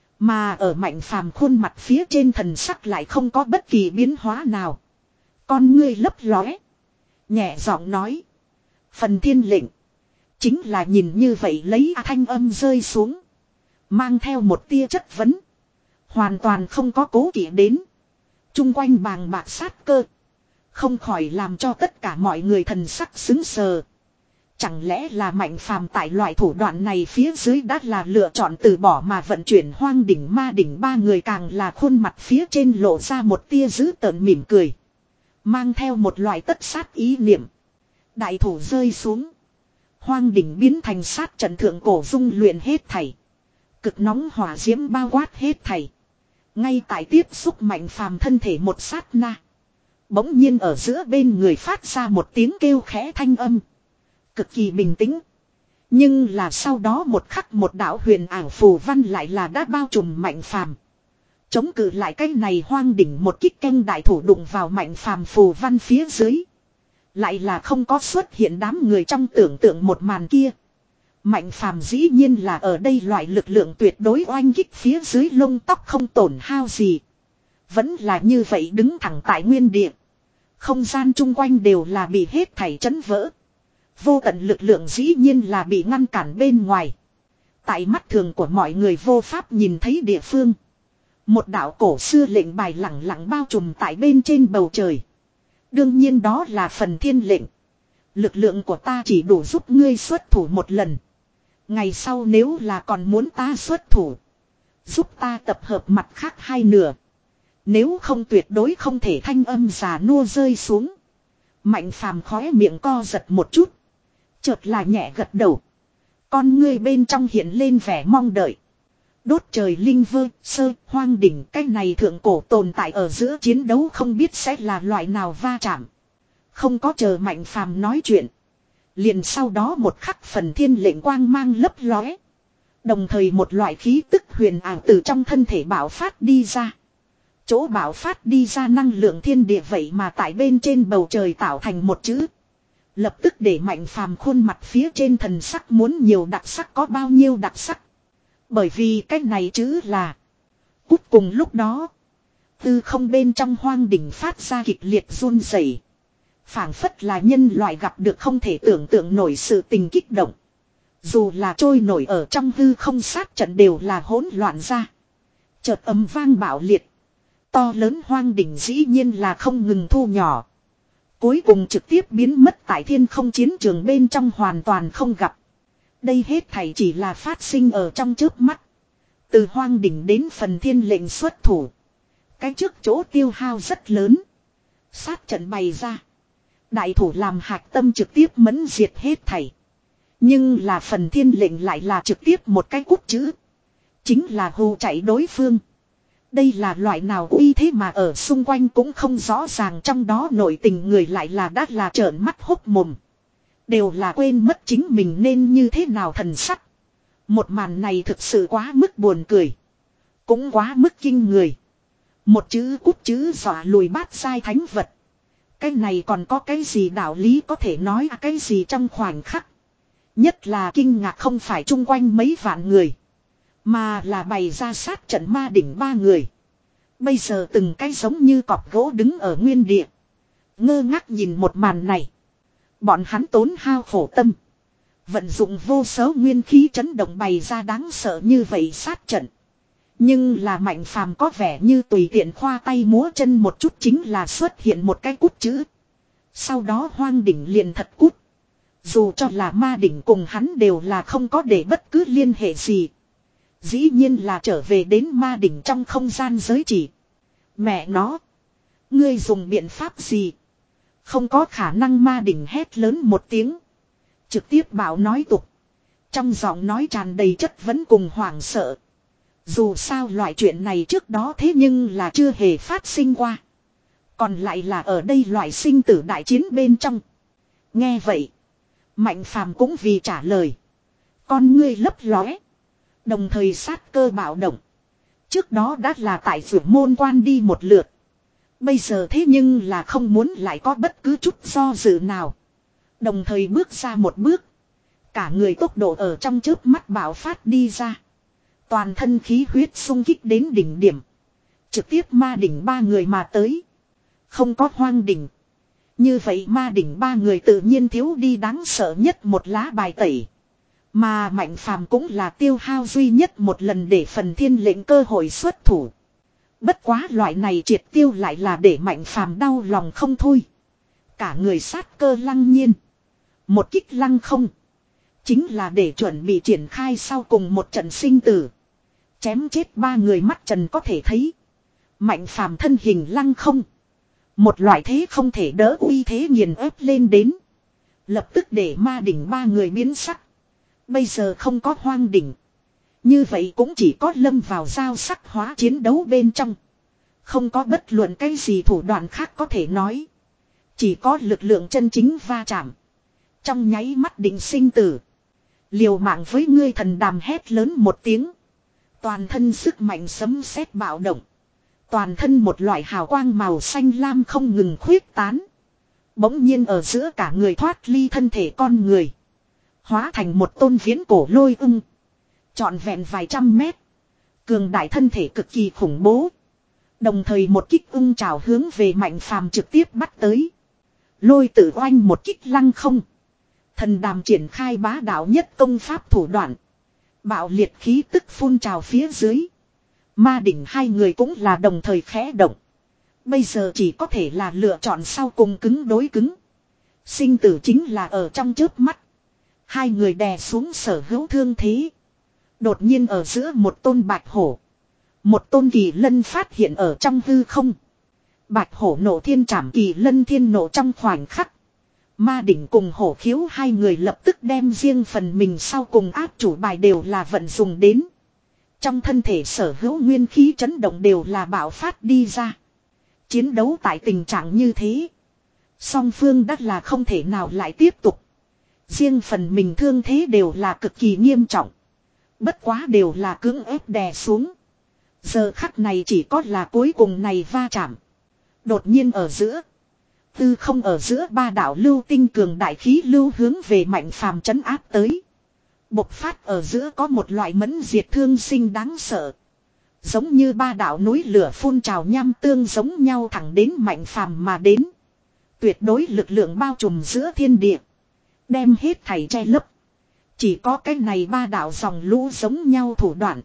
Mà ở mạnh phàm khuôn mặt phía trên thần sắc lại không có bất kỳ biến hóa nào. Con ngươi lấp lóe. Nhẹ giọng nói. Phần thiên lệnh. Chính là nhìn như vậy lấy thanh âm rơi xuống. Mang theo một tia chất vấn. Hoàn toàn không có cố kỵ đến. Trung quanh bàng bạc sát cơ. Không khỏi làm cho tất cả mọi người thần sắc xứng sờ. Chẳng lẽ là mạnh phàm tại loại thủ đoạn này phía dưới đã là lựa chọn từ bỏ mà vận chuyển hoang đỉnh ma đỉnh ba người càng là khuôn mặt phía trên lộ ra một tia dữ tợn mỉm cười. Mang theo một loại tất sát ý niệm. Đại thủ rơi xuống. Hoang đỉnh biến thành sát trận thượng cổ dung luyện hết thảy. Cực nóng hỏa diễm bao quát hết thảy. Ngay tại tiếp xúc mạnh phàm thân thể một sát na. Bỗng nhiên ở giữa bên người phát ra một tiếng kêu khẽ thanh âm. Cực kỳ bình tĩnh. Nhưng là sau đó một khắc một đạo huyền ảo phù văn lại là đã bao trùm mạnh phàm. Chống cự lại cái này hoang đỉnh một kích canh đại thủ đụng vào mạnh phàm phù văn phía dưới. Lại là không có xuất hiện đám người trong tưởng tượng một màn kia. Mạnh phàm dĩ nhiên là ở đây loại lực lượng tuyệt đối oanh kích phía dưới lông tóc không tổn hao gì. Vẫn là như vậy đứng thẳng tại nguyên địa. Không gian chung quanh đều là bị hết thảy chấn vỡ. Vô tận lực lượng dĩ nhiên là bị ngăn cản bên ngoài. Tại mắt thường của mọi người vô pháp nhìn thấy địa phương. Một đạo cổ xưa lệnh bài lẳng lặng bao trùm tại bên trên bầu trời. Đương nhiên đó là phần thiên lệnh. Lực lượng của ta chỉ đủ giúp ngươi xuất thủ một lần. Ngày sau nếu là còn muốn ta xuất thủ. Giúp ta tập hợp mặt khác hai nửa. Nếu không tuyệt đối không thể thanh âm già nua rơi xuống. Mạnh phàm khóe miệng co giật một chút. Chợt là nhẹ gật đầu. Con ngươi bên trong hiện lên vẻ mong đợi. Đốt trời linh vơ, sơ, hoang đỉnh. Cái này thượng cổ tồn tại ở giữa chiến đấu không biết sẽ là loại nào va chạm. Không có chờ mạnh phàm nói chuyện. Liền sau đó một khắc phần thiên lệnh quang mang lấp lóe. Đồng thời một loại khí tức huyền ảo từ trong thân thể bạo phát đi ra. Chỗ bạo phát đi ra năng lượng thiên địa vậy mà tại bên trên bầu trời tạo thành một chữ. Lập tức để mạnh phàm khuôn mặt phía trên thần sắc muốn nhiều đặc sắc có bao nhiêu đặc sắc. Bởi vì cái này chữ là. Cút cùng lúc đó. Tư không bên trong hoang đỉnh phát ra kịch liệt run rẩy. Phảng phất là nhân loại gặp được không thể tưởng tượng nổi sự tình kích động. Dù là trôi nổi ở trong hư không sát trận đều là hỗn loạn ra. Chợt ầm vang bạo liệt. To lớn hoang đỉnh dĩ nhiên là không ngừng thu nhỏ. Cuối cùng trực tiếp biến mất tại thiên không chiến trường bên trong hoàn toàn không gặp. Đây hết thảy chỉ là phát sinh ở trong chớp mắt. Từ hoang đỉnh đến phần thiên lệnh xuất thủ. Cái trước chỗ tiêu hao rất lớn. Sát trận bày ra. Đại thủ làm hạch tâm trực tiếp mẫn diệt hết thảy. Nhưng là phần thiên lệnh lại là trực tiếp một cái cút chữ. Chính là hù chạy đối phương. Đây là loại nào uy thế mà ở xung quanh cũng không rõ ràng trong đó nội tình người lại là đã là trợn mắt hốc mồm. Đều là quên mất chính mình nên như thế nào thần sắc. Một màn này thực sự quá mức buồn cười. Cũng quá mức kinh người. Một chữ cút chữ dọa lùi bát sai thánh vật. Cái này còn có cái gì đạo lý có thể nói à cái gì trong khoảnh khắc. Nhất là kinh ngạc không phải chung quanh mấy vạn người. Mà là bày ra sát trận ma đỉnh ba người. Bây giờ từng cái giống như cọp gỗ đứng ở nguyên địa. Ngơ ngác nhìn một màn này. Bọn hắn tốn hao khổ tâm. Vận dụng vô số nguyên khí chấn động bày ra đáng sợ như vậy sát trận. Nhưng là mạnh phàm có vẻ như tùy tiện khoa tay múa chân một chút chính là xuất hiện một cái cút chữ. Sau đó hoang đỉnh liền thật cút. Dù cho là ma đỉnh cùng hắn đều là không có để bất cứ liên hệ gì. Dĩ nhiên là trở về đến ma đỉnh trong không gian giới chỉ. Mẹ nó. Ngươi dùng biện pháp gì? Không có khả năng ma đỉnh hét lớn một tiếng. Trực tiếp bảo nói tục. Trong giọng nói tràn đầy chất vấn cùng hoảng sợ. Dù sao loại chuyện này trước đó thế nhưng là chưa hề phát sinh qua. Còn lại là ở đây loại sinh tử đại chiến bên trong. Nghe vậy. Mạnh phàm cũng vì trả lời. Con ngươi lấp lóe. Đồng thời sát cơ bạo động. Trước đó đã là tại vượt môn quan đi một lượt. Bây giờ thế nhưng là không muốn lại có bất cứ chút do dự nào. Đồng thời bước ra một bước. Cả người tốc độ ở trong chớp mắt bạo phát đi ra. Toàn thân khí huyết sung kích đến đỉnh điểm. Trực tiếp ma đỉnh ba người mà tới. Không có hoang đỉnh. Như vậy ma đỉnh ba người tự nhiên thiếu đi đáng sợ nhất một lá bài tẩy. Mà Mạnh Phàm cũng là tiêu hao duy nhất một lần để phần thiên lệnh cơ hội xuất thủ. Bất quá loại này triệt tiêu lại là để Mạnh Phàm đau lòng không thôi. Cả người sát cơ lăng nhiên. Một kích lăng không. Chính là để chuẩn bị triển khai sau cùng một trận sinh tử. Chém chết ba người mắt trần có thể thấy. Mạnh Phàm thân hình lăng không. Một loại thế không thể đỡ uy thế nghiền ép lên đến. Lập tức để ma đỉnh ba người biến sắc. Bây giờ không có hoang đỉnh. Như vậy cũng chỉ có lâm vào giao sắc hóa chiến đấu bên trong. Không có bất luận cái gì thủ đoạn khác có thể nói. Chỉ có lực lượng chân chính va chạm. Trong nháy mắt định sinh tử. Liều mạng với ngươi, thần đàm hét lớn một tiếng. Toàn thân sức mạnh sấm sét bạo động. Toàn thân một loại hào quang màu xanh lam không ngừng khuyết tán. Bỗng nhiên ở giữa cả người thoát ly thân thể con người. Hóa thành một tôn viễn cổ lôi ưng. Trọn vẹn vài trăm mét. Cường đại thân thể cực kỳ khủng bố. Đồng thời một kích ưng trào hướng về Mạnh Phàm trực tiếp bắt tới. Lôi tử oanh một kích lăng không. Thần đàm triển khai bá đạo nhất công pháp thủ đoạn. Bạo liệt khí tức phun trào phía dưới. Ma đỉnh hai người cũng là đồng thời khẽ động. Bây giờ chỉ có thể là lựa chọn sau cùng cứng đối cứng. Sinh tử chính là ở trong chớp mắt. Hai người đè xuống sở hữu thương thế. Đột nhiên ở giữa một tôn bạch hổ. Một tôn kỳ lân phát hiện ở trong hư không. Bạch hổ nộ thiên trảm, kỳ lân thiên nộ trong khoảnh khắc. Ma đỉnh cùng hổ khiếu hai người lập tức đem riêng phần mình sau cùng áp chủ bài đều là vận dùng đến. Trong thân thể sở hữu nguyên khí chấn động đều là bạo phát đi ra. Chiến đấu tại tình trạng như thế. Song phương đắt là không thể nào lại tiếp tục. Riêng phần mình thương thế đều là cực kỳ nghiêm trọng. Bất quá đều là cưỡng ép đè xuống. Giờ khắc này chỉ có là cuối cùng này va chạm. Đột nhiên ở giữa. Tư không ở giữa ba đạo lưu tinh cường đại khí lưu hướng về Mạnh Phàm trấn áp tới. Bộc phát ở giữa có một loại mẫn diệt thương sinh đáng sợ. Giống như ba đạo núi lửa phun trào nham tương giống nhau thẳng đến Mạnh Phàm mà đến. Tuyệt đối lực lượng bao trùm giữa thiên địa. Đem hết thảy che lấp. Chỉ có cái này ba đạo dòng lũ giống nhau thủ đoạn.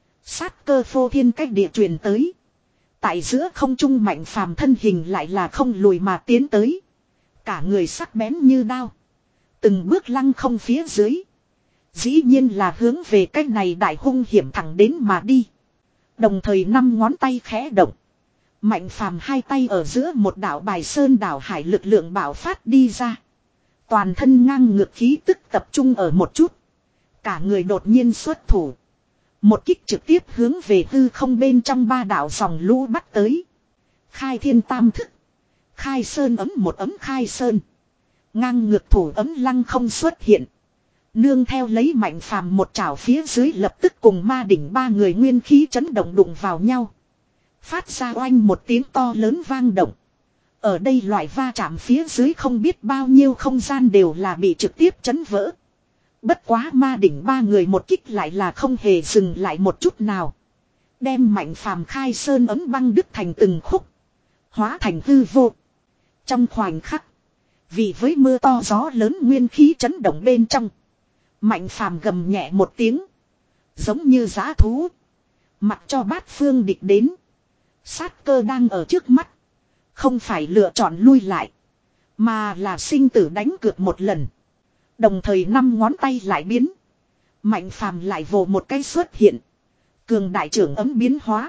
Sát cơ phô thiên cách địa truyền tới. Tại giữa không trung Mạnh Phàm thân hình lại là không lùi mà tiến tới. Cả người sắc bén như đao. Từng bước lăng không phía dưới. Dĩ nhiên là hướng về cái này đại hung hiểm thẳng đến mà đi. Đồng thời năm ngón tay khẽ động. Mạnh Phàm hai tay ở giữa một đạo bài sơn đảo hải lực lượng bạo phát đi ra. Toàn thân ngang ngược khí tức tập trung ở một chút. Cả người đột nhiên xuất thủ. Một kích trực tiếp hướng về hư không bên trong ba đạo dòng lũ bắt tới. Khai thiên tam thức. Khai sơn ấm một ấm khai sơn. Ngang ngược thủ ấm lăng không xuất hiện. Nương theo lấy Mạnh Phàm một chảo phía dưới lập tức cùng ma đỉnh ba người nguyên khí chấn động đụng vào nhau. Phát ra oanh một tiếng to lớn vang động. Ở đây loại va chạm phía dưới không biết bao nhiêu không gian đều là bị trực tiếp chấn vỡ. Bất quá ma đỉnh ba người một kích lại là không hề dừng lại một chút nào. Đem Mạnh Phàm khai sơn ấm băng đứt thành từng khúc. Hóa thành hư vô. Trong khoảnh khắc. Vì với mưa to gió lớn nguyên khí chấn động bên trong. Mạnh Phàm gầm nhẹ một tiếng. Giống như giã thú. Mặc cho bát phương địch đến. Sát cơ đang ở trước mắt. Không phải lựa chọn lui lại. Mà là sinh tử đánh cược một lần. Đồng thời năm ngón tay lại biến. Mạnh Phàm lại vồ một cái xuất hiện. Cường đại trưởng ấm biến hóa.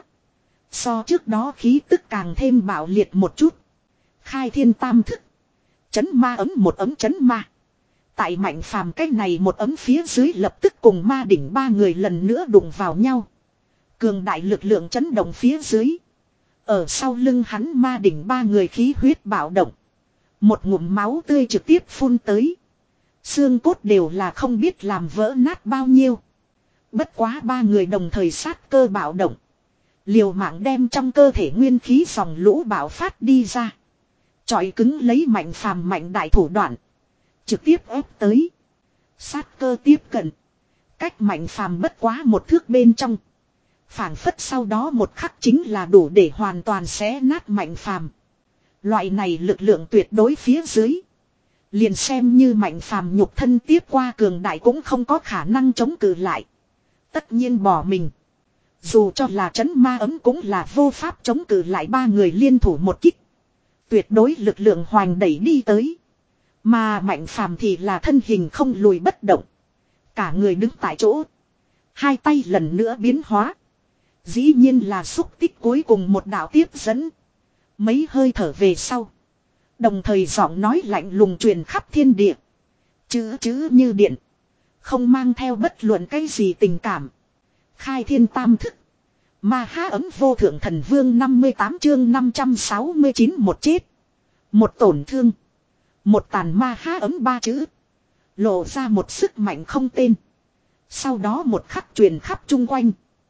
So trước đó khí tức càng thêm bạo liệt một chút. Khai thiên tam thức. Chấn ma ấm một ấm chấn ma. Tại Mạnh Phàm cái này một ấm phía dưới lập tức cùng ma đỉnh ba người lần nữa đụng vào nhau. Cường đại lực lượng chấn động phía dưới. Ở sau lưng hắn ma đỉnh ba người khí huyết bạo động. Một ngụm máu tươi trực tiếp phun tới. Xương cốt đều là không biết làm vỡ nát bao nhiêu. Bất quá ba người đồng thời sát cơ bạo động. Liều mạng đem trong cơ thể nguyên khí dòng lũ bạo phát đi ra. Chọi cứng lấy Mạnh Phàm mạnh đại thủ đoạn. Trực tiếp ép tới. Sát cơ tiếp cận. Cách Mạnh Phàm bất quá một thước bên trong. Phảng phất sau đó một khắc chính là đủ để hoàn toàn xé nát Mạnh Phàm. Loại này lực lượng tuyệt đối phía dưới. Liền xem như Mạnh Phàm nhục thân tiếp qua cường đại cũng không có khả năng chống cự lại. Tất nhiên bỏ mình. Dù cho là trấn ma ấm cũng là vô pháp chống cự lại ba người liên thủ một kích. Tuyệt đối lực lượng hoành đẩy đi tới. Mà Mạnh Phàm thì là thân hình không lùi bất động. Cả người đứng tại chỗ. Hai tay lần nữa biến hóa. Dĩ nhiên là xúc tích cuối cùng một đạo tiếp dẫn. Mấy hơi thở về sau. Đồng thời giọng nói lạnh lùng truyền khắp thiên địa. Chữ chữ như điện. Không mang theo bất luận cái gì tình cảm. Khai thiên tam thức. Ma há ấm vô thượng thần vương năm mươi tám chương năm trăm sáu mươi chín một chết. Một tổn thương. Một tàn ma há ấm ba chữ. Lộ ra một sức mạnh không tên. Sau đó một khắc truyền khắp chung quanh.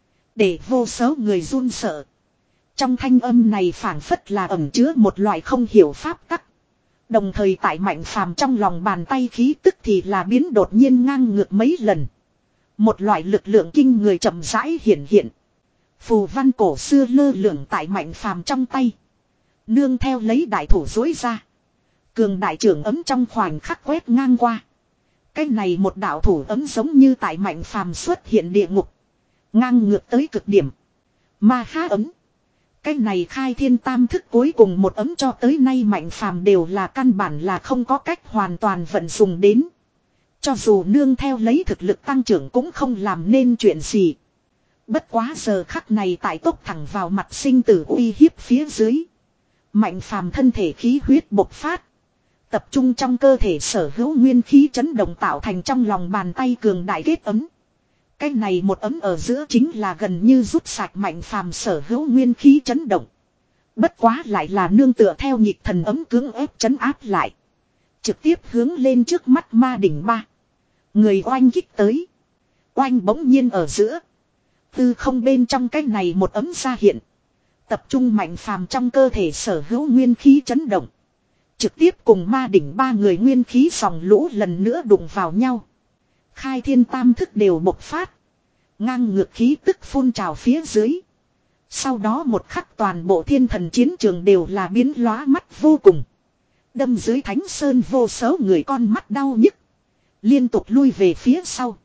Để vô số người run sợ. Trong thanh âm này phảng phất là ẩn chứa một loại không hiểu pháp tắc. Đồng thời tại Mạnh Phàm trong lòng bàn tay khí tức thì là biến đột nhiên ngang ngược mấy lần. Một loại lực lượng kinh người chậm rãi hiện hiện. Phù văn cổ xưa lơ lửng tại Mạnh Phàm trong tay. Nương theo lấy đại thủ dối ra. Cường đại trưởng ấm trong khoảnh khắc quét ngang qua. Cái này một đạo thủ ấm giống như tại Mạnh Phàm xuất hiện địa ngục. Ngang ngược tới cực điểm. Ma há ấm. Cái này khai thiên tam thức cuối cùng một ấm cho tới nay Mạnh Phàm đều là căn bản là không có cách hoàn toàn vận dụng đến. Cho dù nương theo lấy thực lực tăng trưởng cũng không làm nên chuyện gì. Bất quá giờ khắc này tại tốc thẳng vào mặt sinh tử uy hiếp phía dưới. Mạnh Phàm thân thể khí huyết bộc phát. Tập trung trong cơ thể sở hữu nguyên khí chấn động tạo thành trong lòng bàn tay cường đại kết ấm. Cái này một ấm ở giữa chính là gần như rút sạch Mạnh Phàm sở hữu nguyên khí chấn động. Bất quá lại là nương tựa theo nhịp thần ấm cưỡng ép chấn áp lại. Trực tiếp hướng lên trước mắt ma đỉnh ba. Người oanh kích tới. Oanh bỗng nhiên ở giữa. Tư không bên trong cái này một ấm ra hiện. Tập trung Mạnh Phàm trong cơ thể sở hữu nguyên khí chấn động. Trực tiếp cùng ma đỉnh ba người nguyên khí dòng lũ lần nữa đụng vào nhau. Khai thiên tam thức đều bộc phát. Ngang ngược khí tức phun trào phía dưới. Sau đó một khắc toàn bộ thiên thần chiến trường đều là biến lóa mắt vô cùng. Đâm dưới thánh sơn vô số người con mắt đau nhức. Liên tục lui về phía sau.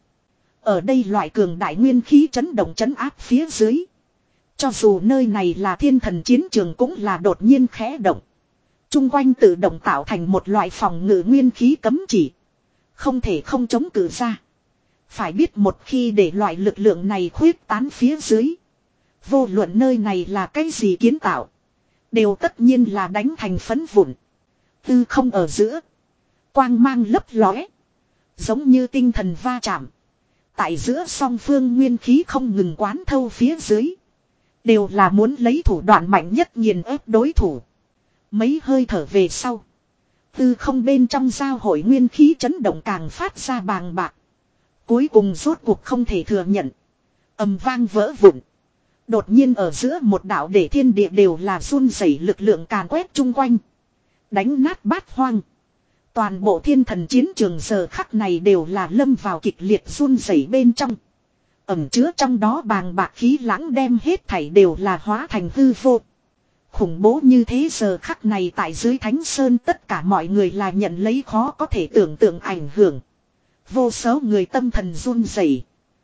Ở đây loại cường đại nguyên khí chấn động chấn áp phía dưới. Cho dù nơi này là thiên thần chiến trường cũng là đột nhiên khẽ động. Trung quanh tự động tạo thành một loại phòng ngự nguyên khí cấm chỉ. Không thể không chống cự ra. Phải biết một khi để loại lực lượng này khuyết tán phía dưới. Vô luận nơi này là cái gì kiến tạo. Đều tất nhiên là đánh thành phấn vụn. Tư không ở giữa. Quang mang lấp lóe. Giống như tinh thần va chạm. Tại giữa song phương nguyên khí không ngừng quán thâu phía dưới. Đều là muốn lấy thủ đoạn mạnh nhất nghiền ép đối thủ. Mấy hơi thở về sau. Tư không bên trong giao hội nguyên khí chấn động càng phát ra bàng bạc. Cuối cùng rốt cuộc không thể thừa nhận. Ầm vang vỡ vụn. Đột nhiên ở giữa một đạo để thiên địa đều là run rẩy lực lượng càn quét chung quanh. Đánh nát bát hoang. Toàn bộ thiên thần chiến trường giờ khắc này đều là lâm vào kịch liệt run rẩy bên trong. Ẩm chứa trong đó bàng bạc khí lãng đem hết thảy đều là hóa thành hư vô. Khủng bố như thế giờ khắc này tại dưới Thánh Sơn tất cả mọi người là nhận lấy khó có thể tưởng tượng ảnh hưởng. Vô số người tâm thần run rẩy.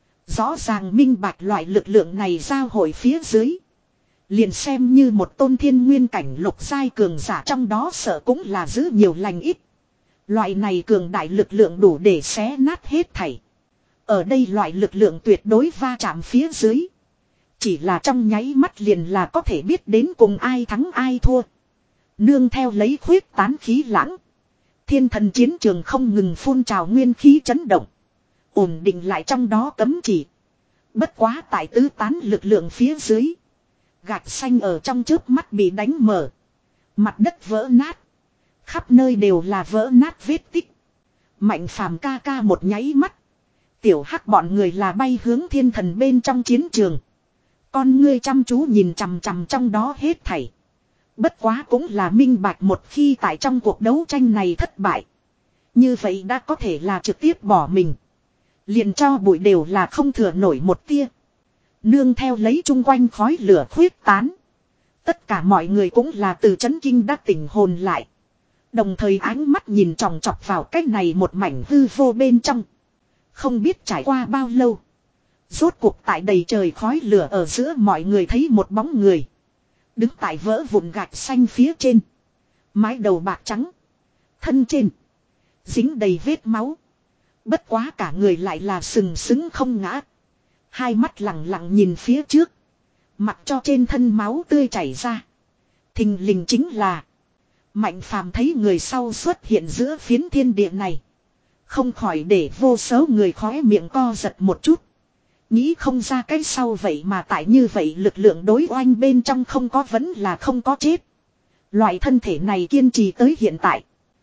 Rõ ràng minh bạch loại lực lượng này giao hội phía dưới. Liền xem như một tôn thiên nguyên cảnh lục giai cường giả trong đó sợ cũng là giữ nhiều lành ít. Loại này cường đại lực lượng đủ để xé nát hết thảy. Ở đây loại lực lượng tuyệt đối va chạm phía dưới. Chỉ là trong nháy mắt liền là có thể biết đến cùng ai thắng ai thua. Nương theo lấy khuyết tán khí lãng. Thiên thần chiến trường không ngừng phun trào nguyên khí chấn động. Ổn định lại trong đó cấm chỉ. Bất quá tại tứ tán lực lượng phía dưới. Gạch xanh ở trong chớp mắt bị đánh mở. Mặt đất vỡ nát. Khắp nơi đều là vỡ nát vết tích. Mạnh Phàm ca ca một nháy mắt. Tiểu Hắc bọn người là bay hướng thiên thần bên trong chiến trường. Con ngươi chăm chú nhìn chằm chằm trong đó hết thảy. Bất quá cũng là minh bạch một khi tại trong cuộc đấu tranh này thất bại. Như vậy đã có thể là trực tiếp bỏ mình. Liền cho bụi đều là không thừa nổi một tia. Nương theo lấy chung quanh khói lửa khuyết tán. Tất cả mọi người cũng là từ chấn kinh đã tỉnh hồn lại. Đồng thời ánh mắt nhìn tròng trọc vào cái này một mảnh hư vô bên trong. Không biết trải qua bao lâu. Rốt cuộc tại đầy trời khói lửa ở giữa mọi người thấy một bóng người. Đứng tại vỡ vụn gạch xanh phía trên. Mái đầu bạc trắng. Thân trên. Dính đầy vết máu. Bất quá cả người lại là sừng sững không ngã. Hai mắt lặng lặng nhìn phía trước. Mặc cho trên thân máu tươi chảy ra. Thình lình chính là. Mạnh Phàm thấy người sau xuất hiện giữa phiến thiên địa này. Không khỏi để vô số người khóe miệng co giật một chút. Nghĩ không ra cái sau vậy mà tại như vậy lực lượng đối oanh bên trong không có vẫn là không có chết. Loại thân thể này kiên trì tới hiện tại.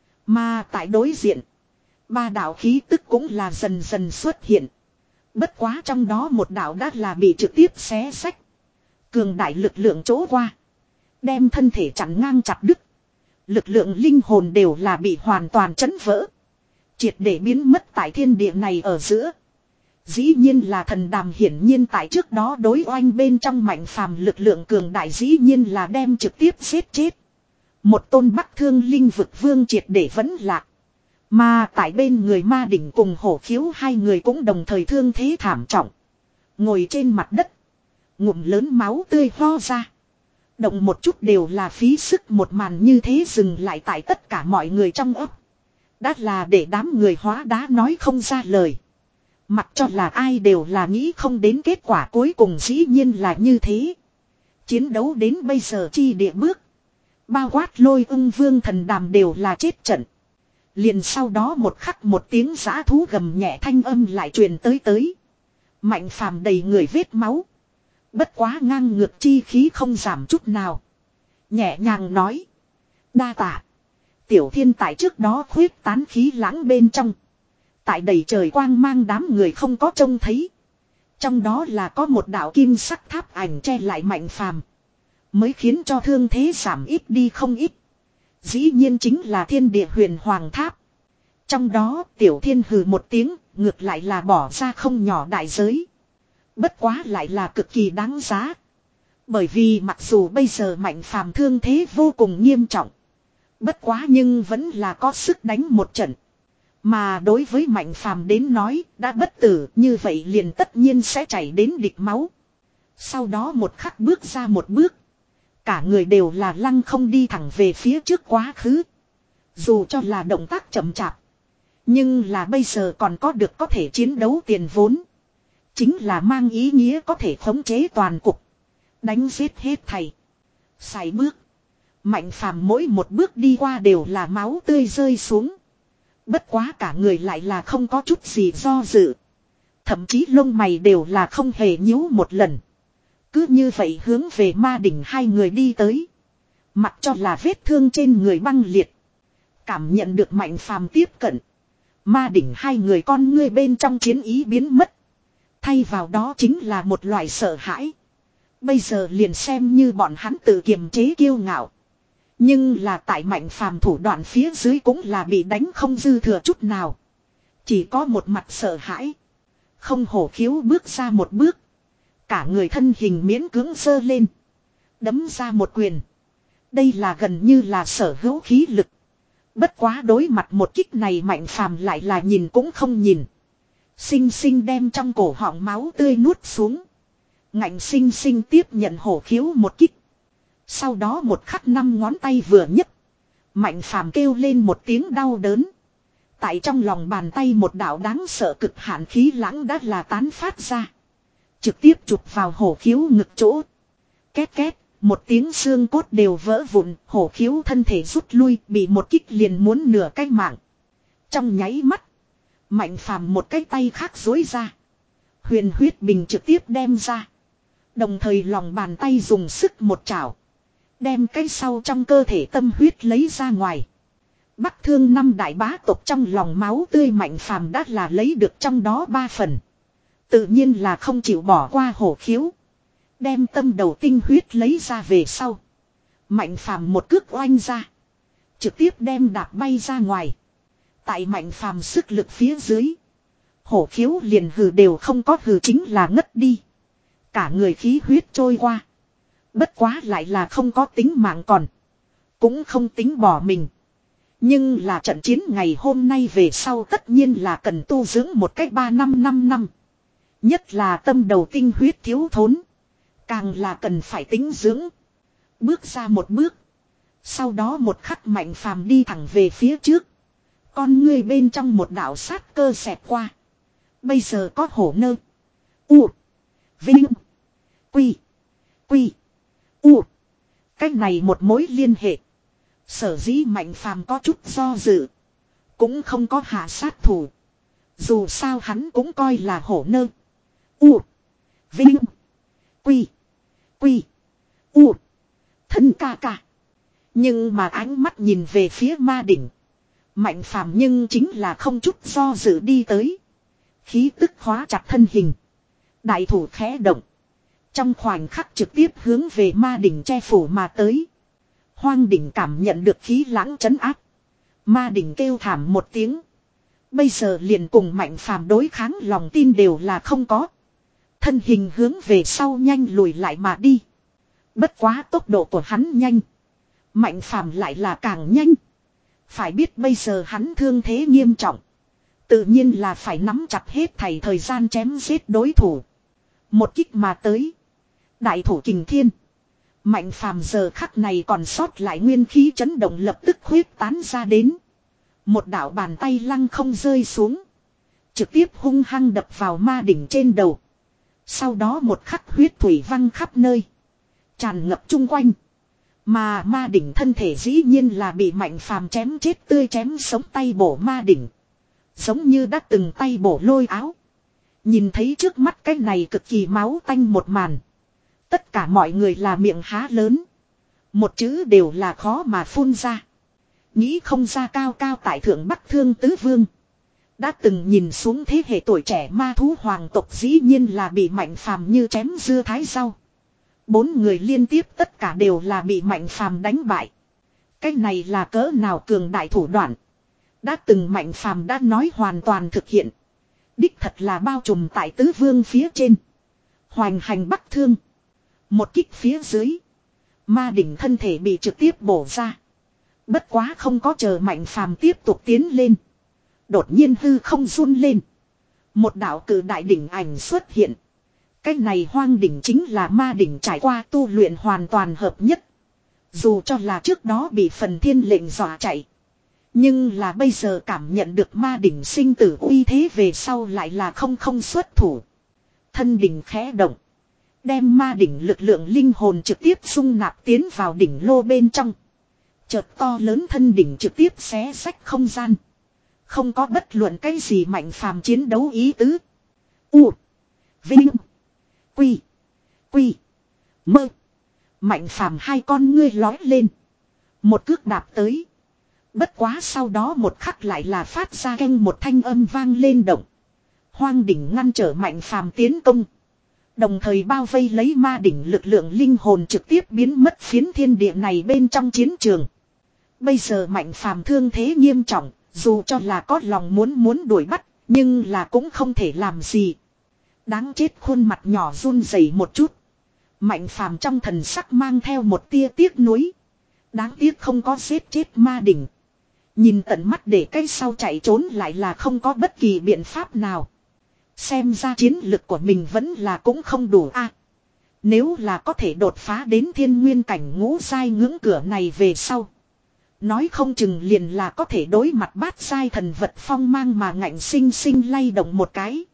Mà tại đối diện. Ba đạo khí tức cũng là dần dần xuất hiện. Bất quá trong đó một đạo đã là bị trực tiếp xé xách. Cường đại lực lượng chỗ qua. Đem thân thể chặn ngang chặt đứt. Lực lượng linh hồn đều là bị hoàn toàn chấn vỡ. Triệt để biến mất tại thiên địa này ở giữa. Dĩ nhiên là thần đàm hiển nhiên tại trước đó đối oanh bên trong Mạnh Phàm lực lượng cường đại dĩ nhiên là đem trực tiếp giết chết. Một tôn Bắc Thương linh vực vương triệt để vẫn lạc. Mà tại bên người Ma Đỉnh cùng Hổ Khiếu hai người cũng đồng thời thương thế thảm trọng. Ngồi trên mặt đất. Ngụm lớn máu tươi ho ra. Động một chút đều là phí sức một màn như thế dừng lại tại tất cả mọi người trong ấp. Đã là để đám người hóa đá nói không ra lời. Mặc cho là ai đều là nghĩ không đến kết quả cuối cùng dĩ nhiên là như thế. Chiến đấu đến bây giờ chi địa bước. Bao quát Lôi Ưng Vương Thần Đàm đều là chết trận. Liền sau đó một khắc một tiếng giã thú gầm nhẹ thanh âm lại truyền tới tới. Mạnh Phàm đầy người vết máu. Bất quá ngang ngược chi khí không giảm chút nào. Nhẹ nhàng nói. Đa tạ. Tiểu Thiên tại trước đó khuyết tán khí lãng bên trong. Tại đầy trời quang mang đám người không có trông thấy. Trong đó là có một đạo kim sắc tháp ảnh che lại Mạnh Phàm. Mới khiến cho thương thế giảm ít đi không ít. Dĩ nhiên chính là Thiên Địa Huyền Hoàng Tháp. Trong đó Tiểu Thiên hừ một tiếng, ngược lại là bỏ ra không nhỏ đại giới. Bất quá lại là cực kỳ đáng giá. Bởi vì mặc dù bây giờ Mạnh Phàm thương thế vô cùng nghiêm trọng. Bất quá nhưng vẫn là có sức đánh một trận. Mà đối với Mạnh Phàm đến nói đã bất tử như vậy liền tất nhiên sẽ chảy đến địch máu. Sau đó một khắc bước ra một bước. Cả người đều là lăng không đi thẳng về phía trước quá khứ. Dù cho là động tác chậm chạp. Nhưng là bây giờ còn có được có thể chiến đấu tiền vốn. Chính là mang ý nghĩa có thể khống chế toàn cục. Đánh giết hết thầy. Sai bước. Mạnh Phàm mỗi một bước đi qua đều là máu tươi rơi xuống. Bất quá cả người lại là không có chút gì do dự. Thậm chí lông mày đều là không hề nhíu một lần. Cứ như vậy hướng về Ma Đỉnh hai người đi tới. Mặc cho là vết thương trên người băng liệt. Cảm nhận được Mạnh Phàm tiếp cận. Ma Đỉnh hai người con ngươi bên trong chiến ý biến mất. Thay vào đó chính là một loại sợ hãi. Bây giờ liền xem như bọn hắn tự kiềm chế kiêu ngạo. Nhưng là tại Mạnh Phàm thủ đoạn phía dưới cũng là bị đánh không dư thừa chút nào. Chỉ có một mặt sợ hãi. Không Hổ Khiếu bước ra một bước. Cả người thân hình miễn cưỡng giơ lên. Đấm ra một quyền. Đây là gần như là sở hữu khí lực. Bất quá đối mặt một kích này Mạnh Phàm lại là nhìn cũng không nhìn. Sinh sinh đem trong cổ họng máu tươi nuốt xuống. Ngạnh sinh sinh tiếp nhận Hổ Khiếu một kích. Sau đó một khắc năm ngón tay vừa nhấc. Mạnh Phàm kêu lên một tiếng đau đớn. Tại trong lòng bàn tay một đạo đáng sợ cực hạn khí lãng đã là tán phát ra. Trực tiếp chụp vào Hổ Khiếu ngực chỗ. Két két, một tiếng xương cốt đều vỡ vụn. Hổ Khiếu thân thể rút lui, bị một kích liền muốn nửa cái mạng. Trong nháy mắt, Mạnh Phàm một cái tay khác dối ra. Huyền huyết bình trực tiếp đem ra. Đồng thời lòng bàn tay dùng sức một chảo. Đem cái sau trong cơ thể tâm huyết lấy ra ngoài. Bắc Thương năm đại bá tộc trong lòng máu tươi Mạnh Phàm đã là lấy được trong đó ba phần. Tự nhiên là không chịu bỏ qua hổ khiếu. Đem tâm đầu tinh huyết lấy ra về sau. Mạnh Phàm một cước oanh ra. Trực tiếp đem đạp bay ra ngoài. Tại Mạnh Phàm sức lực phía dưới. Hổ khiếu liền hừ đều không có hừ chính là ngất đi. Cả người khí huyết trôi qua. Bất quá lại là không có tính mạng còn. Cũng không tính bỏ mình. Nhưng là trận chiến ngày hôm nay về sau tất nhiên là cần tu dưỡng một cách ba năm năm năm. Nhất là tâm đầu tinh huyết thiếu thốn. Càng là cần phải tính dưỡng. Bước ra một bước. Sau đó một khắc Mạnh Phàm đi thẳng về phía trước. Con người bên trong một đạo sát cơ xẹt qua. Bây giờ có hổ nơ. U. Vinh. Quy. Quy. U. Cách này một mối liên hệ. Sở dĩ Mạnh Phàm có chút do dự. Cũng không có hạ sát thủ. Dù sao hắn cũng coi là hổ nơ. U. Vinh. Quy. Quy. U. Thân ca ca. Nhưng mà ánh mắt nhìn về phía ma đỉnh. Mạnh Phàm nhưng chính là không chút do dự đi tới. Khí tức hóa chặt thân hình. Đại thủ khẽ động. Trong khoảnh khắc trực tiếp hướng về ma đỉnh che phủ mà tới. Hoang đỉnh cảm nhận được khí lãng trấn áp. Ma đỉnh kêu thảm một tiếng. Bây giờ liền cùng Mạnh Phàm đối kháng lòng tin đều là không có. Thân hình hướng về sau nhanh lùi lại mà đi. Bất quá tốc độ của hắn nhanh. Mạnh Phàm lại là càng nhanh. Phải biết bây giờ hắn thương thế nghiêm trọng. Tự nhiên là phải nắm chặt hết thảy thời gian chém giết đối thủ. Một kích mà tới. Đại thủ kình thiên. Mạnh Phàm giờ khắc này còn sót lại nguyên khí chấn động lập tức huyết tán ra đến. Một đạo bàn tay lăng không rơi xuống. Trực tiếp hung hăng đập vào ma đỉnh trên đầu. Sau đó một khắc huyết thủy văng khắp nơi. Tràn ngập chung quanh. Mà ma đỉnh thân thể dĩ nhiên là bị Mạnh Phàm chém chết tươi chém sống tay bổ ma đỉnh. Giống như đã từng tay bổ lôi áo. Nhìn thấy trước mắt cái này cực kỳ máu tanh một màn. Tất cả mọi người là miệng há lớn. Một chữ đều là khó mà phun ra. Nghĩ không ra cao cao tại thượng Bắc Thương tứ vương. Đã từng nhìn xuống thế hệ tuổi trẻ ma thú hoàng tộc dĩ nhiên là bị Mạnh Phàm như chém dưa thái rau. Bốn người liên tiếp tất cả đều là bị Mạnh Phàm đánh bại. Cái này là cỡ nào cường đại thủ đoạn. Đã từng Mạnh Phàm đã nói hoàn toàn thực hiện. Đích thật là bao trùm tại tứ vương phía trên. Hoành hành Bắc Thương. Một kích phía dưới. Ma đỉnh thân thể bị trực tiếp bổ ra. Bất quá không có chờ Mạnh Phàm tiếp tục tiến lên. Đột nhiên hư không run lên. Một đạo cử đại đỉnh ảnh xuất hiện. Cái này hoang đỉnh chính là ma đỉnh trải qua tu luyện hoàn toàn hợp nhất. Dù cho là trước đó bị phần thiên lệnh dọa chạy. Nhưng là bây giờ cảm nhận được ma đỉnh sinh tử uy thế về sau lại là không không xuất thủ. Thân đỉnh khẽ động. Đem ma đỉnh lực lượng linh hồn trực tiếp xung nạp tiến vào đỉnh lô bên trong. Chợt to lớn thân đỉnh trực tiếp xé rách không gian. Không có bất luận cái gì Mạnh Phàm chiến đấu ý tứ. U. Vinh. Quy. Quy. Mơ. Mạnh Phàm hai con ngươi lói lên. Một cước đạp tới. Bất quá sau đó một khắc lại là phát ra keng một thanh âm vang lên động. Hoang đỉnh ngăn trở Mạnh Phàm tiến công. Đồng thời bao vây lấy ma đỉnh lực lượng linh hồn trực tiếp biến mất phiến thiên địa này bên trong chiến trường. Bây giờ Mạnh Phàm thương thế nghiêm trọng, dù cho là có lòng muốn muốn đuổi bắt, nhưng là cũng không thể làm gì. Đáng chết khuôn mặt nhỏ run rẩy một chút. Mạnh Phàm trong thần sắc mang theo một tia tiếc nuối. Đáng tiếc không có giết chết ma đỉnh. Nhìn tận mắt để cái sau chạy trốn lại là không có bất kỳ biện pháp nào. Xem ra chiến lực của mình vẫn là cũng không đủ a. Nếu là có thể đột phá đến thiên nguyên cảnh ngũ giai ngưỡng cửa này về sau. Nói không chừng liền là có thể đối mặt bát giai thần vật phong mang mà ngạnh sinh sinh lay động một cái.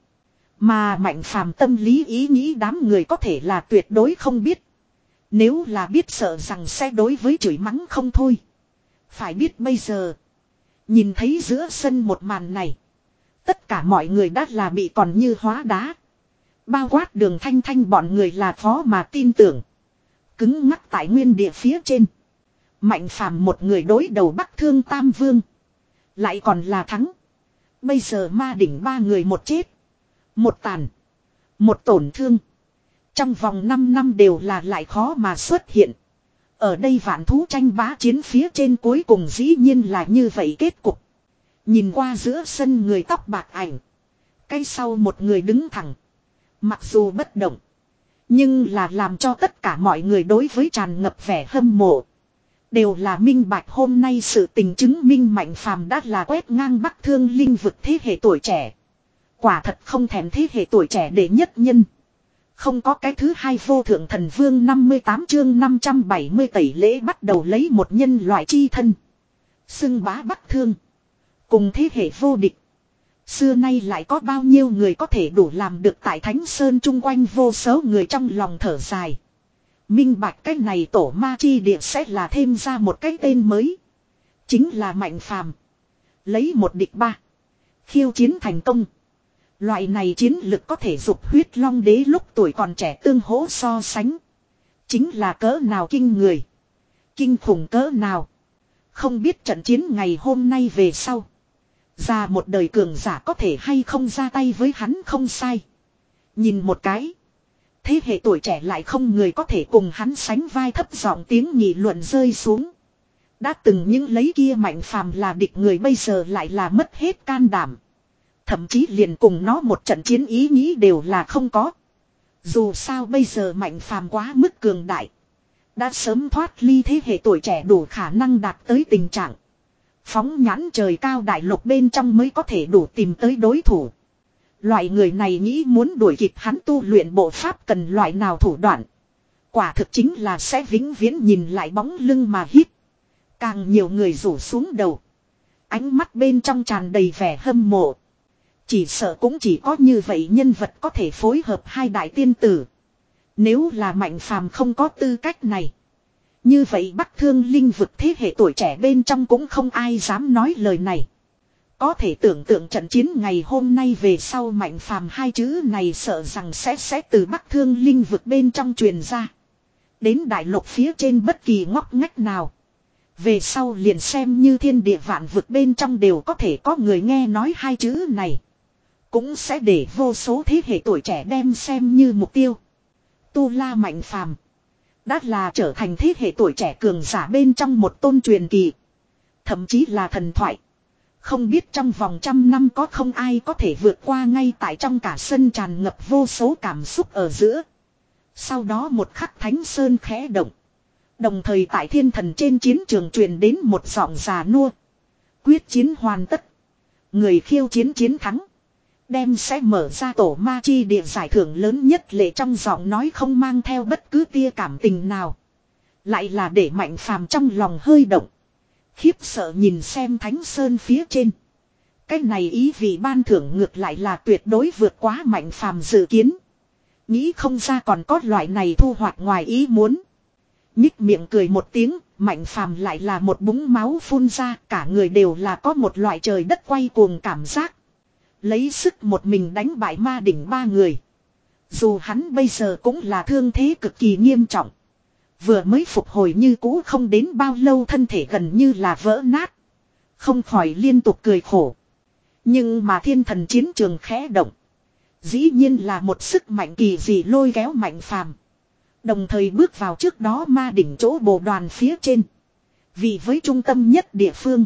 Mà Mạnh Phàm tâm lý ý nghĩ đám người có thể là tuyệt đối không biết. Nếu là biết sợ rằng sẽ đối với chửi mắng không thôi. Phải biết bây giờ. Nhìn thấy giữa sân một màn này. Tất cả mọi người đã là bị còn như hóa đá. Bao quát Đường Thanh Thanh bọn người là khó mà tin tưởng. Cứng ngắc tại nguyên địa phía trên. Mạnh Phàm một người đối đầu Bắc Thương Tam Vương. Lại còn là thắng. Bây giờ ma đỉnh ba người một chết. Một tàn. Một tổn thương. Trong vòng năm năm đều là lại khó mà xuất hiện. Ở đây vạn thú tranh bá chiến phía trên cuối cùng dĩ nhiên là như vậy kết cục. Nhìn qua giữa sân người tóc bạc ảnh. Cái sau một người đứng thẳng. Mặc dù bất động. Nhưng là làm cho tất cả mọi người đối với tràn ngập vẻ hâm mộ. Đều là minh bạch hôm nay sự tình chứng minh Mạnh Phàm đã là quét ngang Bắc Thương linh vực thế hệ tuổi trẻ. Quả thật không thèm thế hệ tuổi trẻ để nhất nhân. Không có cái thứ hai vô thượng thần vương năm mươi tám chương năm trăm bảy mươi tẩy lễ bắt đầu lấy một nhân loại chi thân. Xưng bá Bắc Thương. Cùng thế hệ vô địch. Xưa nay lại có bao nhiêu người có thể đủ làm được tại Thánh Sơn chung quanh vô số người trong lòng thở dài. Minh bạch cái này tổ ma chi địa sẽ là thêm ra một cái tên mới. Chính là Mạnh Phàm. Lấy một địch ba. Khiêu chiến thành công. Loại này chiến lực có thể dục huyết long đế lúc tuổi còn trẻ tương hỗ so sánh. Chính là cỡ nào kinh người. Kinh khủng cỡ nào. Không biết trận chiến ngày hôm nay về sau. Ra một đời cường giả có thể hay không ra tay với hắn không sai. Nhìn một cái. Thế hệ tuổi trẻ lại không người có thể cùng hắn sánh vai thấp giọng tiếng nghị luận rơi xuống. Đã từng những lấy kia Mạnh Phàm là địch người bây giờ lại là mất hết can đảm. Thậm chí liền cùng nó một trận chiến ý nghĩ đều là không có. Dù sao bây giờ Mạnh Phàm quá mức cường đại. Đã sớm thoát ly thế hệ tuổi trẻ đủ khả năng đạt tới tình trạng. Phóng nhãn trời cao đại lục bên trong mới có thể đủ tìm tới đối thủ. Loại người này nghĩ muốn đuổi kịp hắn tu luyện bộ pháp cần loại nào thủ đoạn. Quả thực chính là sẽ vĩnh viễn nhìn lại bóng lưng mà hít. Càng nhiều người rủ xuống đầu. Ánh mắt bên trong tràn đầy vẻ hâm mộ. Chỉ sợ cũng chỉ có như vậy nhân vật có thể phối hợp hai đại tiên tử. Nếu là Mạnh Phàm không có tư cách này. Như vậy Bắc Thương linh vực thế hệ tuổi trẻ bên trong cũng không ai dám nói lời này. Có thể tưởng tượng trận chiến ngày hôm nay về sau Mạnh Phàm hai chữ này sợ rằng sẽ sẽ từ Bắc Thương linh vực bên trong truyền ra. Đến đại lục phía trên bất kỳ ngóc ngách nào. Về sau liền xem như thiên địa vạn vực bên trong đều có thể có người nghe nói hai chữ này. Cũng sẽ để vô số thế hệ tuổi trẻ đem xem như mục tiêu. Tu La Mạnh Phàm đã là trở thành thế hệ tuổi trẻ cường giả bên trong một tôn truyền kỳ. Thậm chí là thần thoại. Không biết trong vòng trăm năm có không ai có thể vượt qua ngay tại trong cả sân tràn ngập vô số cảm xúc ở giữa. Sau đó một khắc Thánh Sơn khẽ động. Đồng thời tại thiên thần trên chiến trường truyền đến một giọng già nua. Quyết chiến hoàn tất. Người khiêu chiến chiến thắng. Đem sẽ mở ra tổ ma chi địa giải thưởng lớn nhất lệ trong giọng nói không mang theo bất cứ tia cảm tình nào. Lại là để Mạnh Phàm trong lòng hơi động. Khiếp sợ nhìn xem Thánh Sơn phía trên. Cái này ý vị ban thưởng ngược lại là tuyệt đối vượt quá Mạnh Phàm dự kiến. Nghĩ không ra còn có loại này thu hoạch ngoài ý muốn. Nhích miệng cười một tiếng, Mạnh Phàm lại là một búng máu phun ra, cả người đều là có một loại trời đất quay cuồng cảm giác. Lấy sức một mình đánh bại ma đỉnh ba người. Dù hắn bây giờ cũng là thương thế cực kỳ nghiêm trọng. Vừa mới phục hồi như cũ không đến bao lâu thân thể gần như là vỡ nát. Không khỏi liên tục cười khổ. Nhưng mà thiên thần chiến trường khẽ động. Dĩ nhiên là một sức mạnh kỳ dị lôi kéo Mạnh Phàm. Đồng thời bước vào trước đó ma đỉnh chỗ bồ đoàn phía trên. Vì với trung tâm nhất địa phương.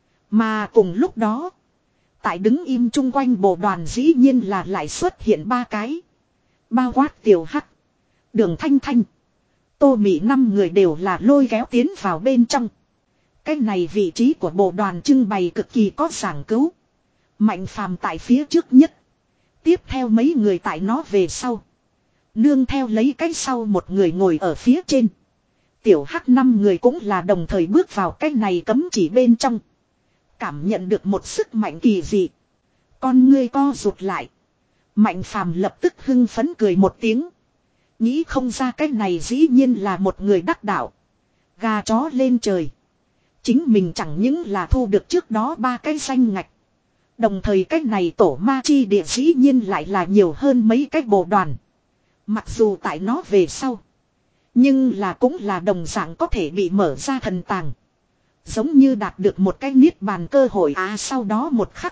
Mà cùng lúc đó. Tại đứng im chung quanh bồ đoàn dĩ nhiên là lại xuất hiện ba cái. Bao quát Tiểu Hắc. Đường Thanh Thanh. Tô Mị năm người đều là lôi kéo tiến vào bên trong. Cái này vị trí của bộ đoàn trưng bày cực kỳ có giảng cứu. Mạnh Phàm tại phía trước nhất. Tiếp theo mấy người tại nó về sau. Nương theo lấy cái sau một người ngồi ở phía trên. Tiểu Hắc năm người cũng là đồng thời bước vào cái này cấm chỉ bên trong. Cảm nhận được một sức mạnh kỳ dị. Con ngươi co rụt lại. Mạnh Phàm lập tức hưng phấn cười một tiếng. Nghĩ không ra cái này dĩ nhiên là một người đắc đạo. Gà chó lên trời. Chính mình chẳng những là thu được trước đó ba cái danh ngạch. Đồng thời cách này tổ ma chi địa dĩ nhiên lại là nhiều hơn mấy cái bộ đoàn. Mặc dù tại nó về sau. Nhưng là cũng là đồng dạng có thể bị mở ra thần tàng. Giống như đạt được một cái niết bàn cơ hội à sau đó một khắc.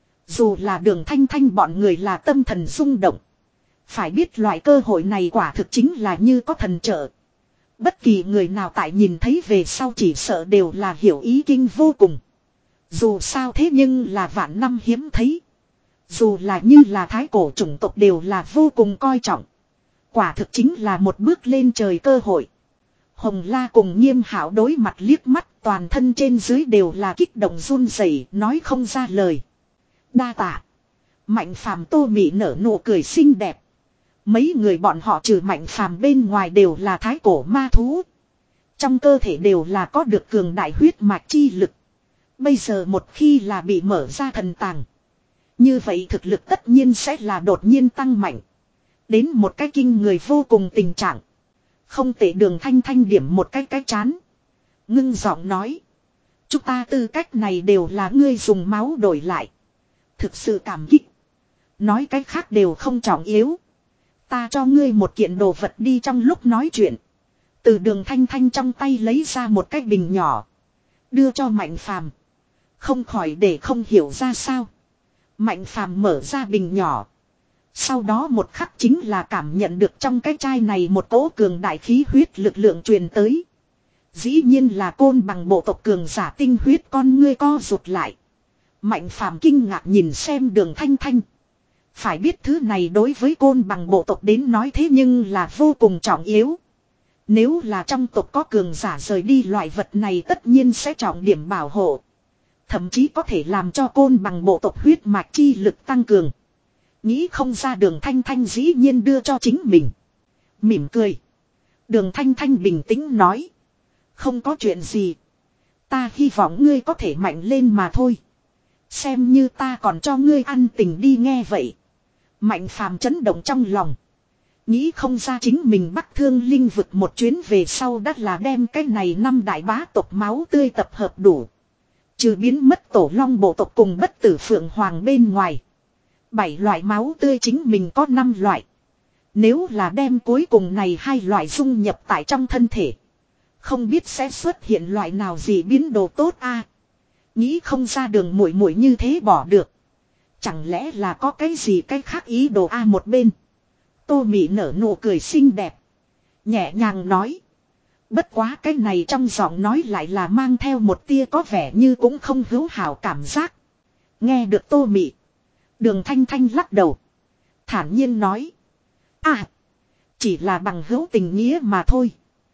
Dù là Đường Thanh Thanh bọn người là tâm thần rung động. Phải biết loại cơ hội này quả thực chính là như có thần trợ. Bất kỳ người nào tại nhìn thấy về sau chỉ sợ đều là hiểu ý kinh vô cùng. Dù sao thế nhưng là vạn năm hiếm thấy. Dù là như là thái cổ chủng tộc đều là vô cùng coi trọng. Quả thực chính là một bước lên trời cơ hội. Hồng La cùng Nghiêm Hảo đối mặt liếc mắt, toàn thân trên dưới đều là kích động run rẩy, nói không ra lời. Đa tạ. Mạnh Phàm Tô Mị nở nụ cười xinh đẹp. Mấy người bọn họ trừ Mạnh Phàm bên ngoài đều là thái cổ ma thú. Trong cơ thể đều là có được cường đại huyết mạch chi lực. Bây giờ một khi là bị mở ra thần tàng. Như vậy thực lực tất nhiên sẽ là đột nhiên tăng mạnh. Đến một cái kinh người vô cùng tình trạng. Không tệ. Đường Thanh Thanh điểm một cái cái chán. Ngưng giọng nói. Chúng ta tư cách này đều là ngươi dùng máu đổi lại. Thực sự cảm kích. Nói cách khác đều không trọng yếu. Ta cho ngươi một kiện đồ vật đi. Trong lúc nói chuyện. Từ Đường Thanh Thanh trong tay lấy ra một cái bình nhỏ. Đưa cho Mạnh Phàm. Không khỏi để không hiểu ra sao. Mạnh Phàm mở ra bình nhỏ. Sau đó một khắc chính là cảm nhận được trong cái chai này một cỗ cường đại khí huyết lực lượng truyền tới. Dĩ nhiên là Côn Bằng bộ tộc cường giả tinh huyết. Con ngươi co rụt lại. Mạnh Phàm kinh ngạc nhìn xem Đường Thanh Thanh. Phải biết thứ này đối với Côn Bằng bộ tộc đến nói thế nhưng là vô cùng trọng yếu. Nếu là trong tộc có cường giả rời đi loại vật này tất nhiên sẽ trọng điểm bảo hộ. Thậm chí có thể làm cho Côn Bằng bộ tộc huyết mạch chi lực tăng cường. Nghĩ không ra Đường Thanh Thanh dĩ nhiên đưa cho chính mình. Mỉm cười. Đường Thanh Thanh bình tĩnh nói. Không có chuyện gì. Ta hy vọng ngươi có thể mạnh lên mà thôi. Xem như ta còn cho ngươi ăn tình đi. Nghe vậy. Mạnh Phàm chấn động trong lòng. Nghĩ không ra chính mình Bắc Thương Linh vực một chuyến về sau đắt là đem cái này năm đại bá tộc máu tươi tập hợp đủ. Trừ biến mất tổ long bộ tộc cùng bất tử phượng hoàng bên ngoài. Bảy loại máu tươi chính mình có năm loại. Nếu là đem cuối cùng này hai loại dung nhập tại trong thân thể. Không biết sẽ xuất hiện loại nào gì biến đồ tốt a. Nghĩ không ra Đường muội muội như thế bỏ được. Chẳng lẽ là có cái gì cái khác ý đồ a. Một bên. Tô Mị nở nụ cười xinh đẹp. Nhẹ nhàng nói. Bất quá cái này trong giọng nói lại là mang theo một tia có vẻ như cũng không hữu hảo cảm giác. Nghe được Tô Mị. Đường Thanh Thanh lắc đầu. Thản nhiên nói. À. Chỉ là bằng hữu tình nghĩa mà thôi.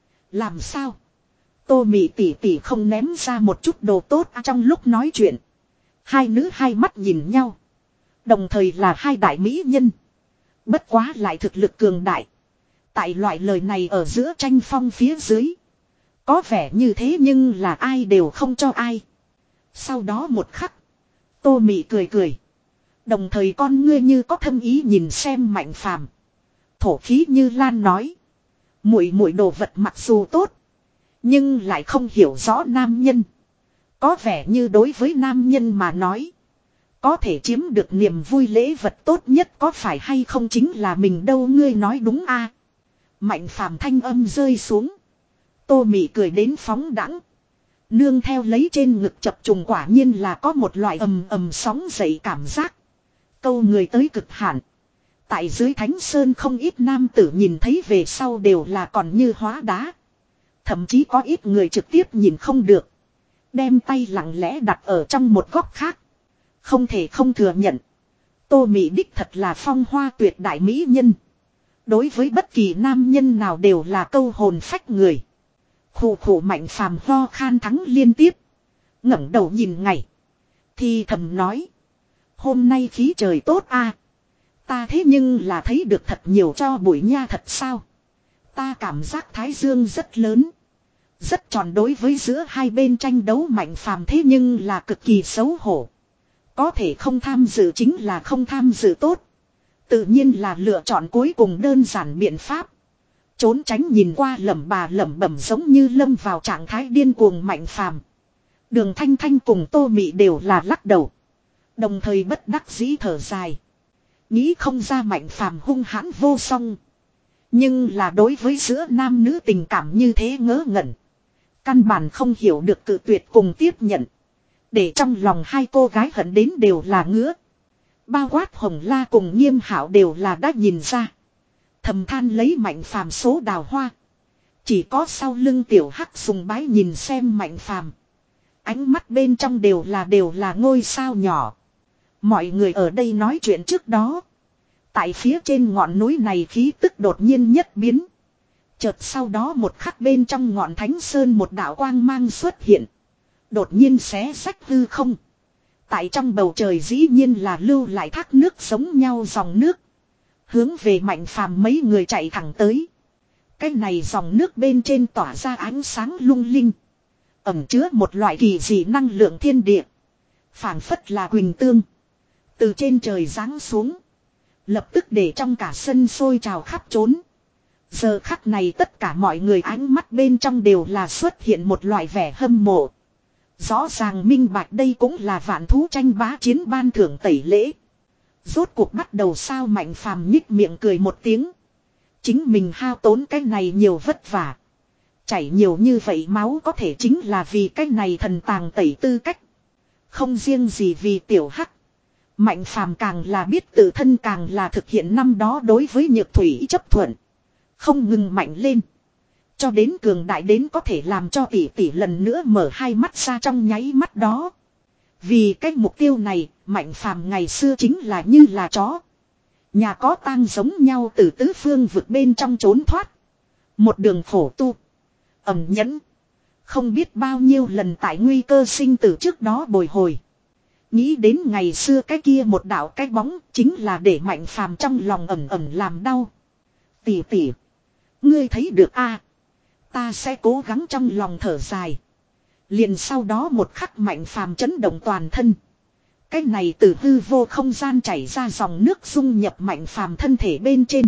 Làm sao? Tô Mị tỉ tỉ không ném ra một chút đồ tốt à. Trong lúc nói chuyện. Hai nữ hai mắt nhìn nhau. Đồng thời là hai đại mỹ nhân. Bất quá lại thực lực cường đại. Tại loại lời này ở giữa tranh phong phía dưới. Có vẻ như thế nhưng là ai đều không cho ai. Sau đó một khắc. Tô Mị cười cười. Đồng thời con ngươi như có thâm ý nhìn xem Mạnh Phàm. Thổ khí như lan nói. Muội muội đồ vật mặc dù tốt. Nhưng lại không hiểu rõ nam nhân. Có vẻ như đối với nam nhân mà nói. Có thể chiếm được niềm vui lễ vật tốt nhất có phải hay không chính là mình đâu. Ngươi nói đúng a. À? Mạnh Phàm thanh âm rơi xuống. Tô Mị cười đến phóng đãng. Nương theo lấy trên ngực chập trùng quả nhiên là có một loại ầm ầm sóng dậy cảm giác. Câu người tới cực hạn. Tại dưới Thánh Sơn không ít nam tử nhìn thấy về sau đều là còn như hóa đá. Thậm chí có ít người trực tiếp nhìn không được. Đem tay lặng lẽ đặt ở trong một góc khác. Không thể không thừa nhận. Tô Mị đích thật là phong hoa tuyệt đại mỹ nhân. Đối với bất kỳ nam nhân nào đều là câu hồn phách người. Khủ khủ Mạnh Phàm ho khan thắng liên tiếp. ngẩng đầu nhìn ngày. Thì thầm nói. Hôm nay khí trời tốt a. À? Ta thế nhưng là thấy được thật nhiều cho bụi nha thật sao. Ta cảm giác thái dương rất lớn. Rất tròn đối với giữa hai bên tranh đấu Mạnh Phàm thế nhưng là cực kỳ xấu hổ. Có thể không tham dự chính là không tham dự tốt. Tự nhiên là lựa chọn cuối cùng đơn giản biện pháp. Trốn tránh nhìn qua lẩm bà lẩm bẩm giống như lâm vào trạng thái điên cuồng Mạnh Phàm. Đường Thanh Thanh cùng Tô Mị đều là lắc đầu. Đồng thời bất đắc dĩ thở dài. Nghĩ không ra Mạnh Phàm hung hãn vô song. Nhưng là đối với giữa nam nữ tình cảm như thế ngớ ngẩn. Căn bản không hiểu được cự tuyệt cùng tiếp nhận. Để trong lòng hai cô gái hận đến đều là ngứa. Bao quát Hồng La cùng Nghiêm Hảo đều là đã nhìn ra. Thầm than lấy Mạnh Phàm số đào hoa. Chỉ có sau lưng tiểu hắc sùng bái nhìn xem Mạnh Phàm. Ánh mắt bên trong đều là đều là ngôi sao nhỏ. Mọi người ở đây nói chuyện trước đó. Tại phía trên ngọn núi này khí tức đột nhiên nhất biến. Chợt sau đó một khắc bên trong ngọn thánh sơn một đạo quang mang xuất hiện. Đột nhiên xé rách hư không. Tại trong bầu trời dĩ nhiên là lưu lại thác nước giống nhau dòng nước. Hướng về Mạnh Phàm mấy người chạy thẳng tới. Cái này dòng nước bên trên tỏa ra ánh sáng lung linh. Ẩm chứa một loại kỳ dị năng lượng thiên địa. Phảng phất là quỳnh tương. Từ trên trời giáng xuống. Lập tức để trong cả sân sôi trào khắp trốn. Giờ khắc này tất cả mọi người ánh mắt bên trong đều là xuất hiện một loại vẻ hâm mộ. Rõ ràng minh bạch đây cũng là vạn thú tranh bá chiến ban thưởng tẩy lễ. Rốt cuộc bắt đầu sao Mạnh Phàm nhích miệng cười một tiếng. Chính mình hao tốn cái này nhiều vất vả. Chảy nhiều như vậy máu có thể chính là vì cái này thần tàng tẩy tư cách. Không riêng gì vì tiểu hắc. Mạnh Phàm càng là biết tự thân càng là thực hiện năm đó đối với nhược thủy chấp thuận. Không ngừng mạnh lên. Cho đến cường đại đến có thể làm cho tỷ tỷ lần nữa mở hai mắt ra trong nháy mắt đó. Vì cái mục tiêu này, Mạnh Phàm ngày xưa chính là như là chó. Nhà có tang giống nhau từ tứ phương vực bên trong trốn thoát. Một đường khổ tu. Ẩm nhẫn. Không biết bao nhiêu lần tại nguy cơ sinh tử trước đó bồi hồi. Nghĩ đến ngày xưa cái kia một đạo cái bóng chính là để Mạnh Phàm trong lòng ẩm ẩm làm đau. Tỷ tỷ. Ngươi thấy được a? Ta sẽ cố gắng trong lòng thở dài. Liền sau đó một khắc Mạnh Phàm chấn động toàn thân. Cái này từ hư vô không gian chảy ra dòng nước dung nhập Mạnh Phàm thân thể bên trên.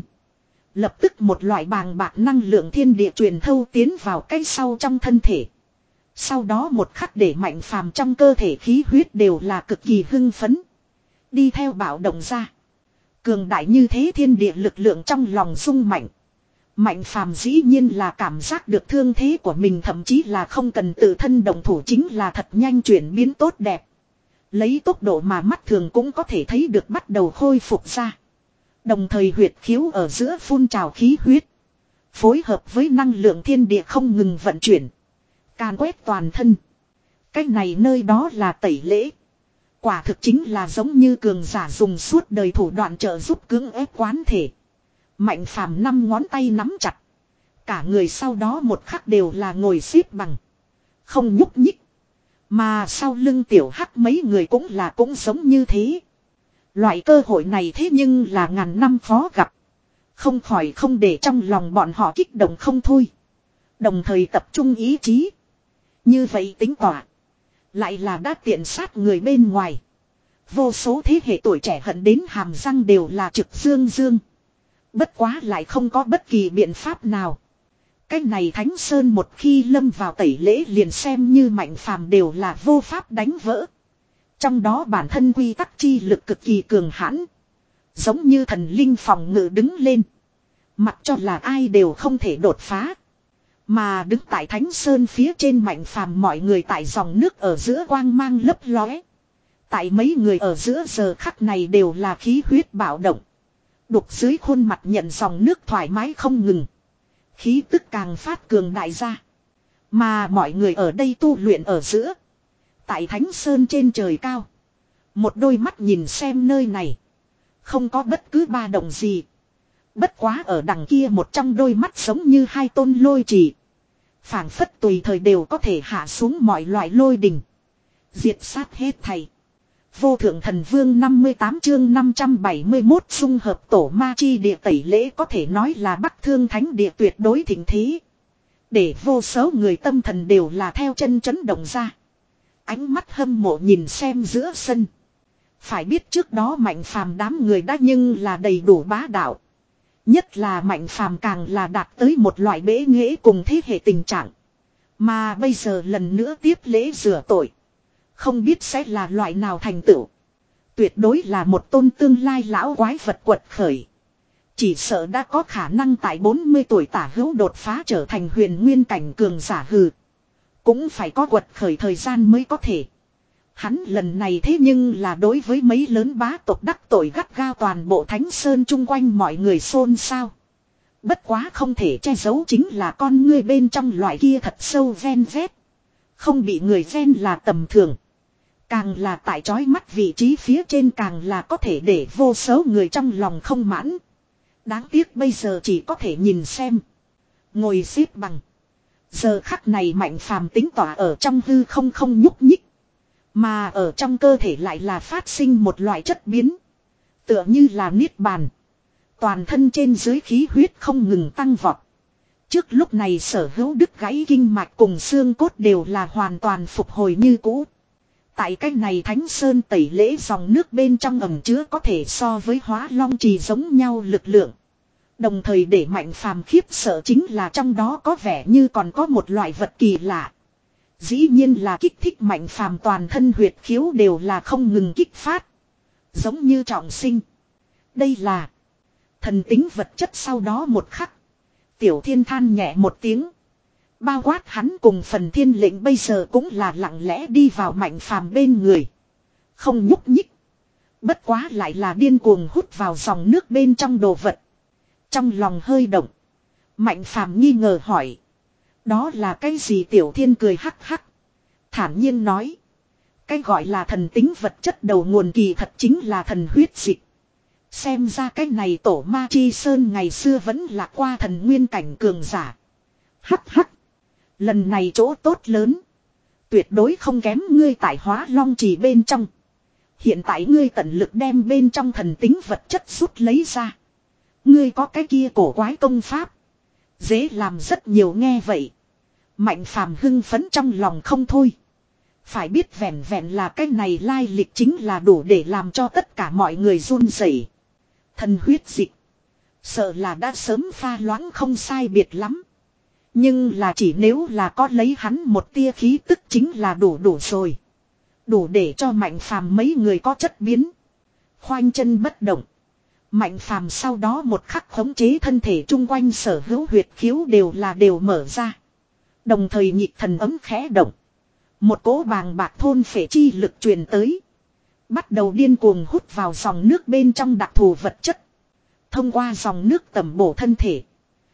Lập tức một loại bàng bạc năng lượng thiên địa truyền thâu tiến vào cái sau trong thân thể. Sau đó một khắc để Mạnh Phàm trong cơ thể khí huyết đều là cực kỳ hưng phấn. Đi theo bạo động ra. Cường đại như thế thiên địa lực lượng trong lòng rung mạnh. Mạnh Phàm dĩ nhiên là cảm giác được thương thế của mình thậm chí là không cần tự thân động thủ chính là thật nhanh chuyển biến tốt đẹp. Lấy tốc độ mà mắt thường cũng có thể thấy được bắt đầu khôi phục ra. Đồng thời huyệt khiếu ở giữa phun trào khí huyết. Phối hợp với năng lượng thiên địa không ngừng vận chuyển. Càn quét toàn thân. Cách này nơi đó là tẩy lễ. Quả thực chính là giống như cường giả dùng suốt đời thủ đoạn trợ giúp cưỡng ép quán thể. Mạnh Phàm năm ngón tay nắm chặt. Cả người sau đó một khắc đều là ngồi xếp bằng. Không nhúc nhích. Mà sau lưng tiểu hắc mấy người cũng là cũng giống như thế. Loại cơ hội này thế nhưng là ngàn năm khó gặp. Không khỏi không để trong lòng bọn họ kích động không thôi. Đồng thời tập trung ý chí. Như vậy tính tỏa. Lại là đã tiện sát người bên ngoài. Vô số thế hệ tuổi trẻ hận đến hàm răng đều là trực dương dương. Bất quá lại không có bất kỳ biện pháp nào. Cái này Thánh Sơn một khi lâm vào tẩy lễ liền xem như Mạnh Phàm đều là vô pháp đánh vỡ. Trong đó bản thân quy tắc chi lực cực kỳ cường hãn. Giống như thần linh phòng ngự đứng lên. Mặc cho là ai đều không thể đột phá. Mà đứng tại Thánh Sơn phía trên Mạnh Phàm mọi người tại dòng nước ở giữa quang mang lấp lóe. Tại mấy người ở giữa giờ khắc này đều là khí huyết bạo động. Đục dưới khuôn mặt nhận dòng nước thoải mái không ngừng. Khí tức càng phát cường đại ra. Mà mọi người ở đây tu luyện ở giữa. Tại Thánh Sơn trên trời cao. Một đôi mắt nhìn xem nơi này. Không có bất cứ ba động gì. Bất quá ở đằng kia một trong đôi mắt giống như hai tôn lôi trì. Phảng phất tùy thời đều có thể hạ xuống mọi loại lôi đình. Diệt sát hết thầy. Vô thượng thần vương năm mươi tám chương năm trăm bảy mươi mốt dung hợp tổ ma chi địa tẩy lễ có thể nói là Bắc Thương Thánh địa tuyệt đối thịnh thế. Để vô số người tâm thần đều là theo chân chấn động ra. Ánh mắt hâm mộ nhìn xem giữa sân. Phải biết trước đó Mạnh Phàm đám người đã nhưng là đầy đủ bá đạo. Nhất là Mạnh Phàm càng là đạt tới một loại bế nghệ cùng thế hệ tình trạng. Mà bây giờ lần nữa tiếp lễ rửa tội. Không biết sẽ là loại nào thành tựu. Tuyệt đối là một tôn tương lai lão quái vật quật khởi. Chỉ sợ đã có khả năng tại bốn mươi tuổi tả hữu đột phá trở thành huyền nguyên cảnh cường giả hừ. Cũng phải có quật khởi thời gian mới có thể. Hắn lần này thế nhưng là đối với mấy lớn bá tộc đắc tội gắt gao toàn bộ Thánh Sơn chung quanh mọi người xôn xao. Bất quá không thể che giấu chính là con ngươi bên trong loại kia thật sâu ven vét. Không bị người ven là tầm thường. Càng là tại chói mắt vị trí phía trên càng là có thể để vô số người trong lòng không mãn. Đáng tiếc bây giờ chỉ có thể nhìn xem. Ngồi xếp bằng. Giờ khắc này Mạnh Phàm tính tỏa ở trong hư không không nhúc nhích. Mà ở trong cơ thể lại là phát sinh một loại chất biến. Tựa như là niết bàn. Toàn thân trên dưới khí huyết không ngừng tăng vọt. Trước lúc này sở hữu đứt gãy kinh mạch cùng xương cốt đều là hoàn toàn phục hồi như cũ. Tại cách này Thánh Sơn tẩy lễ dòng nước bên trong ẩm chứa có thể so với Hóa Long Trì giống nhau lực lượng. Đồng thời để Mạnh Phàm khiếp sợ chính là trong đó có vẻ như còn có một loại vật kỳ lạ. Dĩ nhiên là kích thích Mạnh Phàm toàn thân huyệt khiếu đều là không ngừng kích phát. Giống như trọng sinh. Đây là thần tính vật chất. Sau đó một khắc, Tiểu Thiên than nhẹ một tiếng. Bao quát hắn cùng phần thiên lệnh bây giờ cũng là lặng lẽ đi vào Mạnh Phàm bên người. Không nhúc nhích. Bất quá lại là điên cuồng hút vào dòng nước bên trong đồ vật. Trong lòng hơi động. Mạnh Phàm nghi ngờ hỏi. Đó là cái gì? Tiểu Thiên cười hắc hắc. Thản nhiên nói. Cái gọi là thần tính vật chất đầu nguồn kỳ thật chính là thần huyết dịch. Xem ra cái này tổ ma chi sơn ngày xưa vẫn là qua thần nguyên cảnh cường giả. Hắc hắc. Lần này chỗ tốt lớn. Tuyệt đối không kém ngươi tại Hóa Long Trì bên trong. Hiện tại ngươi tận lực đem bên trong thần tính vật chất rút lấy ra. Ngươi có cái kia cổ quái công pháp. Dễ làm rất nhiều nghe vậy. Mạnh Phàm hưng phấn trong lòng không thôi. Phải biết vẹn vẹn là cái này lai lịch chính là đủ để làm cho tất cả mọi người run rẩy. Thần huyết dịch. Sợ là đã sớm pha loãng không sai biệt lắm. Nhưng là chỉ nếu là có lấy hắn một tia khí tức chính là đủ đủ rồi. Đủ để cho Mạnh Phàm mấy người có chất biến. Khoanh chân bất động. Mạnh Phàm sau đó một khắc khống chế thân thể chung quanh sở hữu huyệt khiếu đều là đều mở ra. Đồng thời nhịp thần ấm khẽ động. Một cỗ bàng bạc thôn phệ chi lực truyền tới. Bắt đầu điên cuồng hút vào dòng nước bên trong đặc thù vật chất. Thông qua dòng nước tẩm bổ thân thể.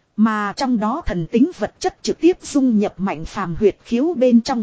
Mà trong đó thần tính vật chất trực tiếp dung nhập Mạnh Phàm huyệt khiếu bên trong.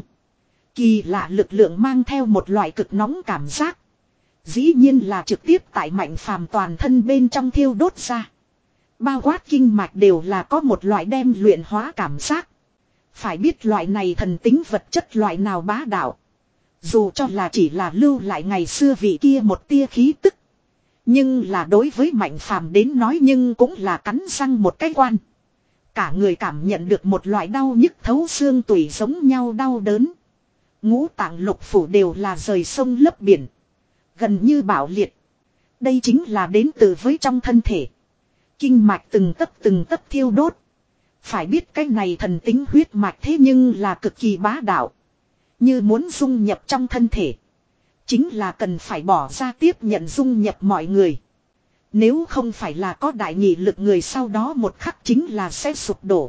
Kỳ lạ lực lượng mang theo một loại cực nóng cảm giác. Dĩ nhiên là trực tiếp tại Mạnh Phàm toàn thân bên trong thiêu đốt ra. Bao quát kinh mạch đều là có một loại đem luyện hóa cảm giác. Phải biết loại này thần tính vật chất loại nào bá đạo. Dù cho là chỉ là lưu lại ngày xưa vị kia một tia khí tức. Nhưng là đối với Mạnh Phàm đến nói nhưng cũng là cắn răng một cái quan. Cả người cảm nhận được một loại đau nhức thấu xương tủy giống nhau đau đớn. Ngũ tạng lục phủ đều là rời sông lấp biển. Gần như bạo liệt. Đây chính là đến từ với trong thân thể. Kinh mạch từng tấc từng tấc thiêu đốt. Phải biết cái này thần tính huyết mạch thế nhưng là cực kỳ bá đạo. Như muốn dung nhập trong thân thể. Chính là cần phải bỏ ra tiếp nhận dung nhập mọi người. Nếu không phải là có đại nghị lực người sau đó một khắc chính là sẽ sụp đổ.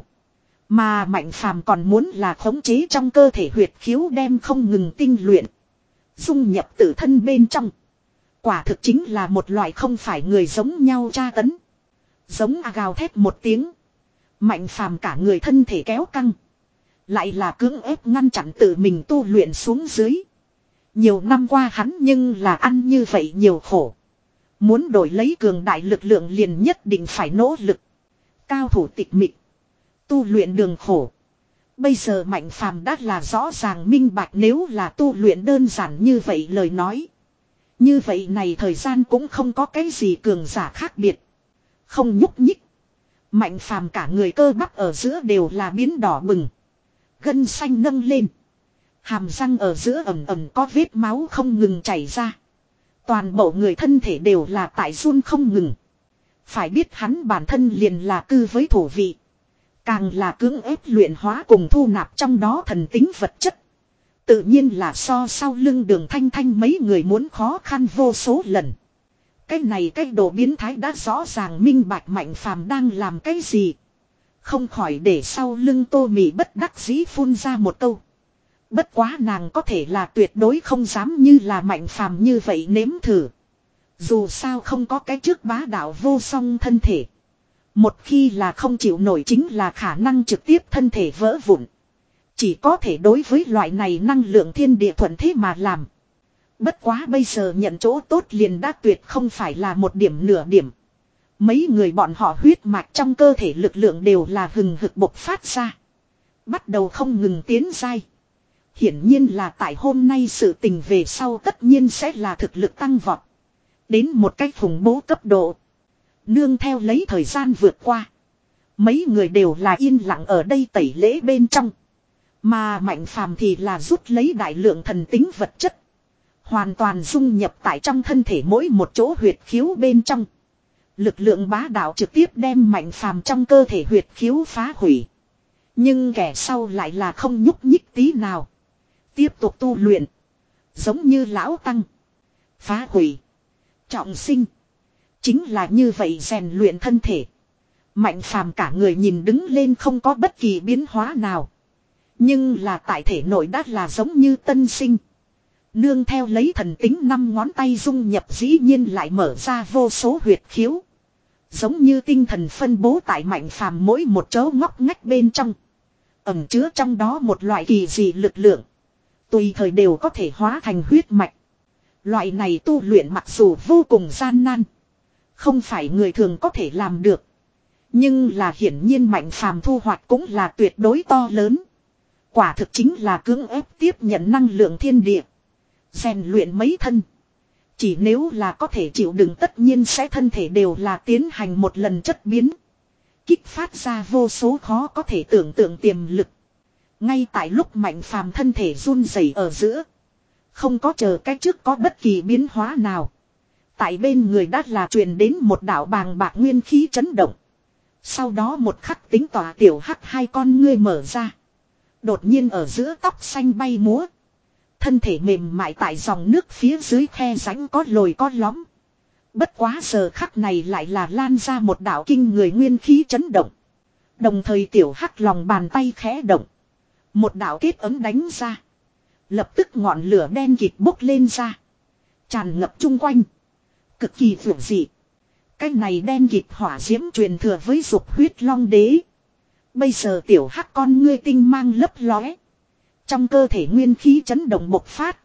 Mà Mạnh Phàm còn muốn là khống chế trong cơ thể huyệt khiếu đem không ngừng tinh luyện. Dung nhập tự thân bên trong. Quả thực chính là một loại không phải người giống nhau tra tấn. Giống a gào thét một tiếng. Mạnh Phàm cả người thân thể kéo căng. Lại là cưỡng ép ngăn chặn tự mình tu luyện xuống dưới. Nhiều năm qua hắn nhưng là ăn như vậy nhiều khổ. Muốn đổi lấy cường đại lực lượng liền nhất định phải nỗ lực. Cao thủ tịch mịch. Tu luyện đường khổ. Bây giờ Mạnh Phàm đã là rõ ràng minh bạch nếu là tu luyện đơn giản như vậy lời nói. Như vậy này thời gian cũng không có cái gì cường giả khác biệt. Không nhúc nhích. Mạnh Phàm cả người cơ bắp ở giữa đều là biến đỏ bừng. Gân xanh nâng lên. Hàm răng ở giữa ẩm ẩm có vết máu không ngừng chảy ra. Toàn bộ người thân thể đều là tại run không ngừng. Phải biết hắn bản thân liền là cư với thủ vị. Càng là cưỡng ép luyện hóa cùng thu nạp trong đó thần tính vật chất. Tự nhiên là so sau lưng Đường Thanh Thanh mấy người muốn khó khăn vô số lần. Cái này cái đồ biến thái đã rõ ràng minh bạch Mạnh Phàm đang làm cái gì. Không khỏi để sau lưng Tô Mị bất đắc dĩ phun ra một câu. Bất quá nàng có thể là tuyệt đối không dám như là Mạnh Phàm như vậy nếm thử. Dù sao không có cái trước bá đạo vô song thân thể. Một khi là không chịu nổi chính là khả năng trực tiếp thân thể vỡ vụn. Chỉ có thể đối với loại này năng lượng thiên địa thuận thế mà làm. Bất quá bây giờ nhận chỗ tốt liền đã tuyệt không phải là một điểm nửa điểm. Mấy người bọn họ huyết mạch trong cơ thể lực lượng đều là hừng hực bộc phát ra. Bắt đầu không ngừng tiến dai. Hiển nhiên là tại hôm nay sự tình về sau tất nhiên sẽ là thực lực tăng vọt. Đến một cách khủng bố cấp độ. Nương theo lấy thời gian vượt qua. Mấy người đều là yên lặng ở đây tẩy lễ bên trong. Mà Mạnh Phàm thì là rút lấy đại lượng thần tính vật chất. Hoàn toàn dung nhập tại trong thân thể mỗi một chỗ huyệt khiếu bên trong. Lực lượng bá đạo trực tiếp đem Mạnh Phàm trong cơ thể huyệt khiếu phá hủy. Nhưng kẻ sau lại là không nhúc nhích tí nào. Tiếp tục tu luyện. Giống như lão tăng. Phá hủy. Trọng sinh. Chính là như vậy rèn luyện thân thể. Mạnh Phàm cả người nhìn đứng lên không có bất kỳ biến hóa nào. Nhưng là tại thể nội đã là giống như tân sinh. Nương theo lấy thần tính năm ngón tay dung nhập dĩ nhiên lại mở ra vô số huyệt khiếu. Giống như tinh thần phân bố tại Mạnh Phàm mỗi một chỗ ngóc ngách bên trong. Ẩn chứa trong đó một loại kỳ dị lực lượng. Tùy thời đều có thể hóa thành huyết mạch. Loại này tu luyện mặc dù vô cùng gian nan. Không phải người thường có thể làm được. Nhưng là hiển nhiên Mạnh Phàm thu hoạch cũng là tuyệt đối to lớn. Quả thực chính là cưỡng ép tiếp nhận năng lượng thiên địa. Rèn luyện mấy thân. Chỉ nếu là có thể chịu đựng tất nhiên sẽ thân thể đều là tiến hành một lần chất biến. Kích phát ra vô số khó có thể tưởng tượng tiềm lực. Ngay tại lúc Mạnh Phàm thân thể run rẩy ở giữa. Không có chờ cái trước có bất kỳ biến hóa nào. Tại bên người đã là truyền đến một đạo bàng bạc nguyên khí chấn động. Sau đó một khắc tính tỏa tiểu hắc hai con ngươi mở ra. Đột nhiên ở giữa tóc xanh bay múa. Thân thể mềm mại tại dòng nước phía dưới khe rãnh có lồi có lõm. Bất quá giờ khắc này lại là lan ra một đạo kinh người nguyên khí chấn động. Đồng thời tiểu hắc lòng bàn tay khẽ động. Một đạo kết ấm đánh ra. Lập tức ngọn lửa đen kịt bốc lên ra. Tràn ngập chung quanh. Cực kỳ vượng dị. Cái này đen kịt hỏa diễm truyền thừa với dục huyết long đế. Bây giờ tiểu hắc con ngươi tinh mang lấp lóe. Trong cơ thể nguyên khí chấn động bộc phát.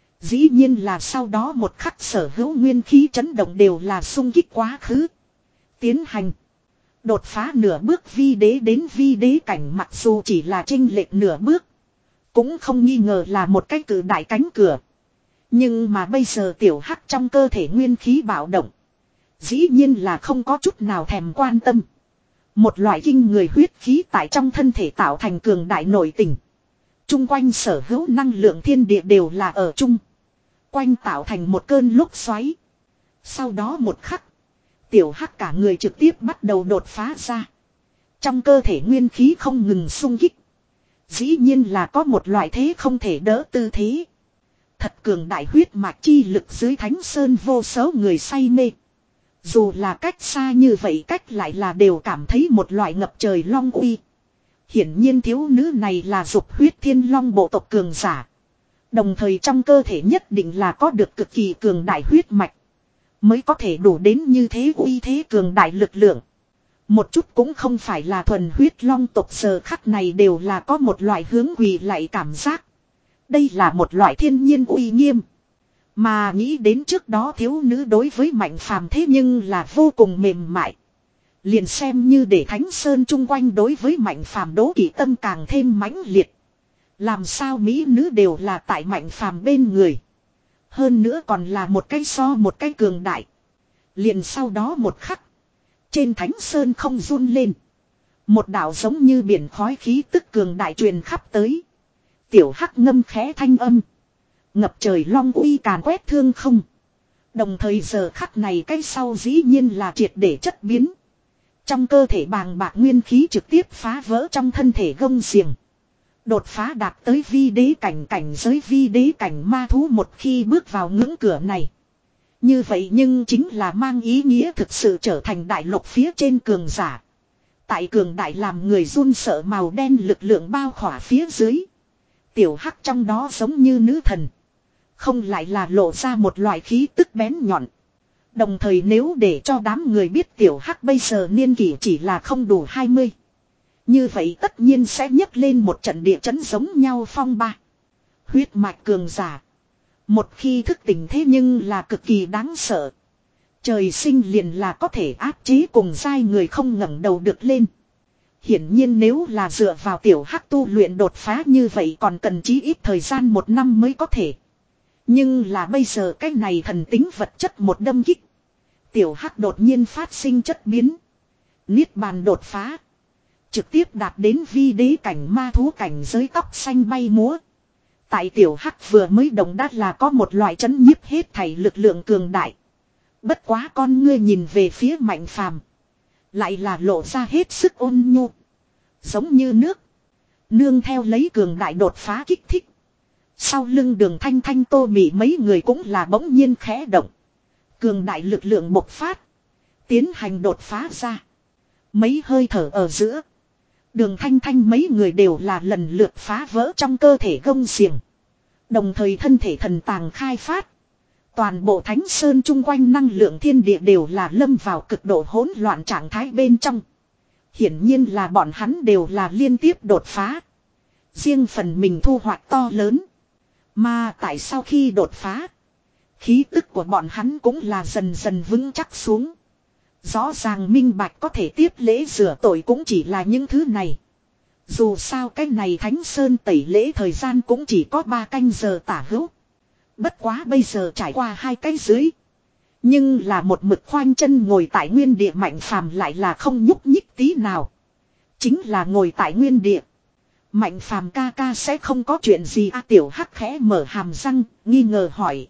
Dĩ nhiên là sau đó một khắc sở hữu nguyên khí chấn động đều là xung kích quá khứ. Tiến hành. Đột phá nửa bước vi đế đến vi đế cảnh mặc dù chỉ là chênh lệch nửa bước. Cũng không nghi ngờ là một cái cử đại cánh cửa. Nhưng mà bây giờ tiểu hắc trong cơ thể nguyên khí bạo động. Dĩ nhiên là không có chút nào thèm quan tâm. Một loại kinh người huyết khí tại trong thân thể tạo thành cường đại nội tình. Trung quanh sở hữu năng lượng thiên địa đều là ở chung. Quanh tạo thành một cơn lốc xoáy. Sau đó một khắc. Tiểu hắc cả người trực tiếp bắt đầu đột phá ra. Trong cơ thể nguyên khí không ngừng xung kích. Dĩ nhiên là có một loại thế không thể đỡ tư thế. Thật cường đại huyết mạch chi lực dưới thánh sơn vô số người say mê. Dù là cách xa như vậy cách lại là đều cảm thấy một loại ngập trời long uy. Hiển nhiên thiếu nữ này là dục huyết thiên long bộ tộc cường giả. Đồng thời trong cơ thể nhất định là có được cực kỳ cường đại huyết mạch. Mới có thể đủ đến như thế uy thế cường đại lực lượng. Một chút cũng không phải là thuần huyết long tộc giờ khắc này đều là có một loại hướng quỳ lại cảm giác. Đây là một loại thiên nhiên uy nghiêm. Mà nghĩ đến trước đó thiếu nữ đối với Mạnh Phàm thế nhưng là vô cùng mềm mại. Liền xem như để Thánh Sơn chung quanh đối với Mạnh Phàm đố kỵ tâm càng thêm mãnh liệt. Làm sao mỹ nữ đều là tại Mạnh Phàm bên người. Hơn nữa còn là một cái so một cái cường đại. Liền sau đó một khắc. Trên Thánh Sơn không run lên. Một đạo giống như biển khói khí tức cường đại truyền khắp tới. Tiểu hắc ngâm khẽ thanh âm. Ngập trời long uy càn quét thương không. Đồng thời giờ khắc này cái sau dĩ nhiên là triệt để chất biến. Trong cơ thể bàng bạc nguyên khí trực tiếp phá vỡ trong thân thể gông xiềng. Đột phá đạt tới vi đế cảnh, cảnh giới vi đế cảnh ma thú một khi bước vào ngưỡng cửa này. Như vậy nhưng chính là mang ý nghĩa thực sự trở thành đại lục phía trên cường giả. Tại cường đại làm người run sợ màu đen lực lượng bao khỏa phía dưới. Tiểu hắc trong đó giống như nữ thần. Không lại là lộ ra một loại khí tức bén nhọn. Đồng thời nếu để cho đám người biết tiểu hắc bây giờ niên kỷ chỉ là không đủ hai mươi. Như vậy tất nhiên sẽ nhấc lên một trận địa chấn giống nhau phong ba. Huyết mạch cường giả. Một khi thức tỉnh thế nhưng là cực kỳ đáng sợ. Trời sinh liền là có thể áp chế cùng giai người không ngẩng đầu được lên. Hiển nhiên nếu là dựa vào tiểu hắc tu luyện đột phá như vậy còn cần chí ít thời gian một năm mới có thể. Nhưng là bây giờ cái này thần tính vật chất một đâm kích. Tiểu hắc đột nhiên phát sinh chất biến. Niết bàn đột phá. Trực tiếp đạt đến vi đế cảnh ma thú cảnh giới tóc xanh bay múa. Tại tiểu hắc vừa mới đồng đát là có một loại chấn nhiếp hết thảy lực lượng cường đại. Bất quá con ngươi nhìn về phía Mạnh Phàm, lại là lộ ra hết sức ôn nhu. Giống như nước. Nương theo lấy cường đại đột phá kích thích. Sau lưng Đường Thanh Thanh Tô Mị mấy người cũng là bỗng nhiên khẽ động. Cường đại lực lượng bộc phát. Tiến hành đột phá ra. Mấy hơi thở ở giữa. Đường Thanh Thanh mấy người đều là lần lượt phá vỡ trong cơ thể gông xiềng. Đồng thời thân thể thần tàng khai phát. Toàn bộ Thánh Sơn chung quanh năng lượng thiên địa đều là lâm vào cực độ hỗn loạn trạng thái bên trong. Hiển nhiên là bọn hắn đều là liên tiếp đột phá. Riêng phần mình thu hoạch to lớn. Mà tại sau khi đột phá, khí tức của bọn hắn cũng là dần dần vững chắc xuống. Rõ ràng minh bạch có thể tiếp lễ rửa tội cũng chỉ là những thứ này. Dù sao cái này Thánh Sơn tẩy lễ thời gian cũng chỉ có ba canh giờ tả hữu. Bất quá bây giờ trải qua hai cái dưới. Nhưng là một mực khoanh chân ngồi tại nguyên địa Mạnh Phàm lại là không nhúc nhích tí nào. Chính là ngồi tại nguyên địa. Mạnh Phàm ca ca sẽ không có chuyện gì à, tiểu hắc khẽ mở hàm răng, nghi ngờ hỏi.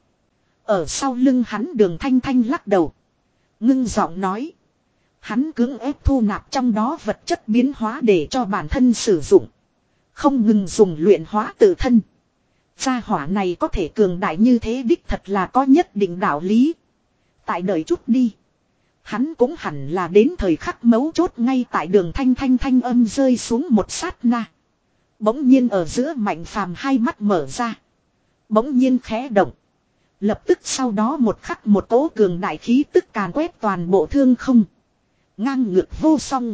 Ở sau lưng hắn Đường Thanh Thanh lắc đầu. Ngưng giọng nói. Hắn cưỡng ép thu nạp trong đó vật chất biến hóa để cho bản thân sử dụng. Không ngừng dùng luyện hóa tự thân. Gia hỏa này có thể cường đại như thế đích thật là có nhất định đạo lý. Tại đợi chút đi. Hắn cũng hẳn là đến thời khắc mấu chốt ngay tại Đường Thanh Thanh thanh âm rơi xuống một sát na. Bỗng nhiên ở giữa Mạnh Phàm hai mắt mở ra. Bỗng nhiên khẽ động. Lập tức sau đó một khắc một cỗ cường đại khí tức càn quét toàn bộ thương không. Ngang ngược vô song.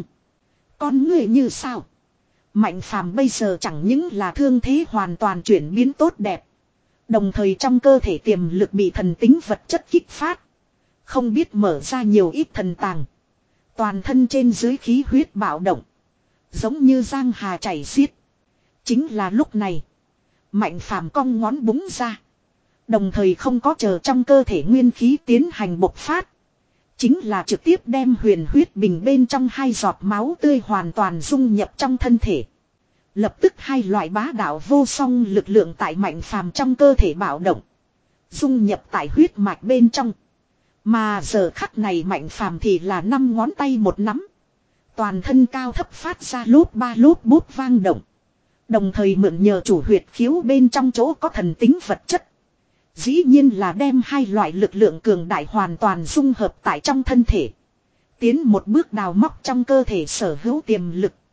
Con người như sao? Mạnh Phàm bây giờ chẳng những là thương thế hoàn toàn chuyển biến tốt đẹp. Đồng thời trong cơ thể tiềm lực bị thần tính vật chất kích phát. Không biết mở ra nhiều ít thần tàng. Toàn thân trên dưới khí huyết bạo động. Giống như giang hà chảy xiết. Chính là lúc này. Mạnh Phàm cong ngón búng ra. Đồng thời không có chờ trong cơ thể nguyên khí tiến hành bộc phát. Chính là trực tiếp đem huyền huyết bình bên trong hai giọt máu tươi hoàn toàn dung nhập trong thân thể. Lập tức hai loại bá đạo vô song lực lượng tại Mạnh Phàm trong cơ thể bạo động. Dung nhập tại huyết mạch bên trong. Mà giờ khắc này Mạnh Phàm thì là năm ngón tay một nắm. Toàn thân cao thấp phát ra lốp ba lốp bút vang động. Đồng thời mượn nhờ chủ huyệt khiếu bên trong chỗ có thần tính vật chất. Dĩ nhiên là đem hai loại lực lượng cường đại hoàn toàn dung hợp tại trong thân thể. Tiến một bước đào móc trong cơ thể sở hữu tiềm lực.